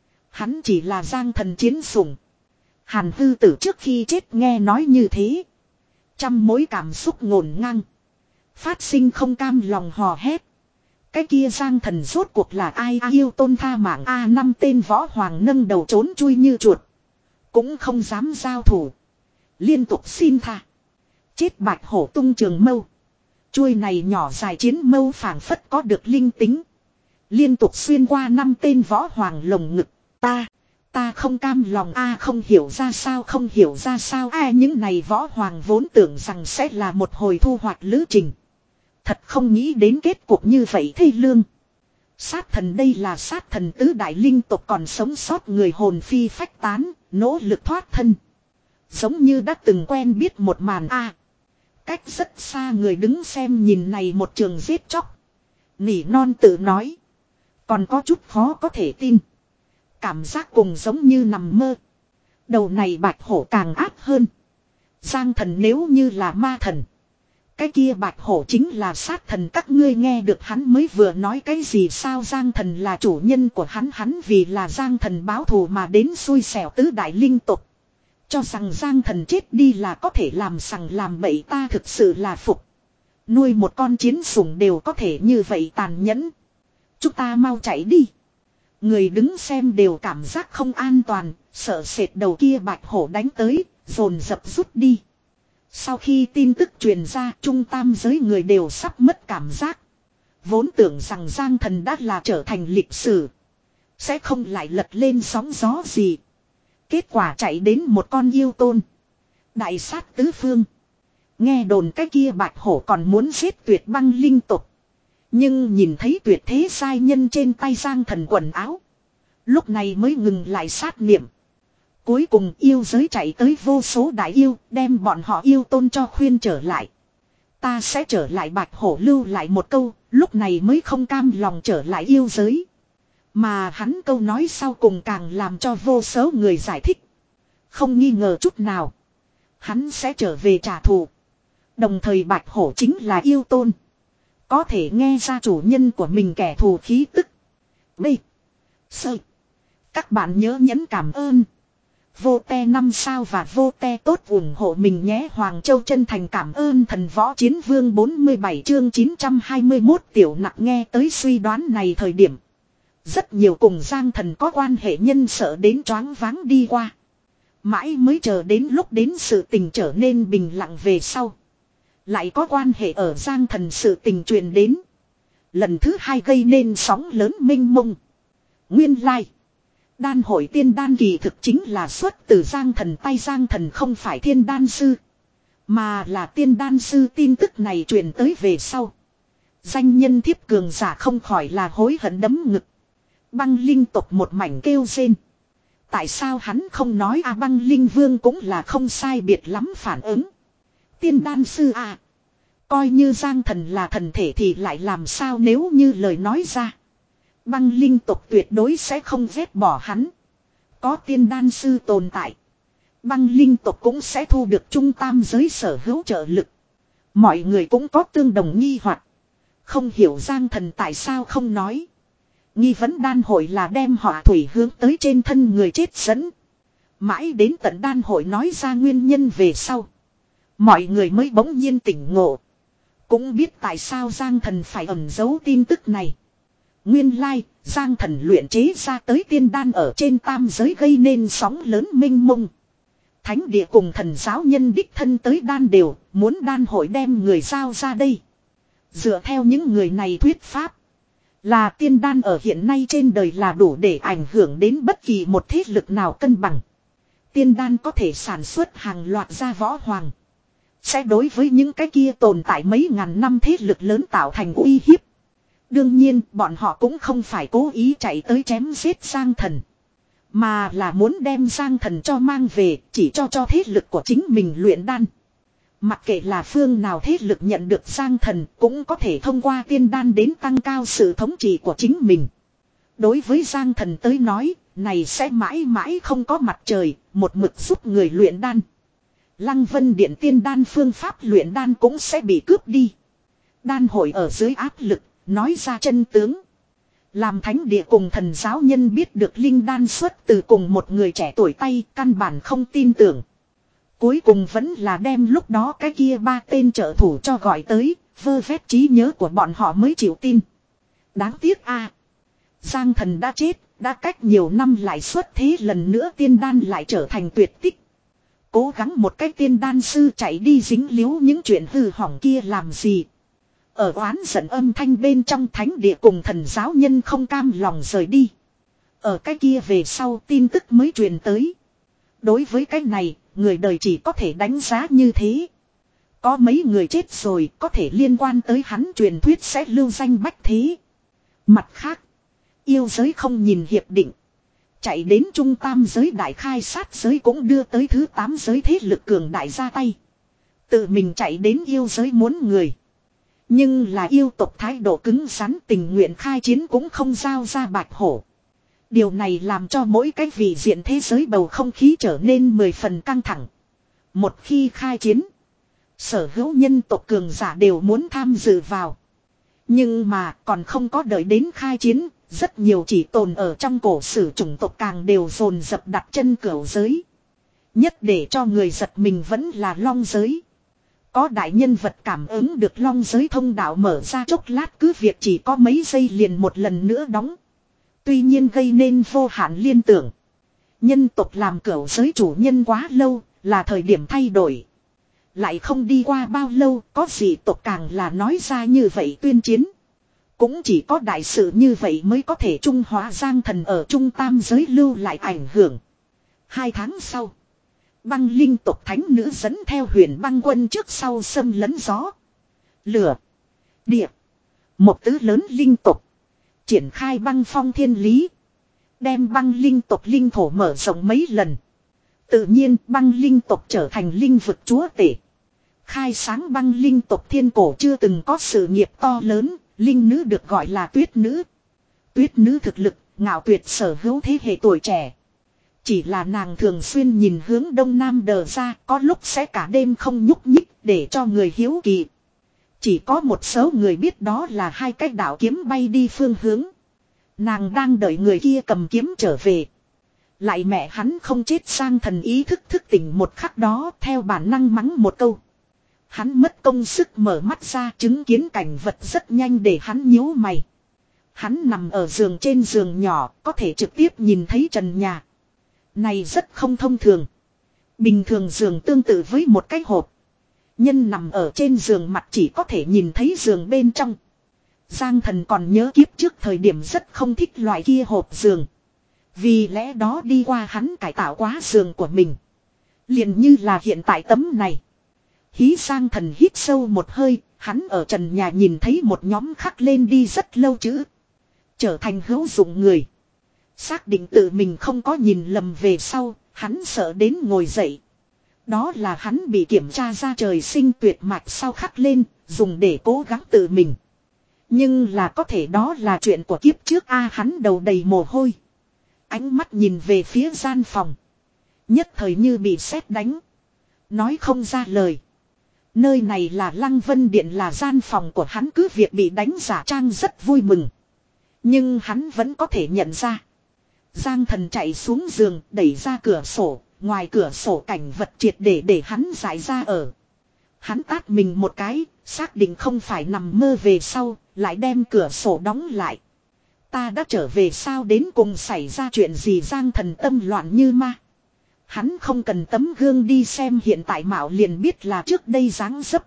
Hắn chỉ là Giang Thần chiến sủng. Hàn Hư Tử trước khi chết nghe nói như thế. Trăm mối cảm xúc ngổn ngang. Phát sinh không cam lòng hò hét. Cái kia Giang Thần rốt cuộc là ai? A, yêu tôn tha mạng A. Năm tên võ hoàng nâng đầu trốn chui như chuột. Cũng không dám giao thủ. Liên tục xin tha. Chết bạch hổ tung trường mâu. Chuôi này nhỏ dài chiến mâu phảng phất có được linh tính. Liên tục xuyên qua năm tên võ hoàng lồng ngực. Ta, ta không cam lòng A, không hiểu ra sao, không hiểu ra sao A. Những này võ hoàng vốn tưởng rằng sẽ là một hồi thu hoạch lữ trình. Thật không nghĩ đến kết cục như vậy thê lương. Sát thần, đây là sát thần tứ đại linh tộc còn sống sót người hồn phi phách tán, nỗ lực thoát thân. Giống như đã từng quen biết một màn A. Cách rất xa người đứng xem nhìn này một trường giết chóc. Nỉ non tự nói. Còn có chút khó có thể tin. Cảm giác cùng giống như nằm mơ. Đầu này bạch hổ càng ác hơn. Giang Thần nếu như là ma thần. Cái kia bạch hổ chính là sát thần. Các ngươi nghe được hắn mới vừa nói cái gì sao? Giang Thần là chủ nhân của hắn. Hắn vì là Giang Thần báo thù mà đến xui xẻo tứ đại linh tục. Cho rằng Giang Thần chết đi là có thể làm sằng làm bậy, ta thực sự là phục. Nuôi một con chiến sủng đều có thể như vậy tàn nhẫn. Chúng ta mau chạy đi. Người đứng xem đều cảm giác không an toàn, sợ sệt đầu kia bạch hổ đánh tới, dồn dập rút đi. Sau khi tin tức truyền ra, trung tam giới người đều sắp mất cảm giác. Vốn tưởng rằng Giang Thần đã là trở thành lịch sử. Sẽ không lại lật lên sóng gió gì. Kết quả chạy đến một con yêu tôn. Đại sát tứ phương. Nghe đồn cái kia bạch hổ còn muốn giết tuyệt băng linh tục. Nhưng nhìn thấy tuyệt thế sai nhân trên tay Giang Thần quần áo. Lúc này mới ngừng lại sát niệm. Cuối cùng yêu giới chạy tới vô số đại yêu, đem bọn họ yêu tôn cho khuyên trở lại. Ta sẽ trở lại, Bạch Hổ lưu lại một câu, lúc này mới không cam lòng trở lại yêu giới. Mà hắn câu nói sau cùng càng làm cho vô số người giải thích. Không nghi ngờ chút nào. Hắn sẽ trở về trả thù. Đồng thời Bạch Hổ chính là yêu tôn. Có thể nghe ra chủ nhân của mình kẻ thù khí tức. B. Sơ. Các bạn nhớ nhấn cảm ơn. Vô te năm sao và vô te tốt ủng hộ mình nhé. Hoàng Châu chân thành cảm ơn thần võ chiến vương bốn mươi bảy chương chín trăm hai mươi mốt tiểu nặc nghe tới suy đoán này thời điểm. Rất nhiều cùng Giang Thần có quan hệ nhân sợ đến choáng váng đi qua. Mãi mới chờ đến lúc đến sự tình trở nên bình lặng về sau. Lại có quan hệ ở Giang Thần sự tình truyền đến. Lần thứ hai gây nên sóng lớn mênh mông. Nguyên lai. Đan hội tiên đan kỳ thực chính là xuất từ Giang Thần tay. Giang Thần không phải thiên đan sư. Mà là tiên đan sư. Tin tức này truyền tới về sau. Danh nhân thiếp cường giả không khỏi là hối hận đấm ngực. Băng linh tộc một mảnh kêu rên. Tại sao hắn không nói à? Băng linh vương cũng là không sai biệt lắm phản ứng. Tiên đan sư à. Coi như Giang Thần là thần thể thì lại làm sao nếu như lời nói ra. Băng linh tộc tuyệt đối sẽ không ghét bỏ hắn. Có tiên đan sư tồn tại. Băng linh tộc cũng sẽ thu được trung tam giới sở hữu trợ lực. Mọi người cũng có tương đồng nghi hoặc. Không hiểu Giang Thần tại sao không nói. Nghi vấn đan hội là đem họa thủy hướng tới trên thân người chết dẫn. Mãi đến tận đan hội nói ra nguyên nhân về sau. Mọi người mới bỗng nhiên tỉnh ngộ. Cũng biết tại sao Giang Thần phải ẩn giấu tin tức này. Nguyên lai, Giang Thần luyện chế ra tới tiên đan ở trên tam giới gây nên sóng lớn mênh mông. Thánh địa cùng thần giáo nhân đích thân tới đan đều, muốn đan hội đem người giao ra đây. Dựa theo những người này thuyết pháp. Là tiên đan ở hiện nay trên đời là đủ để ảnh hưởng đến bất kỳ một thế lực nào cân bằng. Tiên đan có thể sản xuất hàng loạt ra võ hoàng. Sẽ đối với những cái kia tồn tại mấy ngàn năm thế lực lớn tạo thành uy hiếp. Đương nhiên bọn họ cũng không phải cố ý chạy tới chém giết Giang Thần. Mà là muốn đem Giang Thần cho mang về chỉ cho cho thế lực của chính mình luyện đan. Mặc kệ là phương nào thế lực nhận được Giang Thần cũng có thể thông qua tiên đan đến tăng cao sự thống trị của chính mình. Đối với Giang Thần tới nói, này sẽ mãi mãi không có mặt trời, một mực giúp người luyện đan. Lăng Vân Điện tiên đan phương pháp luyện đan cũng sẽ bị cướp đi. Đan hội ở dưới áp lực, nói ra chân tướng. Làm thánh địa cùng thần giáo nhân biết được linh đan xuất từ cùng một người trẻ tuổi tay, căn bản không tin tưởng. Cuối cùng vẫn là đem lúc đó cái kia ba tên trợ thủ cho gọi tới, vơ vét trí nhớ của bọn họ mới chịu tin. Đáng tiếc a, Giang Thần đã chết, đã cách nhiều năm lại xuất thế lần nữa tiên đan lại trở thành tuyệt tích. Cố gắng một cái tiên đan sư chạy đi dính líu những chuyện hư hỏng kia làm gì. Ở oán giận âm thanh bên trong thánh địa cùng thần giáo nhân không cam lòng rời đi. Ở cái kia về sau tin tức mới truyền tới. Đối với cái này, người đời chỉ có thể đánh giá như thế. Có mấy người chết rồi, có thể liên quan tới hắn truyền thuyết sẽ lưu danh bách thế. Mặt khác, yêu giới không nhìn hiệp định. Chạy đến trung tam giới đại khai sát giới cũng đưa tới thứ tám giới thế lực cường đại ra tay. Tự mình chạy đến yêu giới muốn người. Nhưng là yêu tộc thái độ cứng rắn tình nguyện khai chiến cũng không giao ra Bạch Hổ. Điều này làm cho mỗi cái vị diện thế giới bầu không khí trở nên mười phần căng thẳng. Một khi khai chiến, sở hữu nhân tộc cường giả đều muốn tham dự vào. Nhưng mà còn không có đợi đến khai chiến, rất nhiều chỉ tồn ở trong cổ sử chủng tộc càng đều dồn dập đặt chân cửu giới. Nhất để cho người giật mình vẫn là long giới. Có đại nhân vật cảm ứng được long giới thông đạo mở ra chốc lát cứ việc chỉ có mấy giây liền một lần nữa đóng. Tuy nhiên gây nên vô hạn liên tưởng. Nhân tộc làm cửu giới chủ nhân quá lâu, là thời điểm thay đổi. Lại không đi qua bao lâu, có gì tộc càng là nói ra như vậy tuyên chiến. Cũng chỉ có đại sự như vậy mới có thể trung hóa Giang Thần ở trung tam giới lưu lại ảnh hưởng. Hai tháng sau, băng linh tộc thánh nữ dẫn theo huyền băng quân trước sau xâm lấn gió, lửa, địa, một tứ lớn linh tộc. Triển khai băng phong thiên lý. Đem băng linh tộc linh thổ mở rộng mấy lần. Tự nhiên băng linh tộc trở thành linh vực chúa tể. Khai sáng băng linh tộc thiên cổ chưa từng có sự nghiệp to lớn, linh nữ được gọi là tuyết nữ. Tuyết nữ thực lực, ngạo tuyệt sở hữu thế hệ tuổi trẻ. Chỉ là nàng thường xuyên nhìn hướng đông nam đờ ra, có lúc sẽ cả đêm không nhúc nhích để cho người hiếu kỳ. Chỉ có một số người biết đó là hai cái đạo kiếm bay đi phương hướng. Nàng đang đợi người kia cầm kiếm trở về. Lại mẹ hắn không chết, sang thần ý thức thức tỉnh một khắc đó theo bản năng mắng một câu. Hắn mất công sức mở mắt ra, chứng kiến cảnh vật rất nhanh để hắn nhíu mày. Hắn nằm ở giường trên giường nhỏ, có thể trực tiếp nhìn thấy trần nhà. Này rất không thông thường. Bình thường giường tương tự với một cái hộp. Nhân nằm ở trên giường mặt chỉ có thể nhìn thấy giường bên trong. Giang Thần còn nhớ kiếp trước thời điểm rất không thích loại kia hộp giường. Vì lẽ đó đi qua hắn cải tạo quá giường của mình. Liền như là hiện tại tấm này. Hí Giang Thần hít sâu một hơi, hắn ở trần nhà nhìn thấy một nhóm khắc lên đi rất lâu chữ. Trở thành hữu dụng người. Xác định tự mình không có nhìn lầm về sau, hắn sợ đến ngồi dậy. Đó là hắn bị kiểm tra ra trời sinh tuyệt mạch sau khắc lên, dùng để cố gắng tự mình. Nhưng là có thể đó là chuyện của kiếp trước a hắn đầu đầy mồ hôi. Ánh mắt nhìn về phía gian phòng. Nhất thời như bị sét đánh. Nói không ra lời. Nơi này là Lăng Vân Điện, là gian phòng của hắn, cứ việc bị đánh giả trang rất vui mừng. Nhưng hắn vẫn có thể nhận ra. Giang Thần chạy xuống giường, đẩy ra cửa sổ, ngoài cửa sổ cảnh vật triệt để để hắn giải ra ở. Hắn tát mình một cái, xác định không phải nằm mơ về sau, lại đem cửa sổ đóng lại. Ta đã trở về sao, đến cùng xảy ra chuyện gì? Giang Thần tâm loạn như ma. Hắn không cần tấm gương đi xem hiện tại mạo liền biết là trước đây dáng dấp.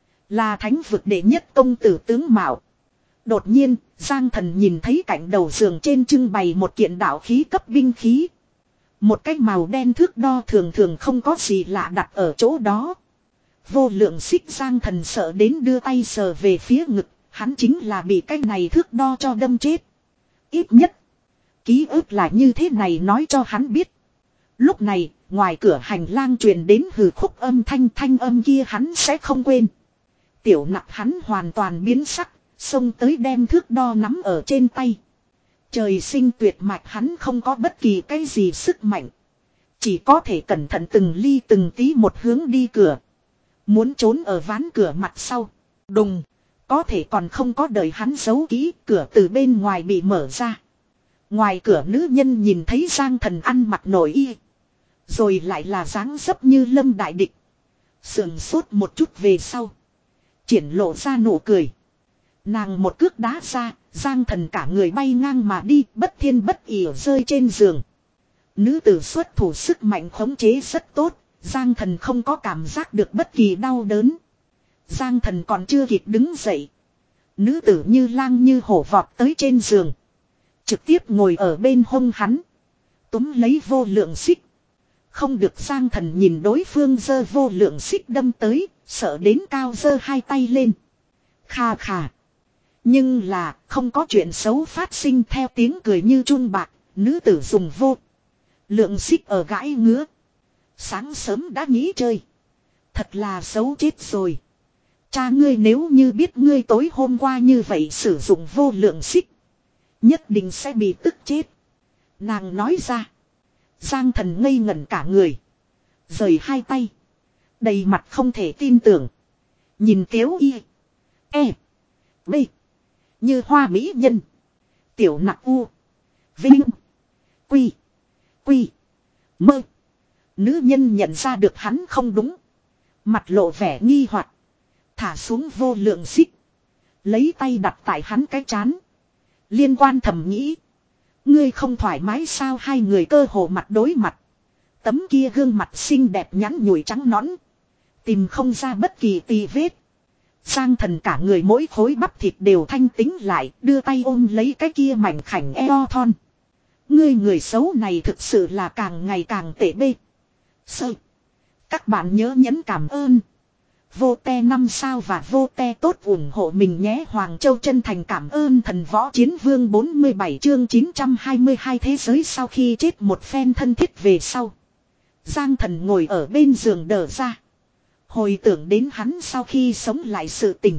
Là thánh vực đệ nhất công tử tướng mạo. Đột nhiên, Giang Thần nhìn thấy cạnh đầu giường trên trưng bày một kiện đạo khí cấp binh khí. Một cái màu đen thước đo thường thường không có gì lạ đặt ở chỗ đó. Vô lượng xích. Giang Thần sợ đến đưa tay sờ về phía ngực, hắn chính là bị cái này thước đo cho đâm chết. Ít nhất, ký ức là như thế này nói cho hắn biết. Lúc này, ngoài cửa hành lang truyền đến hừ khúc âm thanh, thanh âm kia hắn sẽ không quên. Tiểu Nặc hắn hoàn toàn biến sắc, xông tới đem thước đo nắm ở trên tay. Trời sinh tuyệt mạch hắn không có bất kỳ cái gì sức mạnh. Chỉ có thể cẩn thận từng ly từng tí một hướng đi cửa. Muốn trốn ở ván cửa mặt sau. Đùng, có thể còn không có đợi hắn giấu kỹ, cửa từ bên ngoài bị mở ra. Ngoài cửa nữ nhân nhìn thấy Giang Thần ăn mặc nội y. Rồi lại là dáng dấp như lâm đại địch. Sườn sốt một chút về sau. Triển lộ ra nụ cười. Nàng một cước đá ra, Giang Thần cả người bay ngang mà đi, bất thiên bất ỉ rơi trên giường. Nữ tử xuất thủ sức mạnh khống chế rất tốt, Giang Thần không có cảm giác được bất kỳ đau đớn. Giang Thần còn chưa kịp đứng dậy. Nữ tử như lang như hổ vọt tới trên giường. Trực tiếp ngồi ở bên hông hắn. Túm lấy vô lượng xích. Không được, Giang Thần nhìn đối phương giơ vô lượng xích đâm tới, sợ đến cao giơ hai tay lên. Kha khà. Nhưng là không có chuyện xấu phát sinh, theo tiếng cười như chun bạc, nữ tử dùng vô lượng xích ở gãi ngứa. Sáng sớm đã nghĩ chơi. Thật là xấu chết rồi. Cha ngươi nếu như biết ngươi tối hôm qua như vậy sử dụng vô lượng xích, nhất định sẽ bị tức chết. Nàng nói ra. Giang Thần ngây ngẩn cả người. Rời hai tay. Đầy mặt không thể tin tưởng. Nhìn Tiếu Y. E. B. Như hoa mỹ nhân. Tiểu Nặc U. Vinh. Quy. Quy. Mơ. Nữ nhân nhận ra được hắn không đúng. Mặt lộ vẻ nghi hoặc, thả xuống vô lượng xích. Lấy tay đặt tại hắn cái trán. Liên quan thầm nghĩ. Ngươi không thoải mái sao? Hai người cơ hồ mặt đối mặt. Tấm kia gương mặt xinh đẹp nhắn nhủi trắng nõn. Tìm không ra bất kỳ tì vết. Giang Thần cả người mỗi khối bắp thịt đều thanh tính lại, đưa tay ôm lấy cái kia mảnh khảnh eo thon. Ngươi người xấu này thực sự là càng ngày càng tệ bê. Sơ. Các bạn nhớ nhấn cảm ơn. Vô te năm sao và vô te tốt ủng hộ mình nhé. Hoàng Châu chân thành cảm ơn thần võ chiến vương. Bốn mươi bảy chương chín trăm hai mươi hai thế giới sau khi chết một phen thân thiết về sau. Giang Thần ngồi ở bên giường đờ ra. Hồi tưởng đến hắn sau khi sống lại sự tình.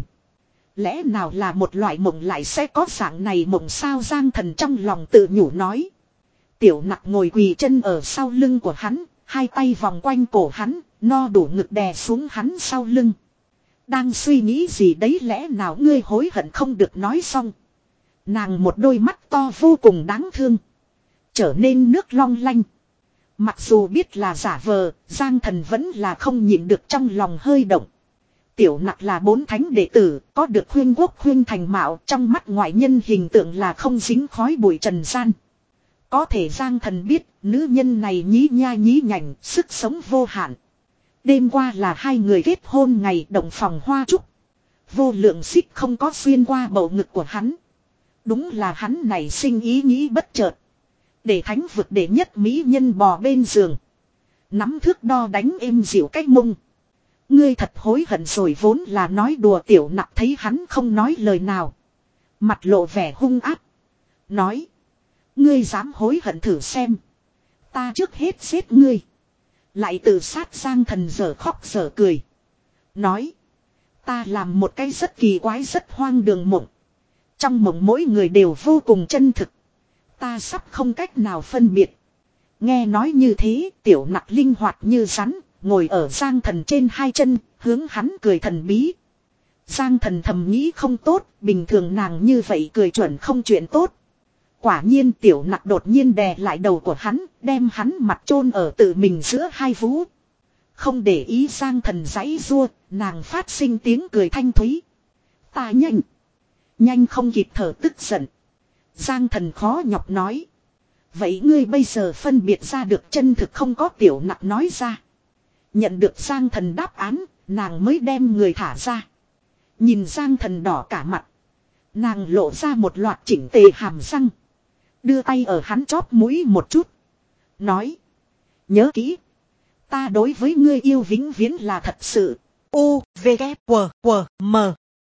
Lẽ nào là một loại mộng lại sẽ có dạng này mộng sao Giang Thần trong lòng tự nhủ nói. Tiểu Nặc ngồi quỳ chân ở sau lưng của hắn, hai tay vòng quanh cổ hắn, no đủ ngực đè xuống hắn sau lưng. Đang suy nghĩ gì đấy lẽ nào ngươi hối hận không được nói xong. Nàng một đôi mắt to vô cùng đáng thương. Trở nên nước long lanh. Mặc dù biết là giả vờ, Giang Thần vẫn là không nhịn được trong lòng hơi động. Tiểu Nặc là bốn thánh đệ tử, có được khuyên quốc khuyên thành mạo, trong mắt ngoại nhân hình tượng là không dính khói bụi trần gian. Có thể Giang Thần biết, nữ nhân này nhí nha nhí nhảnh, sức sống vô hạn. Đêm qua là hai người kết hôn ngày động phòng hoa trúc. Vô lượng xích không có xuyên qua bầu ngực của hắn. Đúng là hắn này sinh ý nghĩ bất chợt. Để thánh vực đệ nhất mỹ nhân bò bên giường. Nắm thước đo đánh êm dịu cách mông. Ngươi thật hối hận rồi vốn là nói đùa. Tiểu Nặc thấy hắn không nói lời nào. Mặt lộ vẻ hung ác. Nói. Ngươi dám hối hận thử xem. Ta trước hết giết ngươi. Lại tự sát Giang Thần giờ khóc giờ cười. Nói. Ta làm một cái rất kỳ quái rất hoang đường mộng. Trong mộng mỗi người đều vô cùng chân thực. Ta sắp không cách nào phân biệt. Nghe nói như thế Tiểu Nặc linh hoạt như rắn. Ngồi ở Giang Thần trên hai chân. Hướng hắn cười thần bí. Giang Thần thầm nghĩ không tốt. Bình thường nàng như vậy cười chuẩn không chuyện tốt. Quả nhiên Tiểu Nặc đột nhiên đè lại đầu của hắn. Đem hắn mặt chôn ở tự mình giữa hai vú. Không để ý Giang Thần giãy giụa. Nàng phát sinh tiếng cười thanh thúy. Ta nhanh. Nhanh không kịp thở tức giận. Giang Thần khó nhọc nói. Vậy ngươi bây giờ phân biệt ra được chân thực không có Tiểu Nặc nói ra. Nhận được Giang Thần đáp án. Nàng mới đem người thả ra. Nhìn Giang Thần đỏ cả mặt. Nàng lộ ra một loạt chỉnh tề hàm răng. Đưa tay ở hắn chóp mũi một chút. Nói. Nhớ kỹ. Ta đối với ngươi yêu vĩnh viễn là thật sự. U, V, K, W, W, M.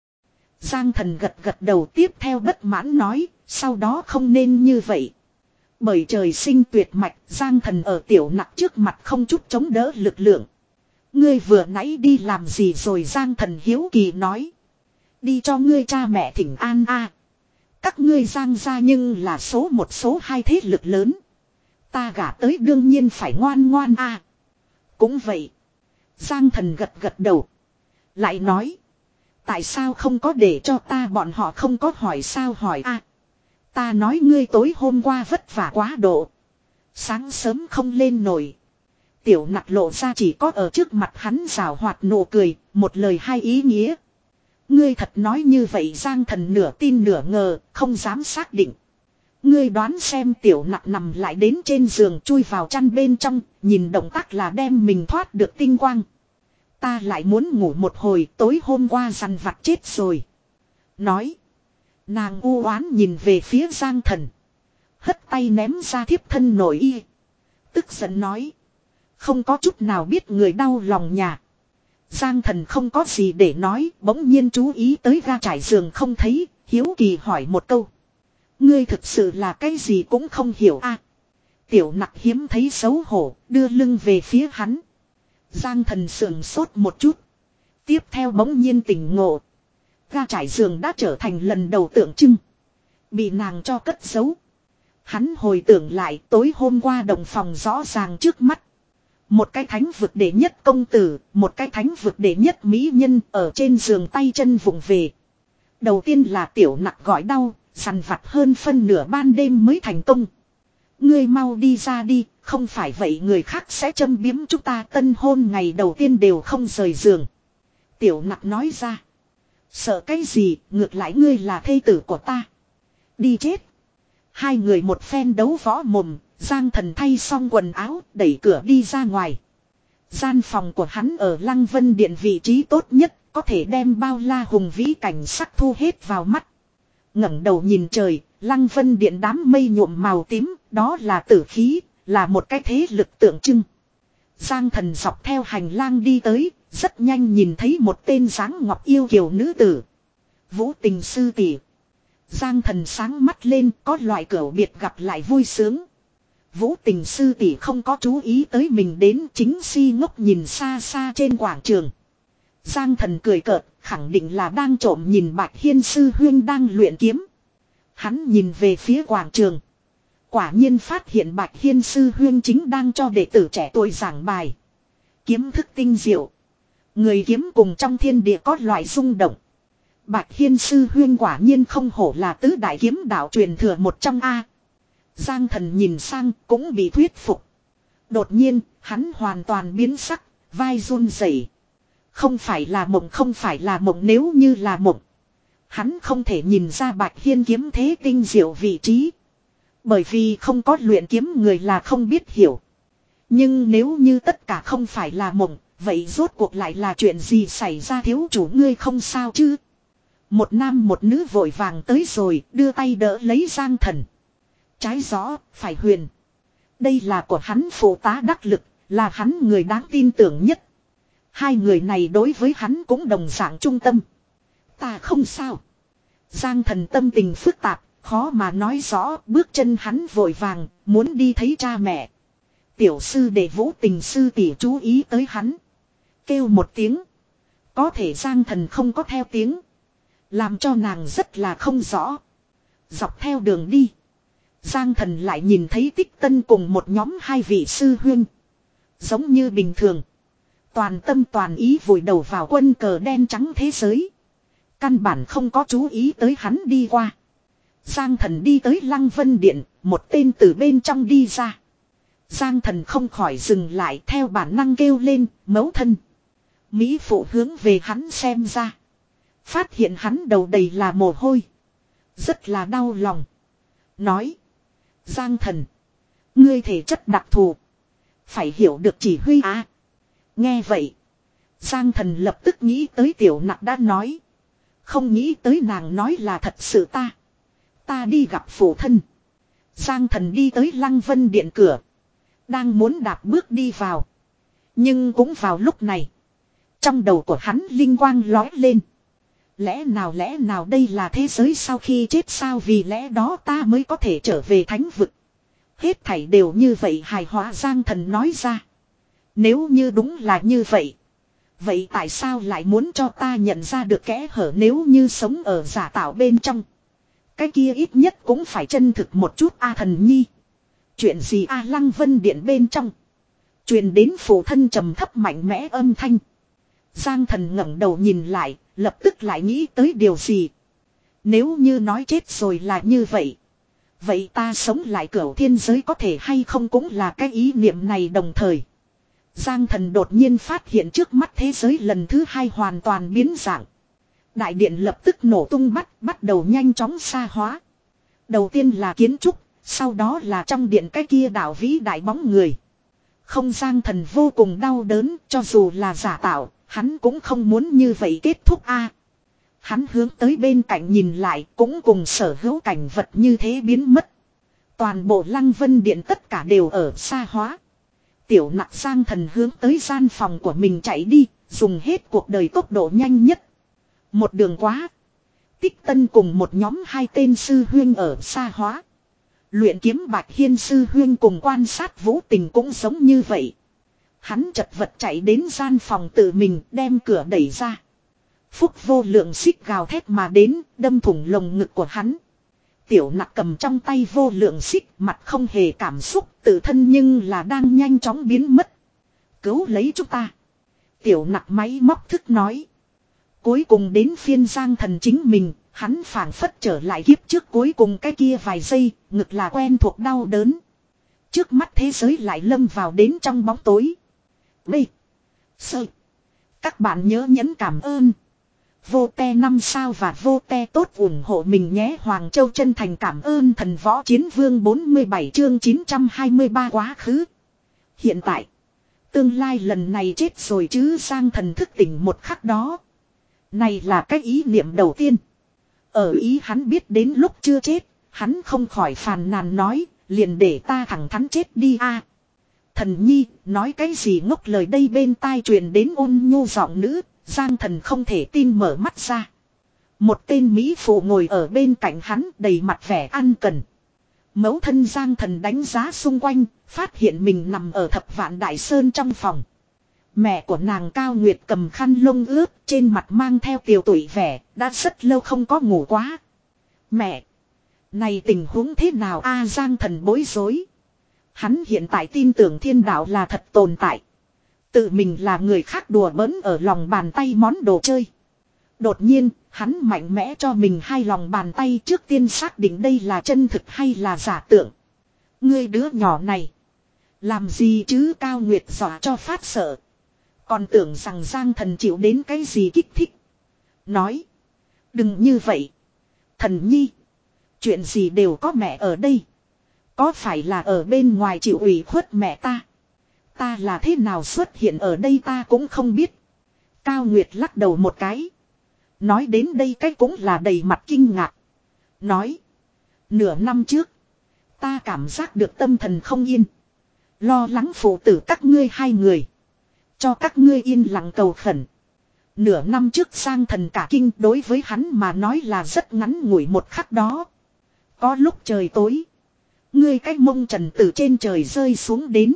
Giang Thần gật gật đầu tiếp theo bất mãn nói. Sau đó không nên như vậy. Bởi trời sinh tuyệt mạch. Giang Thần ở Tiểu Nặc trước mặt không chút chống đỡ lực lượng. Ngươi vừa nãy đi làm gì rồi Giang Thần hiếu kỳ nói. Đi cho ngươi cha mẹ thỉnh an a. Các ngươi Giang gia nhưng là số một số hai thế lực lớn. Ta gả tới đương nhiên phải ngoan ngoan a. Cũng vậy. Giang Thần gật gật đầu. Lại nói. Tại sao không có để cho ta bọn họ không có hỏi sao hỏi a. Ta nói ngươi tối hôm qua vất vả quá độ. Sáng sớm không lên nổi. Tiểu Nặc lộ ra chỉ có ở trước mặt hắn rào hoạt nụ cười. Một lời hai ý nghĩa. Ngươi thật nói như vậy Giang Thần nửa tin nửa ngờ, không dám xác định. Ngươi đoán xem Tiểu Nặc nằm lại đến trên giường chui vào chăn bên trong, nhìn động tác là đem mình thoát được tinh quang. Ta lại muốn ngủ một hồi tối hôm qua dằn vặt chết rồi. Nói. Nàng u oán nhìn về phía Giang Thần. Hất tay ném ra thiếp thân nội y. Tức giận nói. Không có chút nào biết người đau lòng nhà. Giang Thần không có gì để nói, bỗng nhiên chú ý tới ga trải giường không thấy, hiếu kỳ hỏi một câu. Ngươi thực sự là cái gì cũng không hiểu a. À, Tiểu Nặc hiếm thấy xấu hổ, đưa lưng về phía hắn. Giang Thần sườn sốt một chút. Tiếp theo bỗng nhiên tỉnh ngộ. Ga trải giường đã trở thành lần đầu tượng trưng. Bị nàng cho cất giấu. Hắn hồi tưởng lại tối hôm qua đồng phòng rõ ràng trước mắt. Một cái thánh vực đệ nhất công tử, một cái thánh vực đệ nhất mỹ nhân ở trên giường tay chân vụng về. Đầu tiên là Tiểu Nặc gọi đau, sằn vặt hơn phân nửa ban đêm mới thành công. Ngươi mau đi ra đi, không phải vậy người khác sẽ châm biếm chúng ta tân hôn ngày đầu tiên đều không rời giường. Tiểu Nặc nói ra. Sợ cái gì, ngược lại ngươi là thê tử của ta. Đi chết. Hai người một phen đấu võ mồm. Giang Thần thay xong quần áo, đẩy cửa đi ra ngoài. Gian phòng của hắn ở Lăng Vân Điện vị trí tốt nhất, có thể đem bao la hùng vĩ cảnh sắc thu hết vào mắt. Ngẩng đầu nhìn trời, Lăng Vân Điện đám mây nhuộm màu tím, đó là tử khí, là một cái thế lực tượng trưng. Giang Thần dọc theo hành lang đi tới, rất nhanh nhìn thấy một tên dáng ngọc yêu kiều nữ tử. Vũ Tình sư tỷ. Giang Thần sáng mắt lên, có loại cửu biệt gặp lại vui sướng. Vũ Tình sư tỷ không có chú ý tới mình đến, chính si ngốc nhìn xa xa trên quảng trường. Giang Thần cười cợt, khẳng định là đang trộm nhìn Bạch Hiên sư huyên đang luyện kiếm. Hắn nhìn về phía quảng trường. Quả nhiên phát hiện Bạch Hiên sư huyên chính đang cho đệ tử trẻ tuổi giảng bài. Kiếm thức tinh diệu. Người kiếm cùng trong thiên địa có loại rung động. Bạch Hiên sư huyên quả nhiên không hổ là tứ đại kiếm đạo truyền thừa một trong A. Giang Thần nhìn sang cũng bị thuyết phục. Đột nhiên, hắn hoàn toàn biến sắc, vai run rẩy. Không phải là mộng, không phải là mộng, nếu như là mộng. Hắn không thể nhìn ra Bạch Hiên kiếm thế tinh diệu vị trí. Bởi vì không có luyện kiếm người là không biết hiểu. Nhưng nếu như tất cả không phải là mộng, vậy rốt cuộc lại là chuyện gì xảy ra, thiếu chủ ngươi không sao chứ? Một nam một nữ vội vàng tới rồi, đưa tay đỡ lấy Giang Thần. Trái gió, phải huyền. Đây là của hắn phụ tá đắc lực, là hắn người đáng tin tưởng nhất. Hai người này đối với hắn cũng đồng dạng trung tâm. Ta không sao. Giang Thần tâm tình phức tạp, khó mà nói rõ, bước chân hắn vội vàng, muốn đi thấy cha mẹ. Tiểu sư đệ Vũ Tình sư tỷ chú ý tới hắn. Kêu một tiếng. Có thể Giang Thần không có theo tiếng. Làm cho nàng rất là không rõ. Dọc theo đường đi. Giang Thần lại nhìn thấy Tích Tân cùng một nhóm hai vị sư huynh. Giống như bình thường. Toàn tâm toàn ý vùi đầu vào quân cờ đen trắng thế giới. Căn bản không có chú ý tới hắn đi qua. Giang Thần đi tới Lăng Vân Điện, một tên từ bên trong đi ra. Giang Thần không khỏi dừng lại, theo bản năng kêu lên, mẫu thân. Mỹ phụ hướng về hắn xem ra. Phát hiện hắn đầu đầy là mồ hôi. Rất là đau lòng. Nói. Giang Thần. Ngươi thể chất đặc thù. Phải hiểu được chỉ huy à. Nghe vậy. Giang Thần lập tức nghĩ tới Tiểu Nặc đã nói. Không nghĩ tới nàng nói là thật sự ta. Ta đi gặp phụ thân. Giang Thần đi tới Lăng Vân Điện cửa. Đang muốn đạp bước đi vào. Nhưng cũng vào lúc này. Trong đầu của hắn linh quang lói lên. Lẽ nào lẽ nào đây là thế giới sau khi chết sao, vì lẽ đó ta mới có thể trở về thánh vực. Hết thảy đều như vậy hài hòa, Giang Thần nói ra. Nếu như đúng là như vậy. Vậy tại sao lại muốn cho ta nhận ra được kẽ hở, nếu như sống ở giả tạo bên trong. Cái kia ít nhất cũng phải chân thực một chút a Thần nhi. Chuyện gì a Lăng Vân Điện bên trong. Truyền đến phụ thân trầm thấp mạnh mẽ âm thanh. Giang Thần ngẩng đầu nhìn lại, lập tức lại nghĩ tới điều gì. Nếu như nói chết rồi là như vậy. Vậy ta sống lại cửu thiên giới có thể hay không cũng là cái ý niệm này đồng thời. Giang Thần đột nhiên phát hiện trước mắt thế giới lần thứ hai hoàn toàn biến dạng. Đại điện lập tức nổ tung, bắt, bắt đầu nhanh chóng xa hóa. Đầu tiên là kiến trúc, sau đó là trong điện cái kia đạo vĩ đại bóng người. Không, Giang Thần vô cùng đau đớn, cho dù là giả tạo, hắn cũng không muốn như vậy kết thúc a. Hắn hướng tới bên cạnh nhìn lại, cũng cùng sở hữu cảnh vật như thế biến mất. Toàn bộ Lăng Vân Điện tất cả đều ở xa hóa. Tiểu Nặc Giang Thần hướng tới gian phòng của mình chạy đi, dùng hết cuộc đời tốc độ nhanh nhất. Một đường quá. Tích Tân cùng một nhóm hai tên sư huyên ở xa hóa. Luyện kiếm Bạch Hiên sư huyên cùng quan sát Vũ Tình cũng giống như vậy. Hắn chật vật chạy đến gian phòng tự mình, đem cửa đẩy ra. Phúc vô lượng xích gào thét mà đến, đâm thủng lồng ngực của hắn. Tiểu Nặc cầm trong tay vô lượng xích, mặt không hề cảm xúc, tự thân nhưng là đang nhanh chóng biến mất. Cứu lấy chúng ta. Tiểu Nặc máy móc thức nói. Cuối cùng đến phiên Giang Thần chính mình, hắn phảng phất trở lại kiếp trước cuối cùng cái kia vài giây, ngực là quen thuộc đau đớn. Trước mắt thế giới lại lâm vào đến trong bóng tối. B. Sơ. Các bạn nhớ nhấn cảm ơn. Vô te năm sao và vô te tốt ủng hộ mình nhé. Hoàng Châu chân thành cảm ơn Thần Võ Chiến Vương bốn mươi bảy chương chín trăm hai mươi ba quá khứ. Hiện tại. Tương lai lần này chết rồi chứ. Giang Thần thức tỉnh một khắc đó. Này là cái ý niệm đầu tiên. Ở ý hắn biết đến lúc chưa chết. Hắn không khỏi phàn nàn nói. Liền để ta thẳng thắn chết đi a. Thần nhi nói cái gì ngốc lời, đây bên tai truyền đến ôn nhu giọng nữ. Giang Thần không thể tin mở mắt ra. Một tên mỹ phụ ngồi ở bên cạnh hắn đầy mặt vẻ ăn cần. Mẫu thân Giang Thần đánh giá xung quanh, phát hiện mình nằm ở Thập Vạn Đại Sơn trong phòng. Mẹ của nàng Cao Nguyệt cầm khăn lông ướt, trên mặt mang theo tiều tụy vẻ, đã rất lâu không có ngủ quá. Mẹ! Này tình huống thế nào a Giang Thần bối rối. Hắn hiện tại tin tưởng thiên đạo là thật tồn tại. Tự mình là người khác đùa bỡn ở lòng bàn tay món đồ chơi. Đột nhiên, hắn mạnh mẽ cho mình hai lòng bàn tay trước tiên xác định đây là chân thực hay là giả tượng. Ngươi đứa nhỏ này. Làm gì chứ Cao Nguyệt dọa cho phát sợ. Còn tưởng rằng Giang Thần chịu đến cái gì kích thích. Nói. Đừng như vậy. Thần nhi. Chuyện gì đều có mẹ ở đây. Có phải là ở bên ngoài chịu ủy khuất mẹ ta. Ta là thế nào xuất hiện ở đây ta cũng không biết. Cao Nguyệt lắc đầu một cái. Nói đến đây cái cũng là đầy mặt kinh ngạc. Nói. Nửa năm trước. Ta cảm giác được tâm thần không yên. Lo lắng phụ tử các ngươi hai người. Cho các ngươi yên lặng cầu khẩn. Nửa năm trước sang thần cả kinh đối với hắn mà nói là rất ngắn ngủi một khắc đó. Có lúc trời tối. Ngươi cái mông trần từ trên trời rơi xuống đến.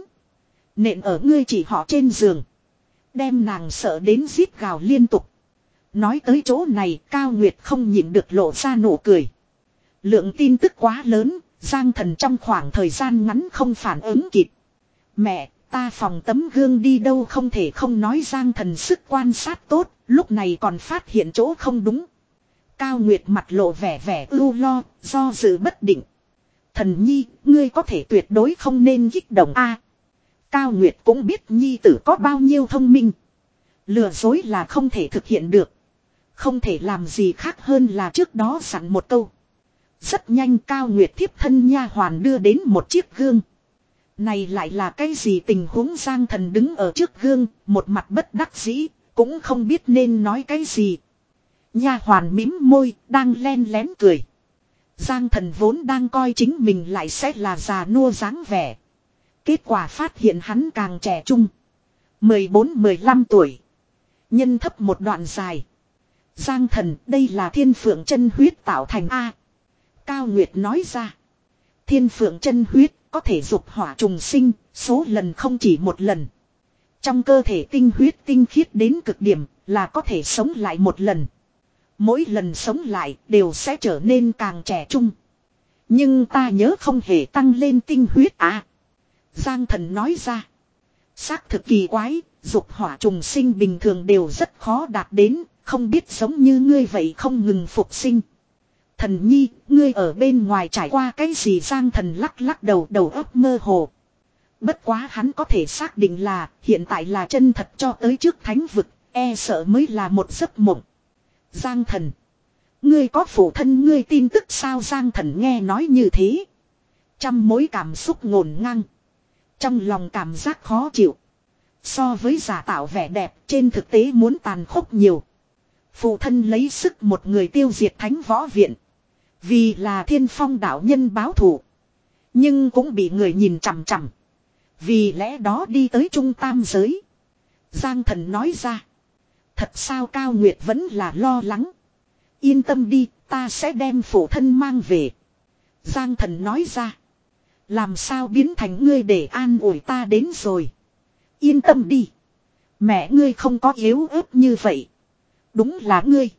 Nện ở ngươi chỉ họ trên giường. Đem nàng sợ đến rít gào liên tục. Nói tới chỗ này Cao Nguyệt không nhịn được lộ ra nụ cười. Lượng tin tức quá lớn. Giang Thần trong khoảng thời gian ngắn không phản ứng kịp. Mẹ, ta phòng tấm gương đi đâu không thể không nói Giang Thần sức quan sát tốt. Lúc này còn phát hiện chỗ không đúng. Cao Nguyệt mặt lộ vẻ vẻ ưu lo, do dự bất định. Thần nhi, ngươi có thể tuyệt đối không nên kích động a. Cao Nguyệt cũng biết nhi tử có bao nhiêu thông minh. Lừa dối là không thể thực hiện được. Không thể làm gì khác hơn là trước đó dặn một câu. Rất nhanh Cao Nguyệt thiếp thân nha hoàn đưa đến một chiếc gương. Này lại là cái gì tình huống Giang Thần đứng ở trước gương, một mặt bất đắc dĩ, cũng không biết nên nói cái gì. Nha hoàn mím môi, đang len lén cười. Giang Thần vốn đang coi chính mình lại sẽ là già nua dáng vẻ. Kết quả phát hiện hắn càng trẻ trung. mười bốn mười lăm tuổi. Nhân thấp một đoạn dài. Giang Thần, đây là thiên phượng chân huyết tạo thành A. Cao Nguyệt nói ra. Thiên phượng chân huyết có thể dục hỏa trùng sinh, số lần không chỉ một lần. Trong cơ thể tinh huyết tinh khiết đến cực điểm là có thể sống lại một lần. Mỗi lần sống lại đều sẽ trở nên càng trẻ trung. Nhưng ta nhớ không hề tăng lên tinh huyết à. Giang Thần nói ra. Xác thực kỳ quái, dục hỏa trùng sinh bình thường đều rất khó đạt đến, không biết giống như ngươi vậy không ngừng phục sinh. Thần nhi, ngươi ở bên ngoài trải qua cái gì Giang Thần lắc lắc đầu đầu óc mơ hồ. Bất quá hắn có thể xác định là hiện tại là chân thật cho tới trước thánh vực, e sợ mới là một giấc mộng. Giang Thần. Ngươi có phụ thân ngươi tin tức sao Giang Thần nghe nói như thế. Trăm mối cảm xúc ngổn ngang. Trong lòng cảm giác khó chịu. So với giả tạo vẻ đẹp trên thực tế muốn tàn khốc nhiều. Phụ thân lấy sức một người tiêu diệt thánh võ viện. Vì là thiên phong đạo nhân báo thù. Nhưng cũng bị người nhìn chằm chằm. Vì lẽ đó đi tới trung tam giới. Giang Thần nói ra. Thật sao Cao Nguyệt vẫn là lo lắng. Yên tâm đi, ta sẽ đem phụ thân mang về. Giang Thần nói ra. Làm sao biến thành ngươi để an ủi ta đến rồi. Yên tâm đi. Mẹ ngươi không có yếu ớt như vậy. Đúng là ngươi.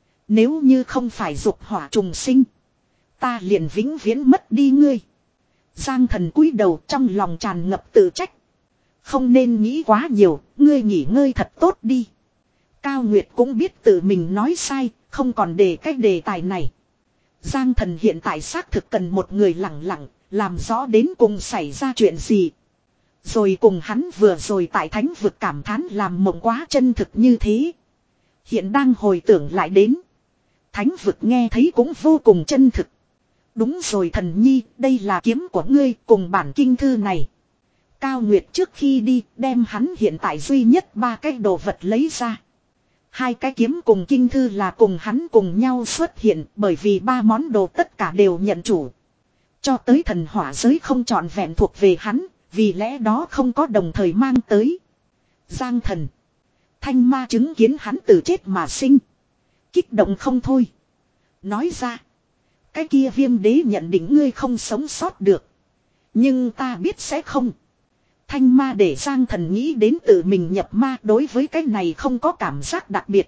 Nếu như không phải dục hỏa trùng sinh. Ta liền vĩnh viễn mất đi ngươi. Giang Thần cúi đầu trong lòng tràn ngập tự trách. Không nên nghĩ quá nhiều, ngươi nghỉ ngơi thật tốt đi. Cao Nguyệt cũng biết tự mình nói sai, không còn để cái đề tài này. Giang Thần hiện tại xác thực cần một người lặng lặng, làm rõ đến cùng xảy ra chuyện gì. Rồi cùng hắn vừa rồi tại thánh vực cảm thán làm mộng quá chân thực như thế. Hiện đang hồi tưởng lại đến. Thánh vực nghe thấy cũng vô cùng chân thực. Đúng rồi thần nhi, đây là kiếm của ngươi cùng bản kinh thư này. Cao Nguyệt trước khi đi đem hắn hiện tại duy nhất ba cái đồ vật lấy ra. Hai cái kiếm cùng kinh thư là cùng hắn cùng nhau xuất hiện bởi vì ba món đồ tất cả đều nhận chủ. Cho tới thần hỏa giới không trọn vẹn thuộc về hắn, vì lẽ đó không có đồng thời mang tới. Giang Thần. Thanh ma chứng kiến hắn từ chết mà sinh. Kích động không thôi. Nói ra. Cái kia Viêm đế nhận định ngươi không sống sót được. Nhưng ta biết sẽ không. Thanh ma để Giang Thần nghĩ đến tự mình nhập ma, đối với cái này không có cảm giác đặc biệt.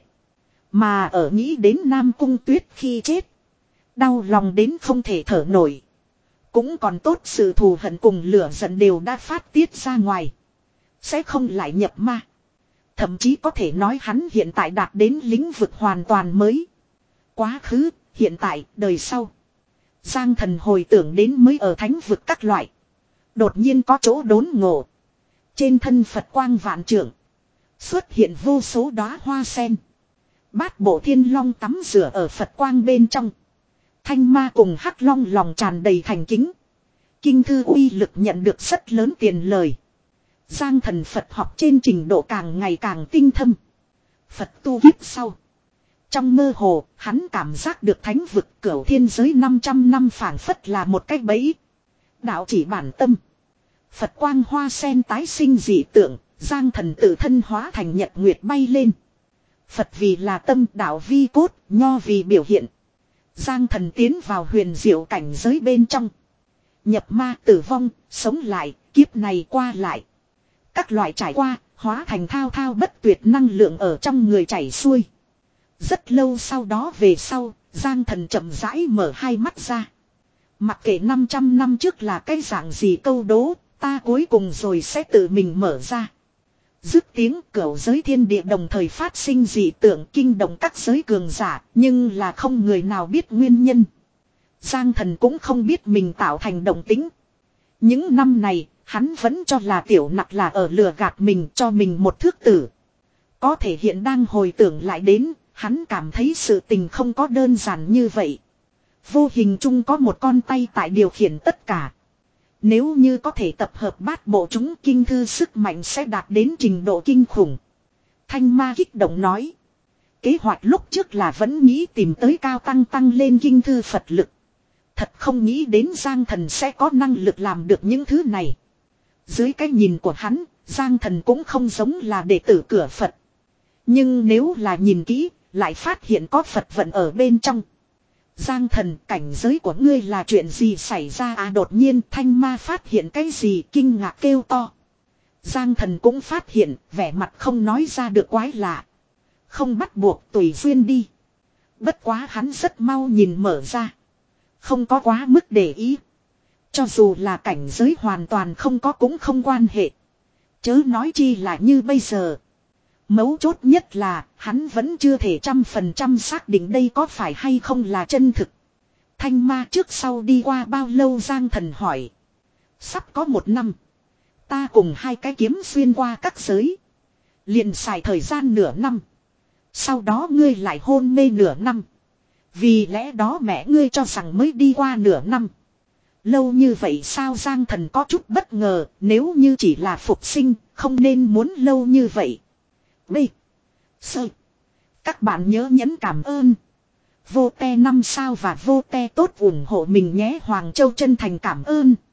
Mà ở nghĩ đến Nam Cung Tuyết khi chết. Đau lòng đến không thể thở nổi. Cũng còn tốt sự thù hận cùng lửa giận đều đã phát tiết ra ngoài. Sẽ không lại nhập ma. Thậm chí có thể nói hắn hiện tại đạt đến lĩnh vực hoàn toàn mới. Quá khứ, hiện tại, đời sau. Giang Thần hồi tưởng đến mới ở thánh vực các loại. Đột nhiên có chỗ đốn ngộ. Trên thân Phật quang vạn trượng. Xuất hiện vô số đóa hoa sen. Bát bộ thiên long tắm rửa ở Phật quang bên trong. Thanh ma cùng hắc long lòng tràn đầy thành kính. Kinh thư uy lực nhận được rất lớn tiền lời. Giang Thần Phật học trên trình độ càng ngày càng tinh thâm. Phật tu kiếp sau. Trong mơ hồ, hắn cảm giác được thánh vực cửu thiên giới năm trăm năm phảng phất là một cái bẫy. Đạo chỉ bản tâm. Phật quang hoa sen tái sinh dị tượng, Giang Thần tự thân hóa thành nhật nguyệt bay lên. Phật vì là tâm, đạo vi cốt, nho vì biểu hiện. Giang Thần tiến vào huyền diệu cảnh giới bên trong. Nhập ma tử vong, sống lại, kiếp này qua lại. Các loại trải qua, hóa thành thao thao bất tuyệt năng lượng ở trong người chảy xuôi. Rất lâu sau đó về sau, Giang Thần chậm rãi mở hai mắt ra. Mặc kệ năm trăm năm trước là cái dạng gì câu đố, ta cuối cùng rồi sẽ tự mình mở ra. Dứt tiếng cửu giới thiên địa đồng thời phát sinh dị tượng kinh động các giới cường giả, nhưng là không người nào biết nguyên nhân. Giang Thần cũng không biết mình tạo thành động tĩnh. Những năm này, hắn vẫn cho là tiểu nặc là ở lừa gạt mình, cho mình một thước tử. Có thể hiện đang hồi tưởng lại đến, hắn cảm thấy sự tình không có đơn giản như vậy. Vô hình chung có một con tay tại điều khiển tất cả. Nếu như có thể tập hợp bát bộ chúng kinh thư sức mạnh sẽ đạt đến trình độ kinh khủng. Thanh ma kích động nói. Kế hoạch lúc trước là vẫn nghĩ tìm tới cao tăng tăng lên kinh thư Phật lực. Thật không nghĩ đến Giang Thần sẽ có năng lực làm được những thứ này. Dưới cái nhìn của hắn, Giang Thần cũng không giống là đệ tử cửa Phật. Nhưng nếu là nhìn kỹ, lại phát hiện có Phật vận ở bên trong. Giang Thần, cảnh giới của ngươi là chuyện gì xảy ra à? Đột nhiên thanh ma phát hiện cái gì kinh ngạc kêu to. Giang Thần cũng phát hiện, vẻ mặt không nói ra được quái lạ. Không bắt buộc tùy duyên đi. Bất quá hắn rất mau nhìn mở ra. Không có quá mức để ý. Cho dù là cảnh giới hoàn toàn không có cũng không quan hệ. Chớ nói chi là như bây giờ. Mấu chốt nhất là hắn vẫn chưa thể trăm phần trăm xác định đây có phải hay không là chân thực. Thanh ma trước sau đi qua bao lâu? Giang Thần hỏi. Sắp có một năm. Ta cùng hai cái kiếm xuyên qua các giới. Liền xài thời gian nửa năm. Sau đó ngươi lại hôn mê nửa năm. Vì lẽ đó mẹ ngươi cho rằng mới đi qua nửa năm. Lâu như vậy sao? Giang Thần có chút bất ngờ. Nếu như chỉ là phục sinh, không nên muốn lâu như vậy. B. Sơ. Các bạn nhớ nhấn cảm ơn. Vô te năm sao và vô te tốt ủng hộ mình nhé. Hoàng Châu chân thành cảm ơn.